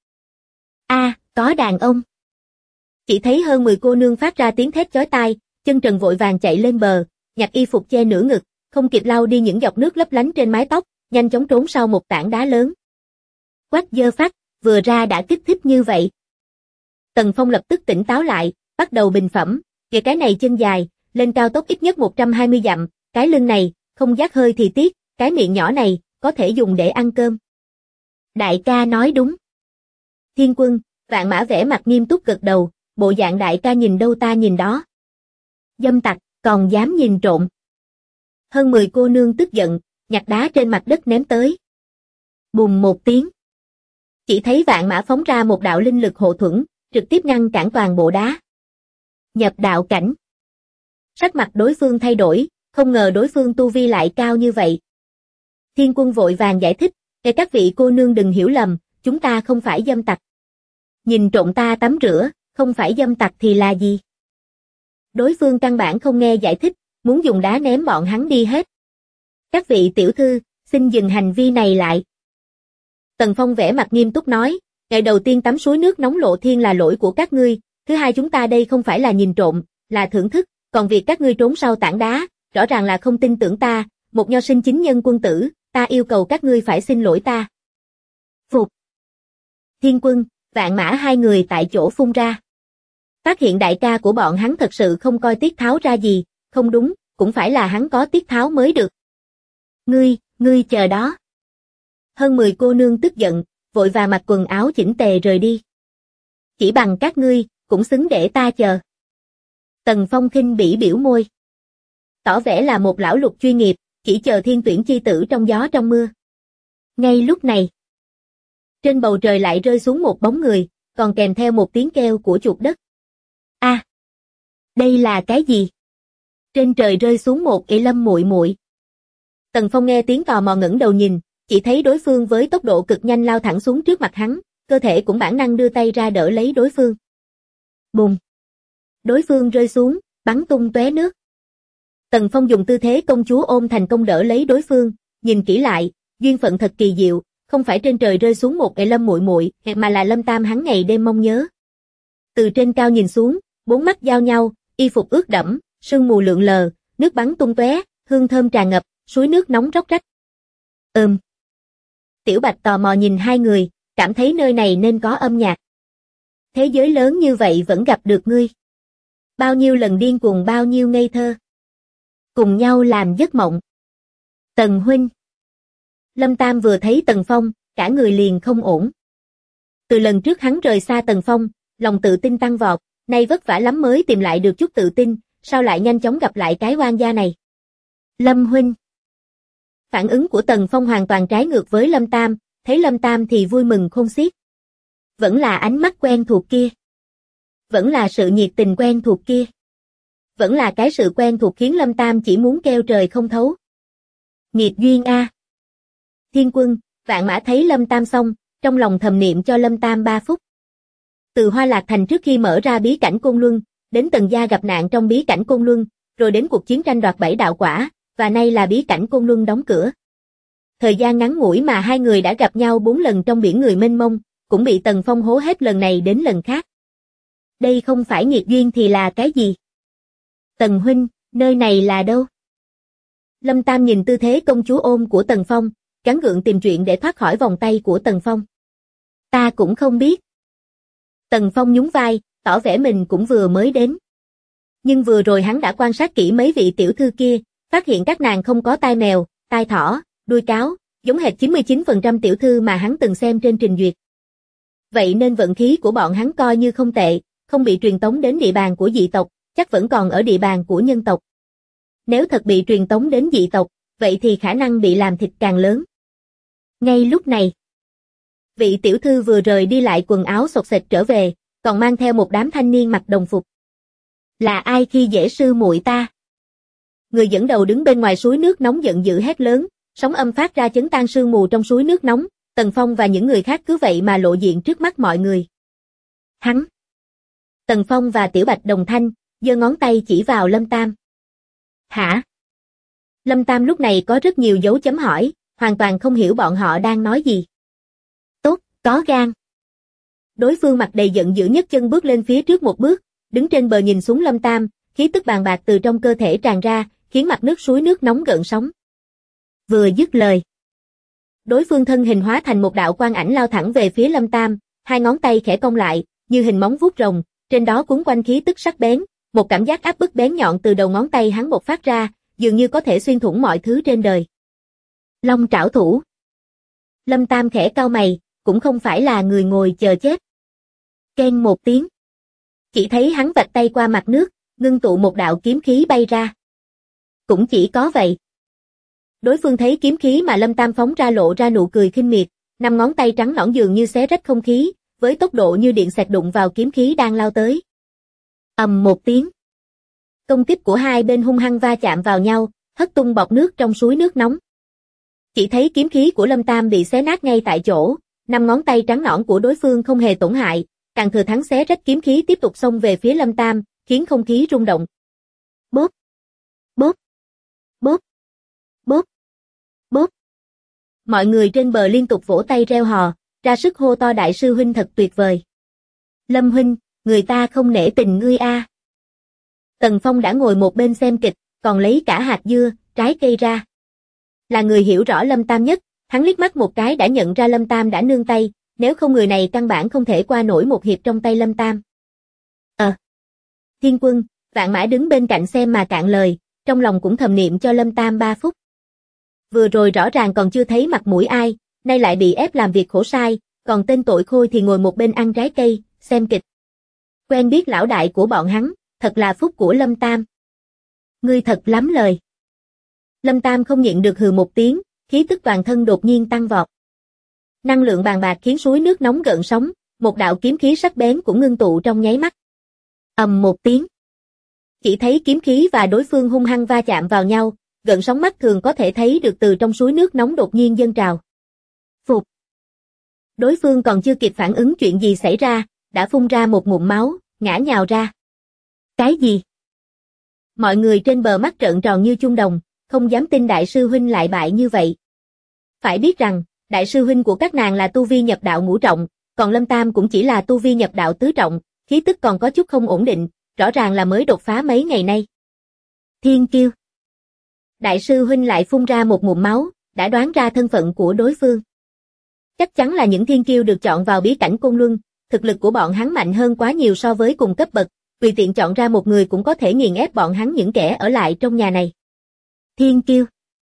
B: Có đàn ông. Chỉ thấy hơn 10 cô nương phát ra tiếng thét chói tai, chân trần vội vàng chạy lên bờ, nhặt y phục che nửa ngực, không kịp lau đi những giọt nước lấp lánh trên mái tóc, nhanh chóng trốn sau một tảng đá lớn. Quách dơ phát, vừa ra đã kích thích như vậy. Tần Phong lập tức tỉnh táo lại, bắt đầu bình phẩm, kìa cái này chân dài, lên cao tốc ít nhất 120 dặm, cái lưng này, không dát hơi thì tiếc, cái miệng nhỏ này, có thể dùng để ăn cơm. Đại ca nói đúng. Thiên Quân, Vạn Mã vẻ mặt nghiêm túc gật đầu, bộ dạng đại ca nhìn đâu ta nhìn đó. Dâm tặc, còn dám nhìn trộm. Hơn 10 cô nương tức giận, nhặt đá trên mặt đất ném tới. Bùm một tiếng. Chỉ thấy Vạn Mã phóng ra một đạo linh lực hộ thuẫn, trực tiếp ngăn cản toàn bộ đá. Nhập đạo cảnh. Sắc mặt đối phương thay đổi, không ngờ đối phương tu vi lại cao như vậy. Thiên Quân vội vàng giải thích, các vị cô nương đừng hiểu lầm, chúng ta không phải dâm tặc. Nhìn trộm ta tắm rửa, không phải dâm tặc thì là gì? Đối phương căn bản không nghe giải thích, muốn dùng đá ném bọn hắn đi hết. Các vị tiểu thư, xin dừng hành vi này lại. Tần Phong vẻ mặt nghiêm túc nói, ngày đầu tiên tắm suối nước nóng lộ thiên là lỗi của các ngươi, thứ hai chúng ta đây không phải là nhìn trộm, là thưởng thức, còn việc các ngươi trốn sau tảng đá, rõ ràng là không tin tưởng ta, một nho sinh chính nhân quân tử, ta yêu cầu các ngươi phải xin lỗi ta. Phục. Thiên Quân, Vạn Mã hai người tại chỗ phun ra. Phát hiện đại ca của bọn hắn thật sự không coi tiết tháo ra gì, không đúng, cũng phải là hắn có tiết tháo mới được. Ngươi chờ đó. Hơn 10 cô nương tức giận, vội vàng mặc quần áo chỉnh tề rời đi. Chỉ bằng các ngươi, cũng xứng để ta chờ. Tần Phong khinh bỉ biểu môi. Tỏ vẻ là một lão lục chuyên nghiệp, chỉ chờ thiên tuyển chi tử trong gió trong mưa. Ngay lúc này, trên bầu trời lại rơi xuống một bóng người, còn kèm theo một tiếng kêu của chuột đất. A, đây là cái gì? Trên trời rơi xuống một ỷ Lâm muội muội. Tần Phong nghe tiếng tò mò ngẩng đầu nhìn, chỉ thấy đối phương với tốc độ cực nhanh lao thẳng xuống trước mặt hắn, cơ thể cũng bản năng đưa tay ra đỡ lấy đối phương. Bùng! Đối phương rơi xuống, bắn tung tóe nước. Tần Phong dùng tư thế công chúa ôm thành công đỡ lấy đối phương, nhìn kỹ lại, duyên phận thật kỳ diệu, không phải trên trời rơi xuống một ỷ Lâm muội muội, mà là Lâm Tam hắn ngày đêm mong nhớ. Từ trên cao nhìn xuống, bốn mắt giao nhau, y phục ướt đẫm, sương mù lượn lờ, nước bắn tung tóe, hương thơm tràn ngập, suối nước nóng róc rách. Tiểu Bạch tò mò nhìn hai người, cảm thấy nơi này nên có âm nhạc. Thế giới lớn như vậy vẫn gặp được ngươi. Bao nhiêu lần điên cuồng bao nhiêu ngây thơ. Cùng nhau làm giấc mộng. Tần huynh. Lâm Tam vừa thấy Tần Phong, cả người liền không ổn. Từ lần trước hắn rời xa Tần Phong, lòng tự tin tăng vọt, nay vất vả lắm mới tìm lại được chút tự tin, sao lại nhanh chóng gặp lại cái oan gia này. Lâm huynh. Phản ứng của Tần Phong hoàn toàn trái ngược với Lâm Tam, thấy Lâm Tam thì vui mừng khôn xiết. Vẫn là ánh mắt quen thuộc kia. Vẫn là sự nhiệt tình quen thuộc kia. Vẫn là cái sự quen thuộc khiến Lâm Tam chỉ muốn kêu trời không thấu. Nghiệt duyên a. Thiên Quân, Vạn Mã thấy Lâm Tam xong, trong lòng thầm niệm cho Lâm Tam 3 phút. Từ Hoa Lạc Thành trước khi mở ra bí cảnh Côn Luân, đến Tần gia gặp nạn trong bí cảnh Côn Luân, rồi đến cuộc chiến tranh đoạt 7 đạo quả, và nay là bí cảnh Côn Luân đóng cửa. Thời gian ngắn ngủi mà hai người đã gặp nhau 4 lần trong biển người mênh mông, cũng bị Tần Phong hố hết lần này đến lần khác. Đây không phải nghiệt duyên thì là cái gì? Tần huynh, nơi này là đâu? Lâm Tam nhìn tư thế công chúa ôm của Tần Phong, gắng gượng tìm chuyện để thoát khỏi vòng tay của Tần Phong. Ta cũng không biết. Tần Phong nhún vai, tỏ vẻ mình cũng vừa mới đến. Nhưng vừa rồi hắn đã quan sát kỹ mấy vị tiểu thư kia, phát hiện các nàng không có tai mèo, tai thỏ, đuôi cáo, giống hệt 99% tiểu thư mà hắn từng xem trên trình duyệt. Vậy nên vận khí của bọn hắn coi như không tệ, không bị truyền tống đến địa bàn của dị tộc, chắc vẫn còn ở địa bàn của nhân tộc. Nếu thật bị truyền tống đến dị tộc, vậy thì khả năng bị làm thịt càng lớn. Ngay lúc này, vị tiểu thư vừa rời đi lại quần áo xộc xệch trở về, còn mang theo một đám thanh niên mặc đồng phục. Là ai khi dễ sư muội ta? Người dẫn đầu đứng bên ngoài suối nước nóng giận dữ hét lớn, sóng âm phát ra chấn tan sương mù trong suối nước nóng, Tần Phong và những người khác cứ vậy mà lộ diện trước mắt mọi người. Hắn. Tần Phong và Tiểu Bạch đồng thanh, giơ ngón tay chỉ vào Lâm Tam. Hả? Lâm Tam lúc này có rất nhiều dấu chấm hỏi, hoàn toàn không hiểu bọn họ đang nói gì. Tốt, có gan. Đối phương mặt đầy giận dữ nhấc chân bước lên phía trước một bước, đứng trên bờ nhìn xuống Lâm Tam, khí tức bàn bạc từ trong cơ thể tràn ra, khiến mặt nước suối nước nóng gợn sóng. Vừa dứt lời, đối phương thân hình hóa thành một đạo quang ảnh lao thẳng về phía Lâm Tam, hai ngón tay khẽ cong lại, như hình móng vuốt rồng, trên đó cuốn quanh khí tức sắc bén, một cảm giác áp bức bén nhọn từ đầu ngón tay hắn bộc phát ra, dường như có thể xuyên thủng mọi thứ trên đời. Long trảo thủ. Lâm Tam khẽ cau mày, cũng không phải là người ngồi chờ chết. Keng một tiếng. Chỉ thấy hắn vạch tay qua mặt nước, ngưng tụ một đạo kiếm khí bay ra. Cũng chỉ có vậy. Đối phương thấy kiếm khí mà Lâm Tam phóng ra lộ ra nụ cười khinh miệt, năm ngón tay trắng nõn dường như xé rách không khí, với tốc độ như điện xẹt đụng vào kiếm khí đang lao tới. Ầm một tiếng. Công kích của hai bên hung hăng va chạm vào nhau, hất tung bọt nước trong suối nước nóng. Chỉ thấy kiếm khí của Lâm Tam bị xé nát ngay tại chỗ, năm ngón tay trắng nõn của đối phương không hề tổn hại, càng thừa thắng xé rách kiếm khí tiếp tục xông về phía Lâm Tam, khiến không khí rung động. Bốp, bốp, bốp, bốp, bốp. Mọi người trên bờ liên tục vỗ tay reo hò, ra sức hô to đại sư huynh thật tuyệt vời. Lâm huynh, người ta không nể tình ngươi a. Tần Phong đã ngồi một bên xem kịch, còn lấy cả hạt dưa, trái cây ra. Là người hiểu rõ Lâm Tam nhất, hắn liếc mắt một cái đã nhận ra Lâm Tam đã nương tay, nếu không người này căn bản không thể qua nổi một hiệp trong tay Lâm Tam. Thiên Quân, Vạn Mã đứng bên cạnh xem mà cạn lời, trong lòng cũng thầm niệm cho Lâm Tam 3 phút. Vừa rồi rõ ràng còn chưa thấy mặt mũi ai, nay lại bị ép làm việc khổ sai, còn tên tội khôi thì ngồi một bên ăn trái cây, xem kịch. Quen biết lão đại của bọn hắn, thật là phúc của Lâm Tam. Ngươi thật lắm lời. Lâm Tam không nhịn được hừ một tiếng, khí tức toàn thân đột nhiên tăng vọt. Năng lượng bàn bạc khiến suối nước nóng gợn sóng, một đạo kiếm khí sắc bén cũng ngưng tụ trong nháy mắt. Ầm một tiếng. Chỉ thấy kiếm khí và đối phương hung hăng va chạm vào nhau, gợn sóng mắt thường có thể thấy được từ trong suối nước nóng đột nhiên dâng trào. Phụt. Đối phương còn chưa kịp phản ứng chuyện gì xảy ra, đã phun ra một ngụm máu, ngã nhào ra. Cái gì? Mọi người trên bờ mắt trợn tròn như chuông đồng, không dám tin đại sư huynh lại bại như vậy. Phải biết rằng, đại sư huynh của các nàng là tu vi nhập đạo ngũ trọng, còn Lâm Tam cũng chỉ là tu vi nhập đạo tứ trọng, khí tức còn có chút không ổn định, rõ ràng là mới đột phá mấy ngày nay. Thiên kiêu. Đại sư huynh lại phun ra một ngụm máu, đã đoán ra thân phận của đối phương. Chắc chắn là những thiên kiêu được chọn vào bí cảnh Côn Luân, thực lực của bọn hắn mạnh hơn quá nhiều so với cùng cấp bậc, tùy tiện chọn ra một người cũng có thể nghiền ép bọn hắn những kẻ ở lại trong nhà này. Thiên kiêu.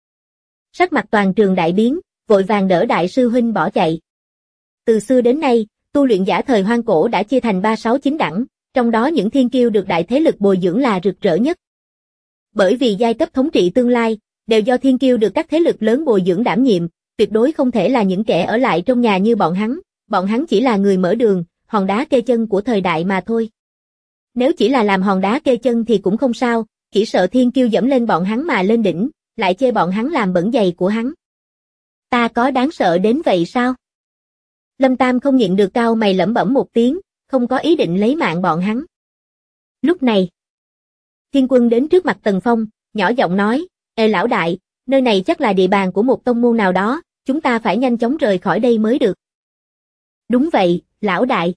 B: Sắc mặt toàn trường đại biến, vội vàng đỡ đại sư huynh bỏ chạy. Từ xưa đến nay, tu luyện giả thời hoang cổ đã chia thành 3, 6, 9 đẳng, trong đó những thiên kiêu được đại thế lực bồi dưỡng là rực rỡ nhất. Bởi vì giai cấp thống trị tương lai, đều do thiên kiêu được các thế lực lớn bồi dưỡng đảm nhiệm, tuyệt đối không thể là những kẻ ở lại trong nhà như bọn hắn chỉ là người mở đường, hòn đá kê chân của thời đại mà thôi. Nếu chỉ là làm hòn đá kê chân thì cũng không sao, chỉ sợ thiên kiêu dẫm lên bọn hắn mà lên đỉnh, lại chê bọn hắn làm bẩn giày của hắn. Ta có đáng sợ đến vậy sao? Lâm Tam không nhịn được cau mày lẩm bẩm một tiếng, không có ý định lấy mạng bọn hắn. Lúc này, Thiên Quân đến trước mặt Tần Phong, nhỏ giọng nói, Ê lão đại, nơi này chắc là địa bàn của một tông môn nào đó, chúng ta phải nhanh chóng rời khỏi đây mới được. Đúng vậy, lão đại.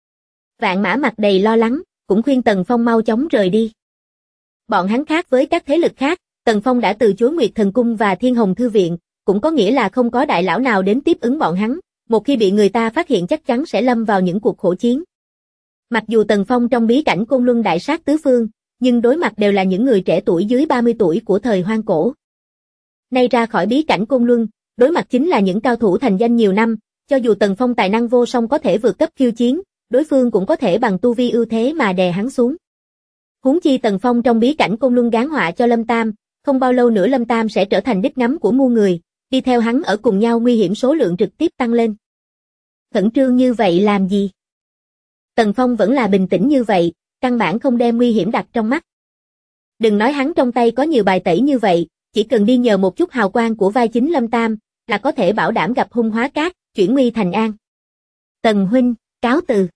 B: Vạn Mã mặt đầy lo lắng, cũng khuyên Tần Phong mau chóng rời đi. Bọn hắn khác với các thế lực khác, Tần Phong đã từ chối Nguyệt Thần Cung và Thiên Hồng Thư Viện, cũng có nghĩa là không có đại lão nào đến tiếp ứng bọn hắn, một khi bị người ta phát hiện chắc chắn sẽ lâm vào những cuộc khổ chiến. Mặc dù Tần Phong trong bí cảnh Côn Luân đại sát tứ phương, nhưng đối mặt đều là những người trẻ tuổi dưới 30 tuổi của thời hoang cổ. Nay ra khỏi bí cảnh Côn Luân, đối mặt chính là những cao thủ thành danh nhiều năm, cho dù Tần Phong tài năng vô song có thể vượt cấp khiêu chiến, đối phương cũng có thể bằng tu vi ưu thế mà đè hắn xuống. Huống chi Tần Phong trong bí cảnh Côn Luân giáng họa cho Lâm Tam, không bao lâu nữa Lâm Tam sẽ trở thành đích ngắm của muôn người, đi theo hắn ở cùng nhau nguy hiểm số lượng trực tiếp tăng lên. Khẩn trương như vậy làm gì? Tần Phong vẫn là bình tĩnh như vậy, căn bản không đem nguy hiểm đặt trong mắt. Đừng nói hắn trong tay có nhiều bài tẩy như vậy, chỉ cần đi nhờ một chút hào quang của vai chính Lâm Tam, là có thể bảo đảm gặp hung hóa cát, chuyển nguy thành an. Tần huynh, cáo từ.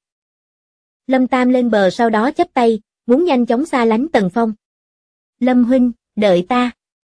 B: Lâm Tam lên bờ sau đó chắp tay, muốn nhanh chóng xa lánh Tần Phong. Lâm huynh, đợi ta.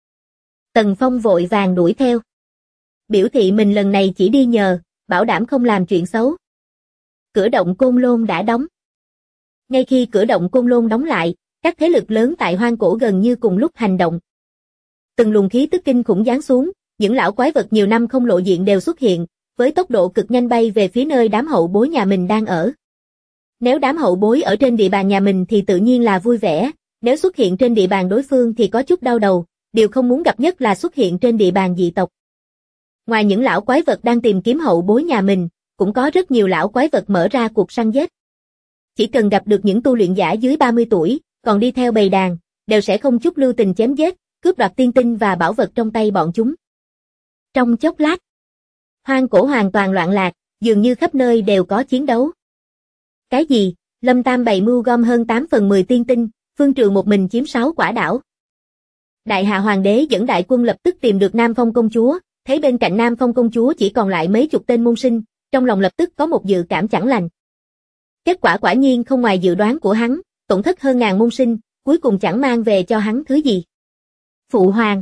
B: Tần Phong vội vàng đuổi theo. Biểu thị mình lần này chỉ đi nhờ, bảo đảm không làm chuyện xấu. Cửa động Côn Lôn đã đóng. Ngay khi cửa động Côn Lôn đóng lại, các thế lực lớn tại hoang cổ gần như cùng lúc hành động. Từng luồng khí tức kinh khủng giáng xuống, những lão quái vật nhiều năm không lộ diện đều xuất hiện, với tốc độ cực nhanh bay về phía nơi đám hậu bối nhà mình đang ở. Nếu đám hậu bối ở trên địa bàn nhà mình thì tự nhiên là vui vẻ, nếu xuất hiện trên địa bàn đối phương thì có chút đau đầu, điều không muốn gặp nhất là xuất hiện trên địa bàn dị tộc. Ngoài những lão quái vật đang tìm kiếm hậu bối nhà mình, cũng có rất nhiều lão quái vật mở ra cuộc săn giết. Chỉ cần gặp được những tu luyện giả dưới 30 tuổi, còn đi theo bầy đàn, đều sẽ không chút lưu tình chém giết, cướp đoạt tiên tinh và bảo vật trong tay bọn chúng. Trong chốc lát, hoang cổ hoàn toàn loạn lạc, dường như khắp nơi đều có chiến đấu. Cái gì? Lâm Tam bày mưu gom hơn 8/10 tiên tinh, Phương Trường một mình chiếm 6 quả đảo. Đại Hạ Hoàng đế dẫn đại quân lập tức tìm được Nam Phong công chúa, thấy bên cạnh Nam Phong công chúa chỉ còn lại mấy chục tên môn sinh, trong lòng lập tức có một dự cảm chẳng lành. Kết quả quả nhiên không ngoài dự đoán của hắn, tổn thất hơn ngàn môn sinh, cuối cùng chẳng mang về cho hắn thứ gì. Phụ hoàng.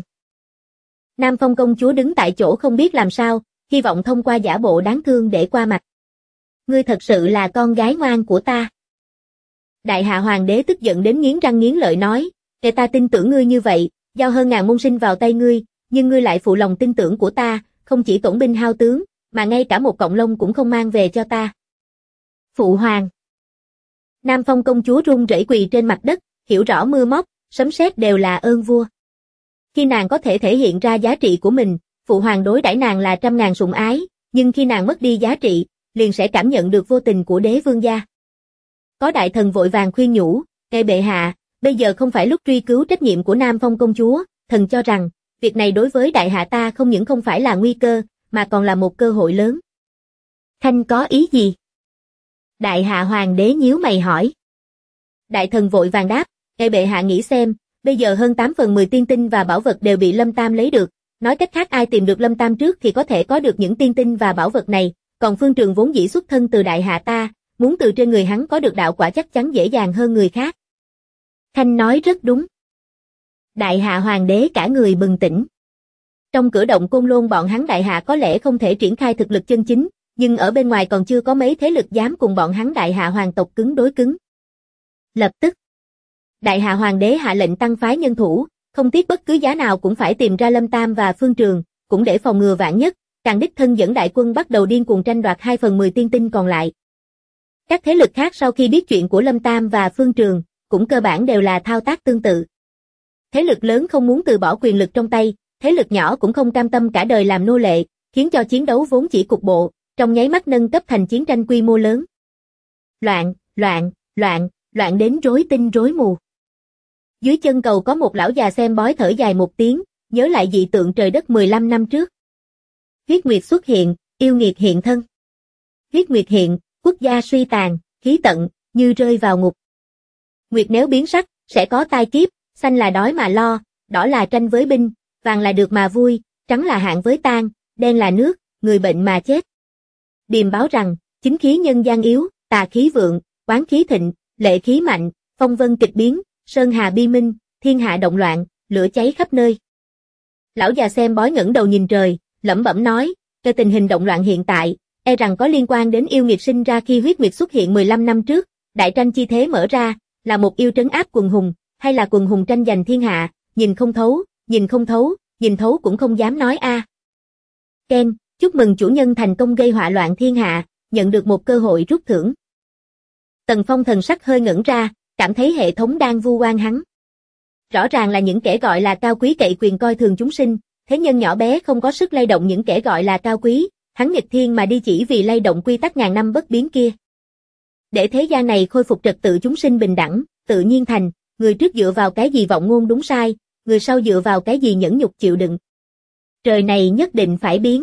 B: Nam Phong công chúa đứng tại chỗ không biết làm sao, hy vọng thông qua giả bộ đáng thương để qua mặt. Ngươi thật sự là con gái ngoan của ta. Đại Hạ Hoàng đế tức giận đến nghiến răng nghiến lợi nói, để ta tin tưởng ngươi như vậy, giao hơn ngàn môn sinh vào tay ngươi, nhưng ngươi lại phụ lòng tin tưởng của ta, không chỉ tổn binh hao tướng, mà ngay cả một cọng lông cũng không mang về cho ta. Phụ hoàng. Nam Phong công chúa run rẩy quỳ trên mặt đất, hiểu rõ mưa móc, sấm sét đều là ơn vua. Khi nàng có thể thể hiện ra giá trị của mình, phụ hoàng đối đãi nàng là trăm ngàn sủng ái, nhưng khi nàng mất đi giá trị, liền sẽ cảm nhận được vô tình của đế vương gia. Có đại thần vội vàng khuyên nhủ, "Ngài bệ hạ, bây giờ không phải lúc truy cứu trách nhiệm của Nam Phong công chúa, thần cho rằng, việc này đối với đại hạ ta không những không phải là nguy cơ, mà còn là một cơ hội lớn." Khanh có ý gì? Đại hạ hoàng đế nhíu mày hỏi. Đại thần vội vàng đáp, bệ hạ nghĩ xem, bây giờ hơn 8/10 tiên tinh và bảo vật đều bị Lâm Tam lấy được, nói cách khác ai tìm được Lâm Tam trước thì có thể có được những tiên tinh và bảo vật này, còn Phương Trường vốn dĩ xuất thân từ đại hạ ta, muốn từ trên người hắn có được đạo quả chắc chắn dễ dàng hơn người khác. Khanh nói rất đúng. Đại hạ hoàng đế cả người bừng tỉnh. Trong cửa động Côn Lôn bọn hắn đại hạ có lẽ không thể triển khai thực lực chân chính, nhưng ở bên ngoài còn chưa có mấy thế lực dám cùng bọn hắn đại hạ hoàng tộc cứng đối cứng. Lập tức, đại hạ hoàng đế hạ lệnh tăng phái nhân thủ, không tiếc bất cứ giá nào cũng phải tìm ra Lâm Tam và Phương Trường, cũng để phòng ngừa vạn nhất, càng đích thân dẫn đại quân bắt đầu điên cuồng tranh đoạt 2/10 tiên tinh còn lại. Các thế lực khác sau khi biết chuyện của Lâm Tam và Phương Trường, cũng cơ bản đều là thao tác tương tự. Thế lực lớn không muốn từ bỏ quyền lực trong tay, thế lực nhỏ cũng không cam tâm cả đời làm nô lệ, khiến cho chiến đấu vốn chỉ cục bộ, trong nháy mắt nâng cấp thành chiến tranh quy mô lớn. Loạn đến rối tinh rối mù. Dưới chân cầu có một lão già xem bói thở dài một tiếng, nhớ lại dị tượng trời đất 15 năm trước. Huyết nguyệt xuất hiện, yêu nghiệt hiện thân. Huyết nguyệt hiện, quốc gia suy tàn, khí tận, như rơi vào ngục. Nguyệt nếu biến sắc, sẽ có tai kiếp, xanh là đói mà lo, đỏ là tranh với binh, vàng là được mà vui, trắng là hạn với tang, đen là nước, người bệnh mà chết. Điềm báo rằng, chính khí nhân gian yếu, tà khí vượng, oán khí thịnh, lệ khí mạnh, phong vân kịch biến, sơn hà bi minh, thiên hạ động loạn, lửa cháy khắp nơi. Lão già xem bói ngẩng đầu nhìn trời, lẩm bẩm nói, cái tình hình động loạn hiện tại, e rằng có liên quan đến yêu nghiệt sinh ra khi huyết nguyệt xuất hiện 15 năm trước, đại tranh chi thế mở ra, là một yêu trấn áp quần hùng, hay là quần hùng tranh giành thiên hạ, nhìn thấu cũng không dám nói a. Ken, chúc mừng chủ nhân thành công gây họa loạn thiên hạ, nhận được một cơ hội rút thưởng. Tần Phong thần sắc hơi ngẩn ra, cảm thấy hệ thống đang vu oan hắn. Rõ ràng là những kẻ gọi là cao quý cậy quyền coi thường chúng sinh, thế nhân nhỏ bé không có sức lay động những kẻ gọi là cao quý, hắn nghịch thiên mà đi chỉ vì lay động quy tắc ngàn năm bất biến kia. Để thế gian này khôi phục trật tự chúng sinh bình đẳng, tự nhiên thành, người trước dựa vào cái gì vọng ngôn đúng sai, người sau dựa vào cái gì nhẫn nhục chịu đựng. Trời này nhất định phải biến.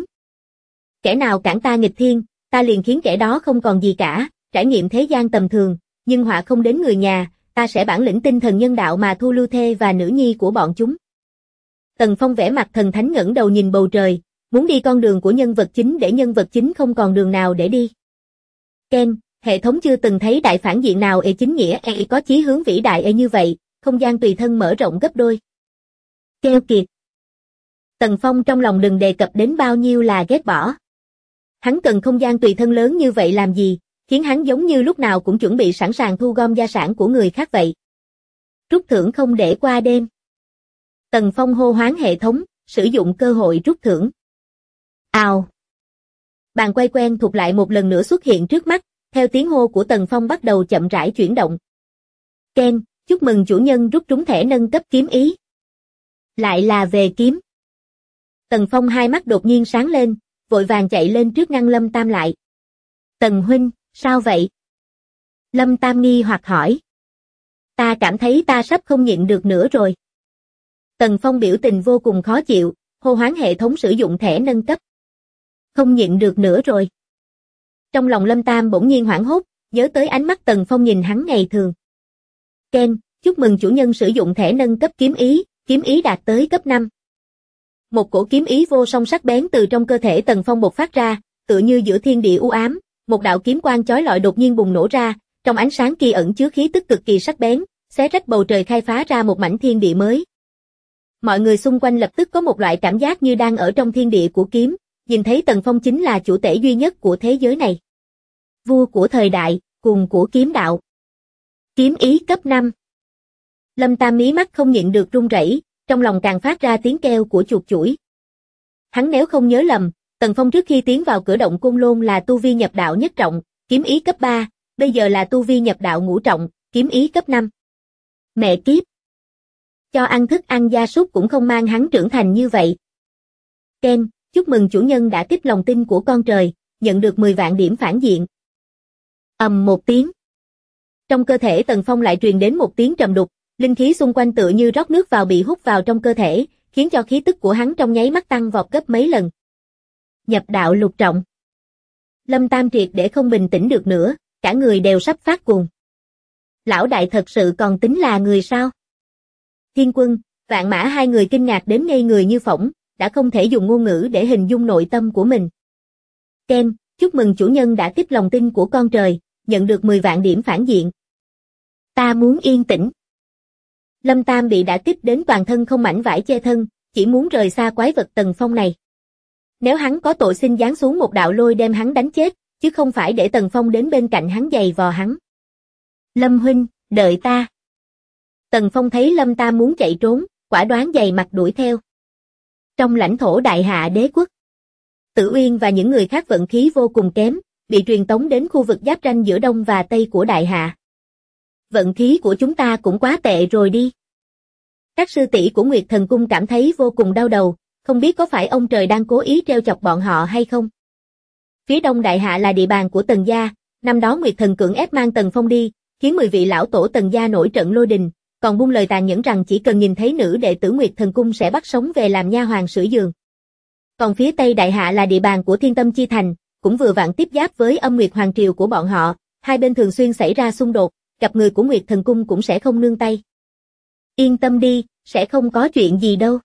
B: Kẻ nào cản ta nghịch thiên, ta liền khiến kẻ đó không còn gì cả, trải nghiệm thế gian tầm thường, nhưng họa không đến người nhà, ta sẽ bản lĩnh tinh thần nhân đạo mà thu lưu thê và nữ nhi của bọn chúng. Tần Phong vẽ mặt thần thánh ngẩng đầu nhìn bầu trời, muốn đi con đường của nhân vật chính để nhân vật chính không còn đường nào để đi. Ken, hệ thống chưa từng thấy đại phản diện nào chính nghĩa có chí hướng vĩ đại như vậy, không gian tùy thân mở rộng gấp đôi. Keo kiệt. Tần Phong trong lòng đừng đề cập đến bao nhiêu là ghét bỏ. Hắn cần không gian tùy thân lớn như vậy làm gì, khiến hắn giống như lúc nào cũng chuẩn bị sẵn sàng thu gom gia sản của người khác vậy. Rút thưởng không để qua đêm. Tần Phong hô hoán hệ thống, sử dụng cơ hội rút thưởng. Ào. Bàn quay quen thuộc lại một lần nữa xuất hiện trước mắt, theo tiếng hô của Tần Phong bắt đầu chậm rãi chuyển động. Ken, chúc mừng chủ nhân rút trúng thẻ nâng cấp kiếm ý. Lại là về kiếm. Tần Phong hai mắt đột nhiên sáng lên, vội vàng chạy lên trước ngăn Lâm Tam lại. Tần huynh, sao vậy? Lâm Tam nghi hoặc hỏi. Ta cảm thấy ta sắp không nhịn được nữa rồi. Tần Phong biểu tình vô cùng khó chịu, hô hoán hệ thống sử dụng thẻ nâng cấp. Không nhịn được nữa rồi. Trong lòng Lâm Tam bỗng nhiên hoảng hốt, nhớ tới ánh mắt Tần Phong nhìn hắn ngày thường. Ken, chúc mừng chủ nhân sử dụng thẻ nâng cấp kiếm ý đạt tới cấp 5. Một cổ kiếm ý vô song sắc bén từ trong cơ thể Tần Phong bộc phát ra, tựa như giữa thiên địa u ám, một đạo kiếm quang chói lọi đột nhiên bùng nổ ra, trong ánh sáng kia ẩn chứa khí tức cực kỳ sắc bén, xé rách bầu trời khai phá ra một mảnh thiên địa mới. Mọi người xung quanh lập tức có một loại cảm giác như đang ở trong thiên địa của kiếm, nhìn thấy Tần Phong chính là chủ tể duy nhất của thế giới này. Vua của thời đại, cùng của kiếm đạo. Kiếm ý cấp 5. Lâm Tam mí mắt không nhịn được run rẩy, trong lòng càng phát ra tiếng kêu của chuột chủi. Hắn nếu không nhớ lầm, Tần Phong trước khi tiến vào cửa động Côn Lôn là tu vi nhập đạo nhất trọng, kiếm ý cấp 3, bây giờ là tu vi nhập đạo ngũ trọng, kiếm ý cấp 5. Mẹ kiếp! Cho ăn thức ăn gia súc cũng không mang hắn trưởng thành như vậy. Ken, chúc mừng chủ nhân đã kích lòng tin của con trời, nhận được 10 vạn điểm phản diện. Ầm một tiếng. Trong cơ thể Tần Phong lại truyền đến một tiếng trầm đục, linh khí xung quanh tựa như rót nước vào bị hút vào trong cơ thể, khiến cho khí tức của hắn trong nháy mắt tăng vọt gấp mấy lần. Nhập đạo lục trọng. Lâm Tam triệt để không bình tĩnh được nữa, cả người đều sắp phát cuồng. Lão đại thật sự còn tính là người sao? Thiên Quân, Vạn Mã hai người kinh ngạc đến ngây người như phỗng, đã không thể dùng ngôn ngữ để hình dung nội tâm của mình. Ken, chúc mừng chủ nhân đã kích lòng tin của con trời, nhận được 10 vạn điểm phản diện. Ta muốn yên tĩnh. Lâm Tam bị đả kích đến toàn thân không mảnh vải che thân, chỉ muốn rời xa quái vật Tần Phong này. Nếu hắn có tội xin giáng xuống một đạo lôi đem hắn đánh chết, chứ không phải để Tần Phong đến bên cạnh hắn giày vò hắn. Lâm huynh, đợi ta. Tần Phong thấy Lâm Tam muốn chạy trốn, quả đoán dày mặt đuổi theo. Trong lãnh thổ Đại Hạ Đế quốc, Tử Uyên và những người khác vận khí vô cùng kém, bị truyền tống đến khu vực giáp ranh giữa Đông và Tây của Đại Hạ. Vận khí của chúng ta cũng quá tệ rồi đi. Các sư tỷ của Nguyệt Thần Cung cảm thấy vô cùng đau đầu, không biết có phải ông trời đang cố ý trêu chọc bọn họ hay không. Phía Đông Đại Hạ là địa bàn của Tần gia, năm đó Nguyệt Thần cưỡng ép mang Tần Phong đi, khiến 10 vị lão tổ Tần gia nổi trận lôi đình, còn buông lời tàn nhẫn rằng chỉ cần nhìn thấy nữ đệ tử Nguyệt Thần Cung sẽ bắt sống về làm nha hoàn sưởi giường. Còn phía Tây Đại Hạ là địa bàn của Thiên Tâm Chi Thành, cũng vừa vặn tiếp giáp với Âm Nguyệt Hoàng Triều của bọn họ, hai bên thường xuyên xảy ra xung đột, gặp người của Nguyệt Thần Cung cũng sẽ không nương tay. Yên tâm đi, sẽ không có chuyện gì đâu.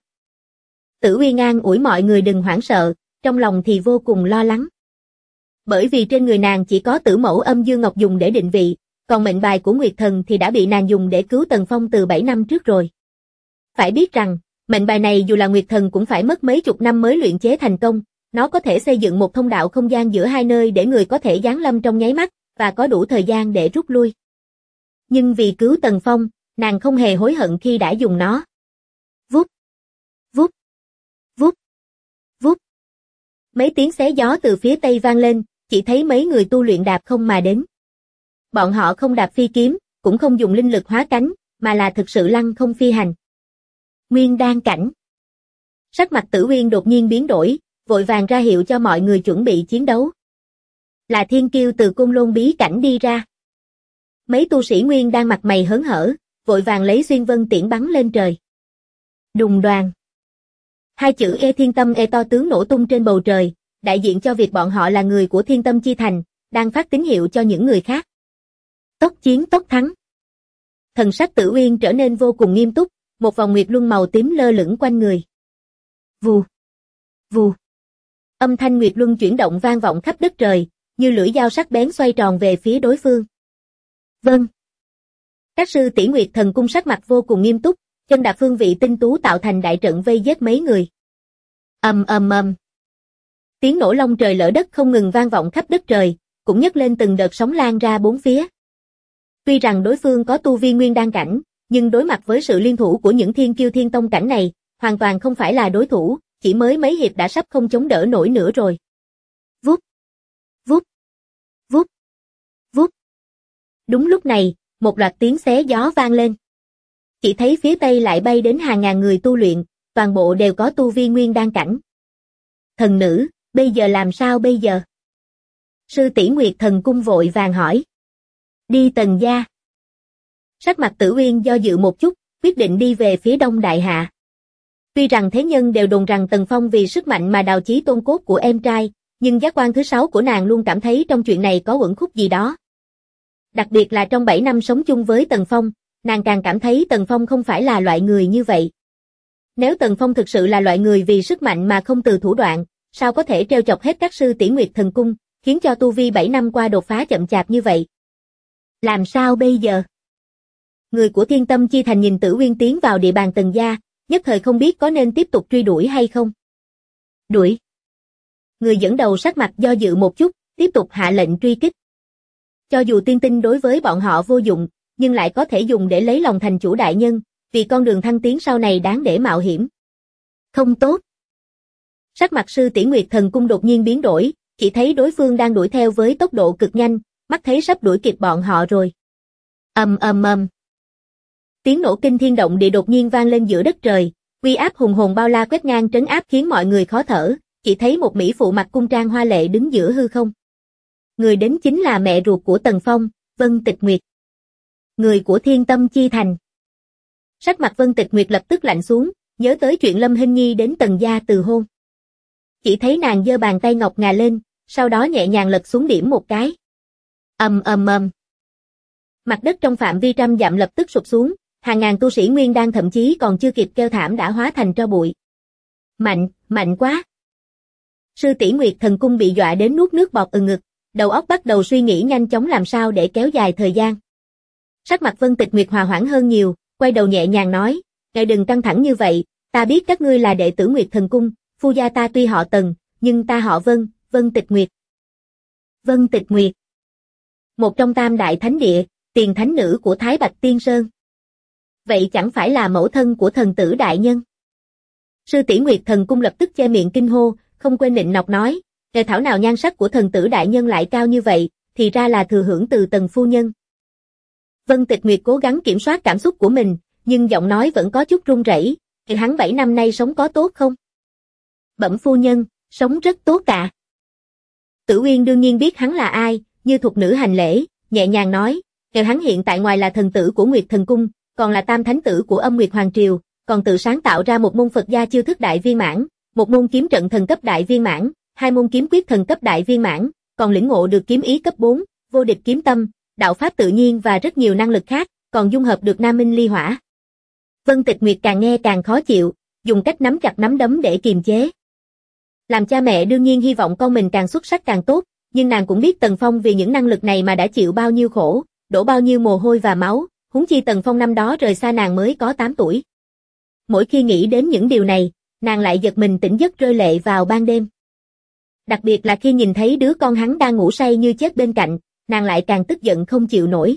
B: Tử Uyên an ủi mọi người đừng hoảng sợ, trong lòng thì vô cùng lo lắng. Bởi vì trên người nàng chỉ có Tử Mẫu Âm Dương Ngọc dùng để định vị, còn mệnh bài của Nguyệt Thần thì đã bị nàng dùng để cứu Tần Phong từ 7 năm trước rồi. Phải biết rằng, mệnh bài này dù là Nguyệt Thần cũng phải mất mấy chục năm mới luyện chế thành công, nó có thể xây dựng một thông đạo không gian giữa hai nơi để người có thể giáng lâm trong nháy mắt, và có đủ thời gian để rút lui. Nhưng vì cứu Tần Phong, nàng không hề hối hận khi đã dùng nó. Vút, vút, vút, vút. Mấy tiếng xé gió từ phía tây vang lên, chỉ thấy mấy người tu luyện đạp không mà đến. Bọn họ không đạp phi kiếm, cũng không dùng linh lực hóa cánh, mà là thực sự lăng không phi hành. Nguyên đan cảnh. Sắc mặt Tử Uyên đột nhiên biến đổi, vội vàng ra hiệu cho mọi người chuẩn bị chiến đấu. Là thiên kiêu từ Côn Lôn bí cảnh đi ra. Mấy tu sĩ Nguyên đang mặt mày hớn hở, vội vàng lấy xuyên vân tiễn bắn lên trời. Đùng đoàng. Hai chữ E Thiên Tâm E to tướng nổ tung trên bầu trời, đại diện cho việc bọn họ là người của Thiên Tâm Chi Thành, đang phát tín hiệu cho những người khác. Tốc chiến tốc thắng. Thần sắc Tử Uyên trở nên vô cùng nghiêm túc, một vòng nguyệt luân màu tím lơ lửng quanh người. Vù, vù. Âm thanh nguyệt luân chuyển động vang vọng khắp đất trời, như lưỡi dao sắc bén xoay tròn về phía đối phương. Vâng. Các sư tỷ Nguyệt Thần Cung sắc mặt vô cùng nghiêm túc, chân đạp phương vị tinh tú tạo thành đại trận vây giết mấy người. Ầm ầm ầm. Tiếng nổ long trời lở đất không ngừng vang vọng khắp đất trời, cũng nhấc lên từng đợt sóng lan ra bốn phía. Tuy rằng đối phương có tu vi nguyên đan cảnh, nhưng đối mặt với sự liên thủ của những thiên kiêu thiên tông cảnh này, hoàn toàn không phải là đối thủ, chỉ mới mấy hiệp đã sắp không chống đỡ nổi nữa rồi. Vút, vút, vút, vút. Đúng lúc này, một loạt tiếng xé gió vang lên. Chỉ thấy phía tây lại bay đến hàng ngàn người tu luyện, toàn bộ đều có tu vi nguyên đan cảnh. Thần nữ, bây giờ làm sao bây giờ? Sư tỷ Nguyệt Thần Cung vội vàng hỏi. Đi Tần gia. Sắc mặt Tử Uyên do dự một chút, quyết định đi về phía Đông Đại Hạ. Tuy rằng thế nhân đều đồn rằng Tần Phong vì sức mạnh mà đào chí tôn cốt của em trai, nhưng giác quan thứ 6 của nàng luôn cảm thấy trong chuyện này có uẩn khúc gì đó. Đặc biệt là trong 7 năm sống chung với Tần Phong, nàng càng cảm thấy Tần Phong không phải là loại người như vậy. Nếu Tần Phong thực sự là loại người vì sức mạnh mà không từ thủ đoạn, sao có thể trêu chọc hết các sư tỷ Nguyệt Thần Cung, khiến cho tu vi 7 năm qua đột phá chậm chạp như vậy? Làm sao bây giờ? Người của Thiên Tâm Chi Thành nhìn Tử Uyên tiến vào địa bàn Tần gia, nhất thời không biết có nên tiếp tục truy đuổi hay không. Đuổi. Người dẫn đầu sắc mặt do dự một chút, tiếp tục hạ lệnh truy kích. Cho dù tiên tinh đối với bọn họ vô dụng, nhưng lại có thể dùng để lấy lòng thành chủ đại nhân, vì con đường thăng tiến sau này đáng để mạo hiểm. Không tốt. Sắc mặt sư tỷ Nguyệt Thần Cung đột nhiên biến đổi, chỉ thấy đối phương đang đuổi theo với tốc độ cực nhanh, mắt thấy sắp đuổi kịp bọn họ rồi. Ầm ầm ầm. Tiếng nổ kinh thiên động địa đột nhiên vang lên giữa đất trời, uy áp hùng hồn bao la quét ngang trấn áp khiến mọi người khó thở, chỉ thấy một mỹ phụ mặc cung trang hoa lệ đứng giữa hư không. Người đến chính là mẹ ruột của Tần Phong, Vân Tịch Nguyệt. Người của Thiên Tâm Chi Thành. Sắc mặt Vân Tịch Nguyệt lập tức lạnh xuống, nhớ tới chuyện Lâm Hinh Nhi đến Tần gia từ hôn. Chỉ thấy nàng giơ bàn tay ngọc ngà lên, sau đó nhẹ nhàng lật xuống điểm một cái. Ầm ầm ầm. Mặt đất trong phạm vi trăm dặm lập tức sụp xuống, hàng ngàn tu sĩ nguyên đan thậm chí còn chưa kịp kêu thảm đã hóa thành tro bụi. Mạnh, mạnh quá. Sư tỷ Nguyệt Thần Cung bị dọa đến nuốt nước bọt ngực, đầu óc bắt đầu suy nghĩ nhanh chóng làm sao để kéo dài thời gian. Sắc mặt Vân Tịch Nguyệt hòa hoãn hơn nhiều, quay đầu nhẹ nhàng nói, ngài đừng căng thẳng như vậy, ta biết các ngươi là đệ tử Nguyệt Thần Cung, phu gia ta tuy họ Tần, nhưng ta họ Vân, Vân Tịch Nguyệt. Vân Tịch Nguyệt. Một trong tam đại thánh địa, tiền thánh nữ của Thái Bạch Tiên Sơn. Vậy chẳng phải là mẫu thân của thần tử đại nhân? Sư tỷ Nguyệt Thần Cung lập tức che miệng kinh hô, không quên nịnh nọt nói, ngài thảo nào nhan sắc của thần tử đại nhân lại cao như vậy, thì ra là thừa hưởng từ Tần phu nhân. Vân Tịch Nguyệt cố gắng kiểm soát cảm xúc của mình, nhưng giọng nói vẫn có chút run rẩy, hắn 7 năm nay sống có tốt không? Bẩm phu nhân, sống rất tốt ạ. Tử Uyên đương nhiên biết hắn là ai, như thục nữ hành lễ, nhẹ nhàng nói, hắn hiện tại ngoài là thần tử của Nguyệt Thần Cung, còn là tam thánh tử của Âm Nguyệt Hoàng Triều, còn tự sáng tạo ra một môn Phật gia chiêu thức đại viên mãn, một môn kiếm trận thần cấp đại viên mãn, 2 môn kiếm quyết thần cấp đại viên mãn, còn lĩnh ngộ được kiếm ý cấp 4, vô địch kiếm tâm, đạo pháp tự nhiên và rất nhiều năng lực khác, còn dung hợp được Nam Minh Ly Hỏa. Vân Tịch Nguyệt càng nghe càng khó chịu, dùng cách nắm chặt nắm đấm để kiềm chế. Làm cha mẹ đương nhiên hy vọng con mình càng xuất sắc càng tốt, nhưng nàng cũng biết Tần Phong vì những năng lực này mà đã chịu bao nhiêu khổ, đổ bao nhiêu mồ hôi và máu, huống chi Tần Phong năm đó rời xa nàng mới có 8 tuổi. Mỗi khi nghĩ đến những điều này, nàng lại giật mình tỉnh giấc rơi lệ vào ban đêm. Đặc biệt là khi nhìn thấy đứa con hắn đang ngủ say như chết bên cạnh, nàng lại càng tức giận không chịu nổi.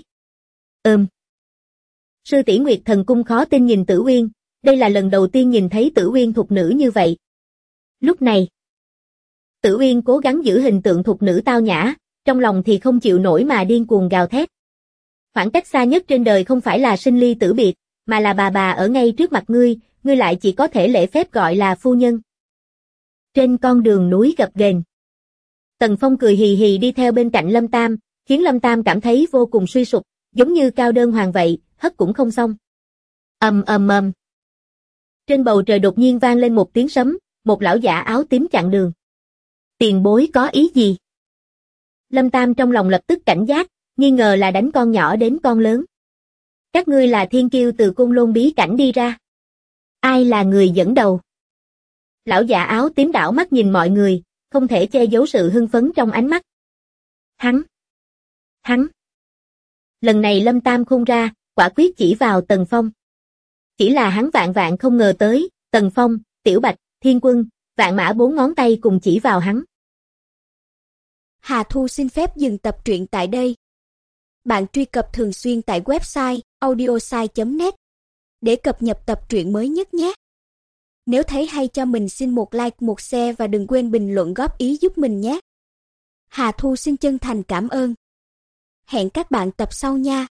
B: Sư tỷ Nguyệt Thần Cung khó tin nhìn Tử Uyên, đây là lần đầu tiên nhìn thấy Tử Uyên thục nữ như vậy. Lúc này, Tử Uyên cố gắng giữ hình tượng thục nữ tao nhã, trong lòng thì không chịu nổi mà điên cuồng gào thét. Khoảng cách xa nhất trên đời không phải là sinh ly tử biệt, mà là bà ở ngay trước mặt ngươi, ngươi lại chỉ có thể lễ phép gọi là phu nhân. Trên con đường núi gập ghềnh, Tần Phong cười hì hì đi theo bên cạnh Lâm Tam, khiến Lâm Tam cảm thấy vô cùng suy sụp, giống như cao đơn hoàng vậy, hất cũng không xong. Ầm ầm ầm. Trên bầu trời đột nhiên vang lên một tiếng sấm, một lão giả áo tím chặn đường. Tiền bối có ý gì? Lâm Tam trong lòng lập tức cảnh giác, nghi ngờ là đánh con nhỏ đến con lớn. Các ngươi là thiên kiêu từ Côn Lôn bí cảnh đi ra. Ai là người dẫn đầu? Lão giả áo tím đảo mắt nhìn mọi người, không thể che giấu sự hưng phấn trong ánh mắt. Hắn. Lần này Lâm Tam khôn ra, quả quyết chỉ vào Tần Phong. Chỉ là hắn vạn không ngờ tới, Tần Phong, Tiểu Bạch, Thiên Quân, Vạn Mã 4 ngón tay cùng chỉ vào hắn.
C: Hà Thu xin phép dừng tập truyện tại đây. Bạn truy cập thường xuyên tại website audiosai.net để cập nhật tập truyện mới nhất nhé. Nếu thấy hay cho mình xin một like, một share và đừng quên bình luận góp ý giúp mình nhé. Hà Thu xin chân thành cảm ơn. Hẹn các bạn tập sau nha.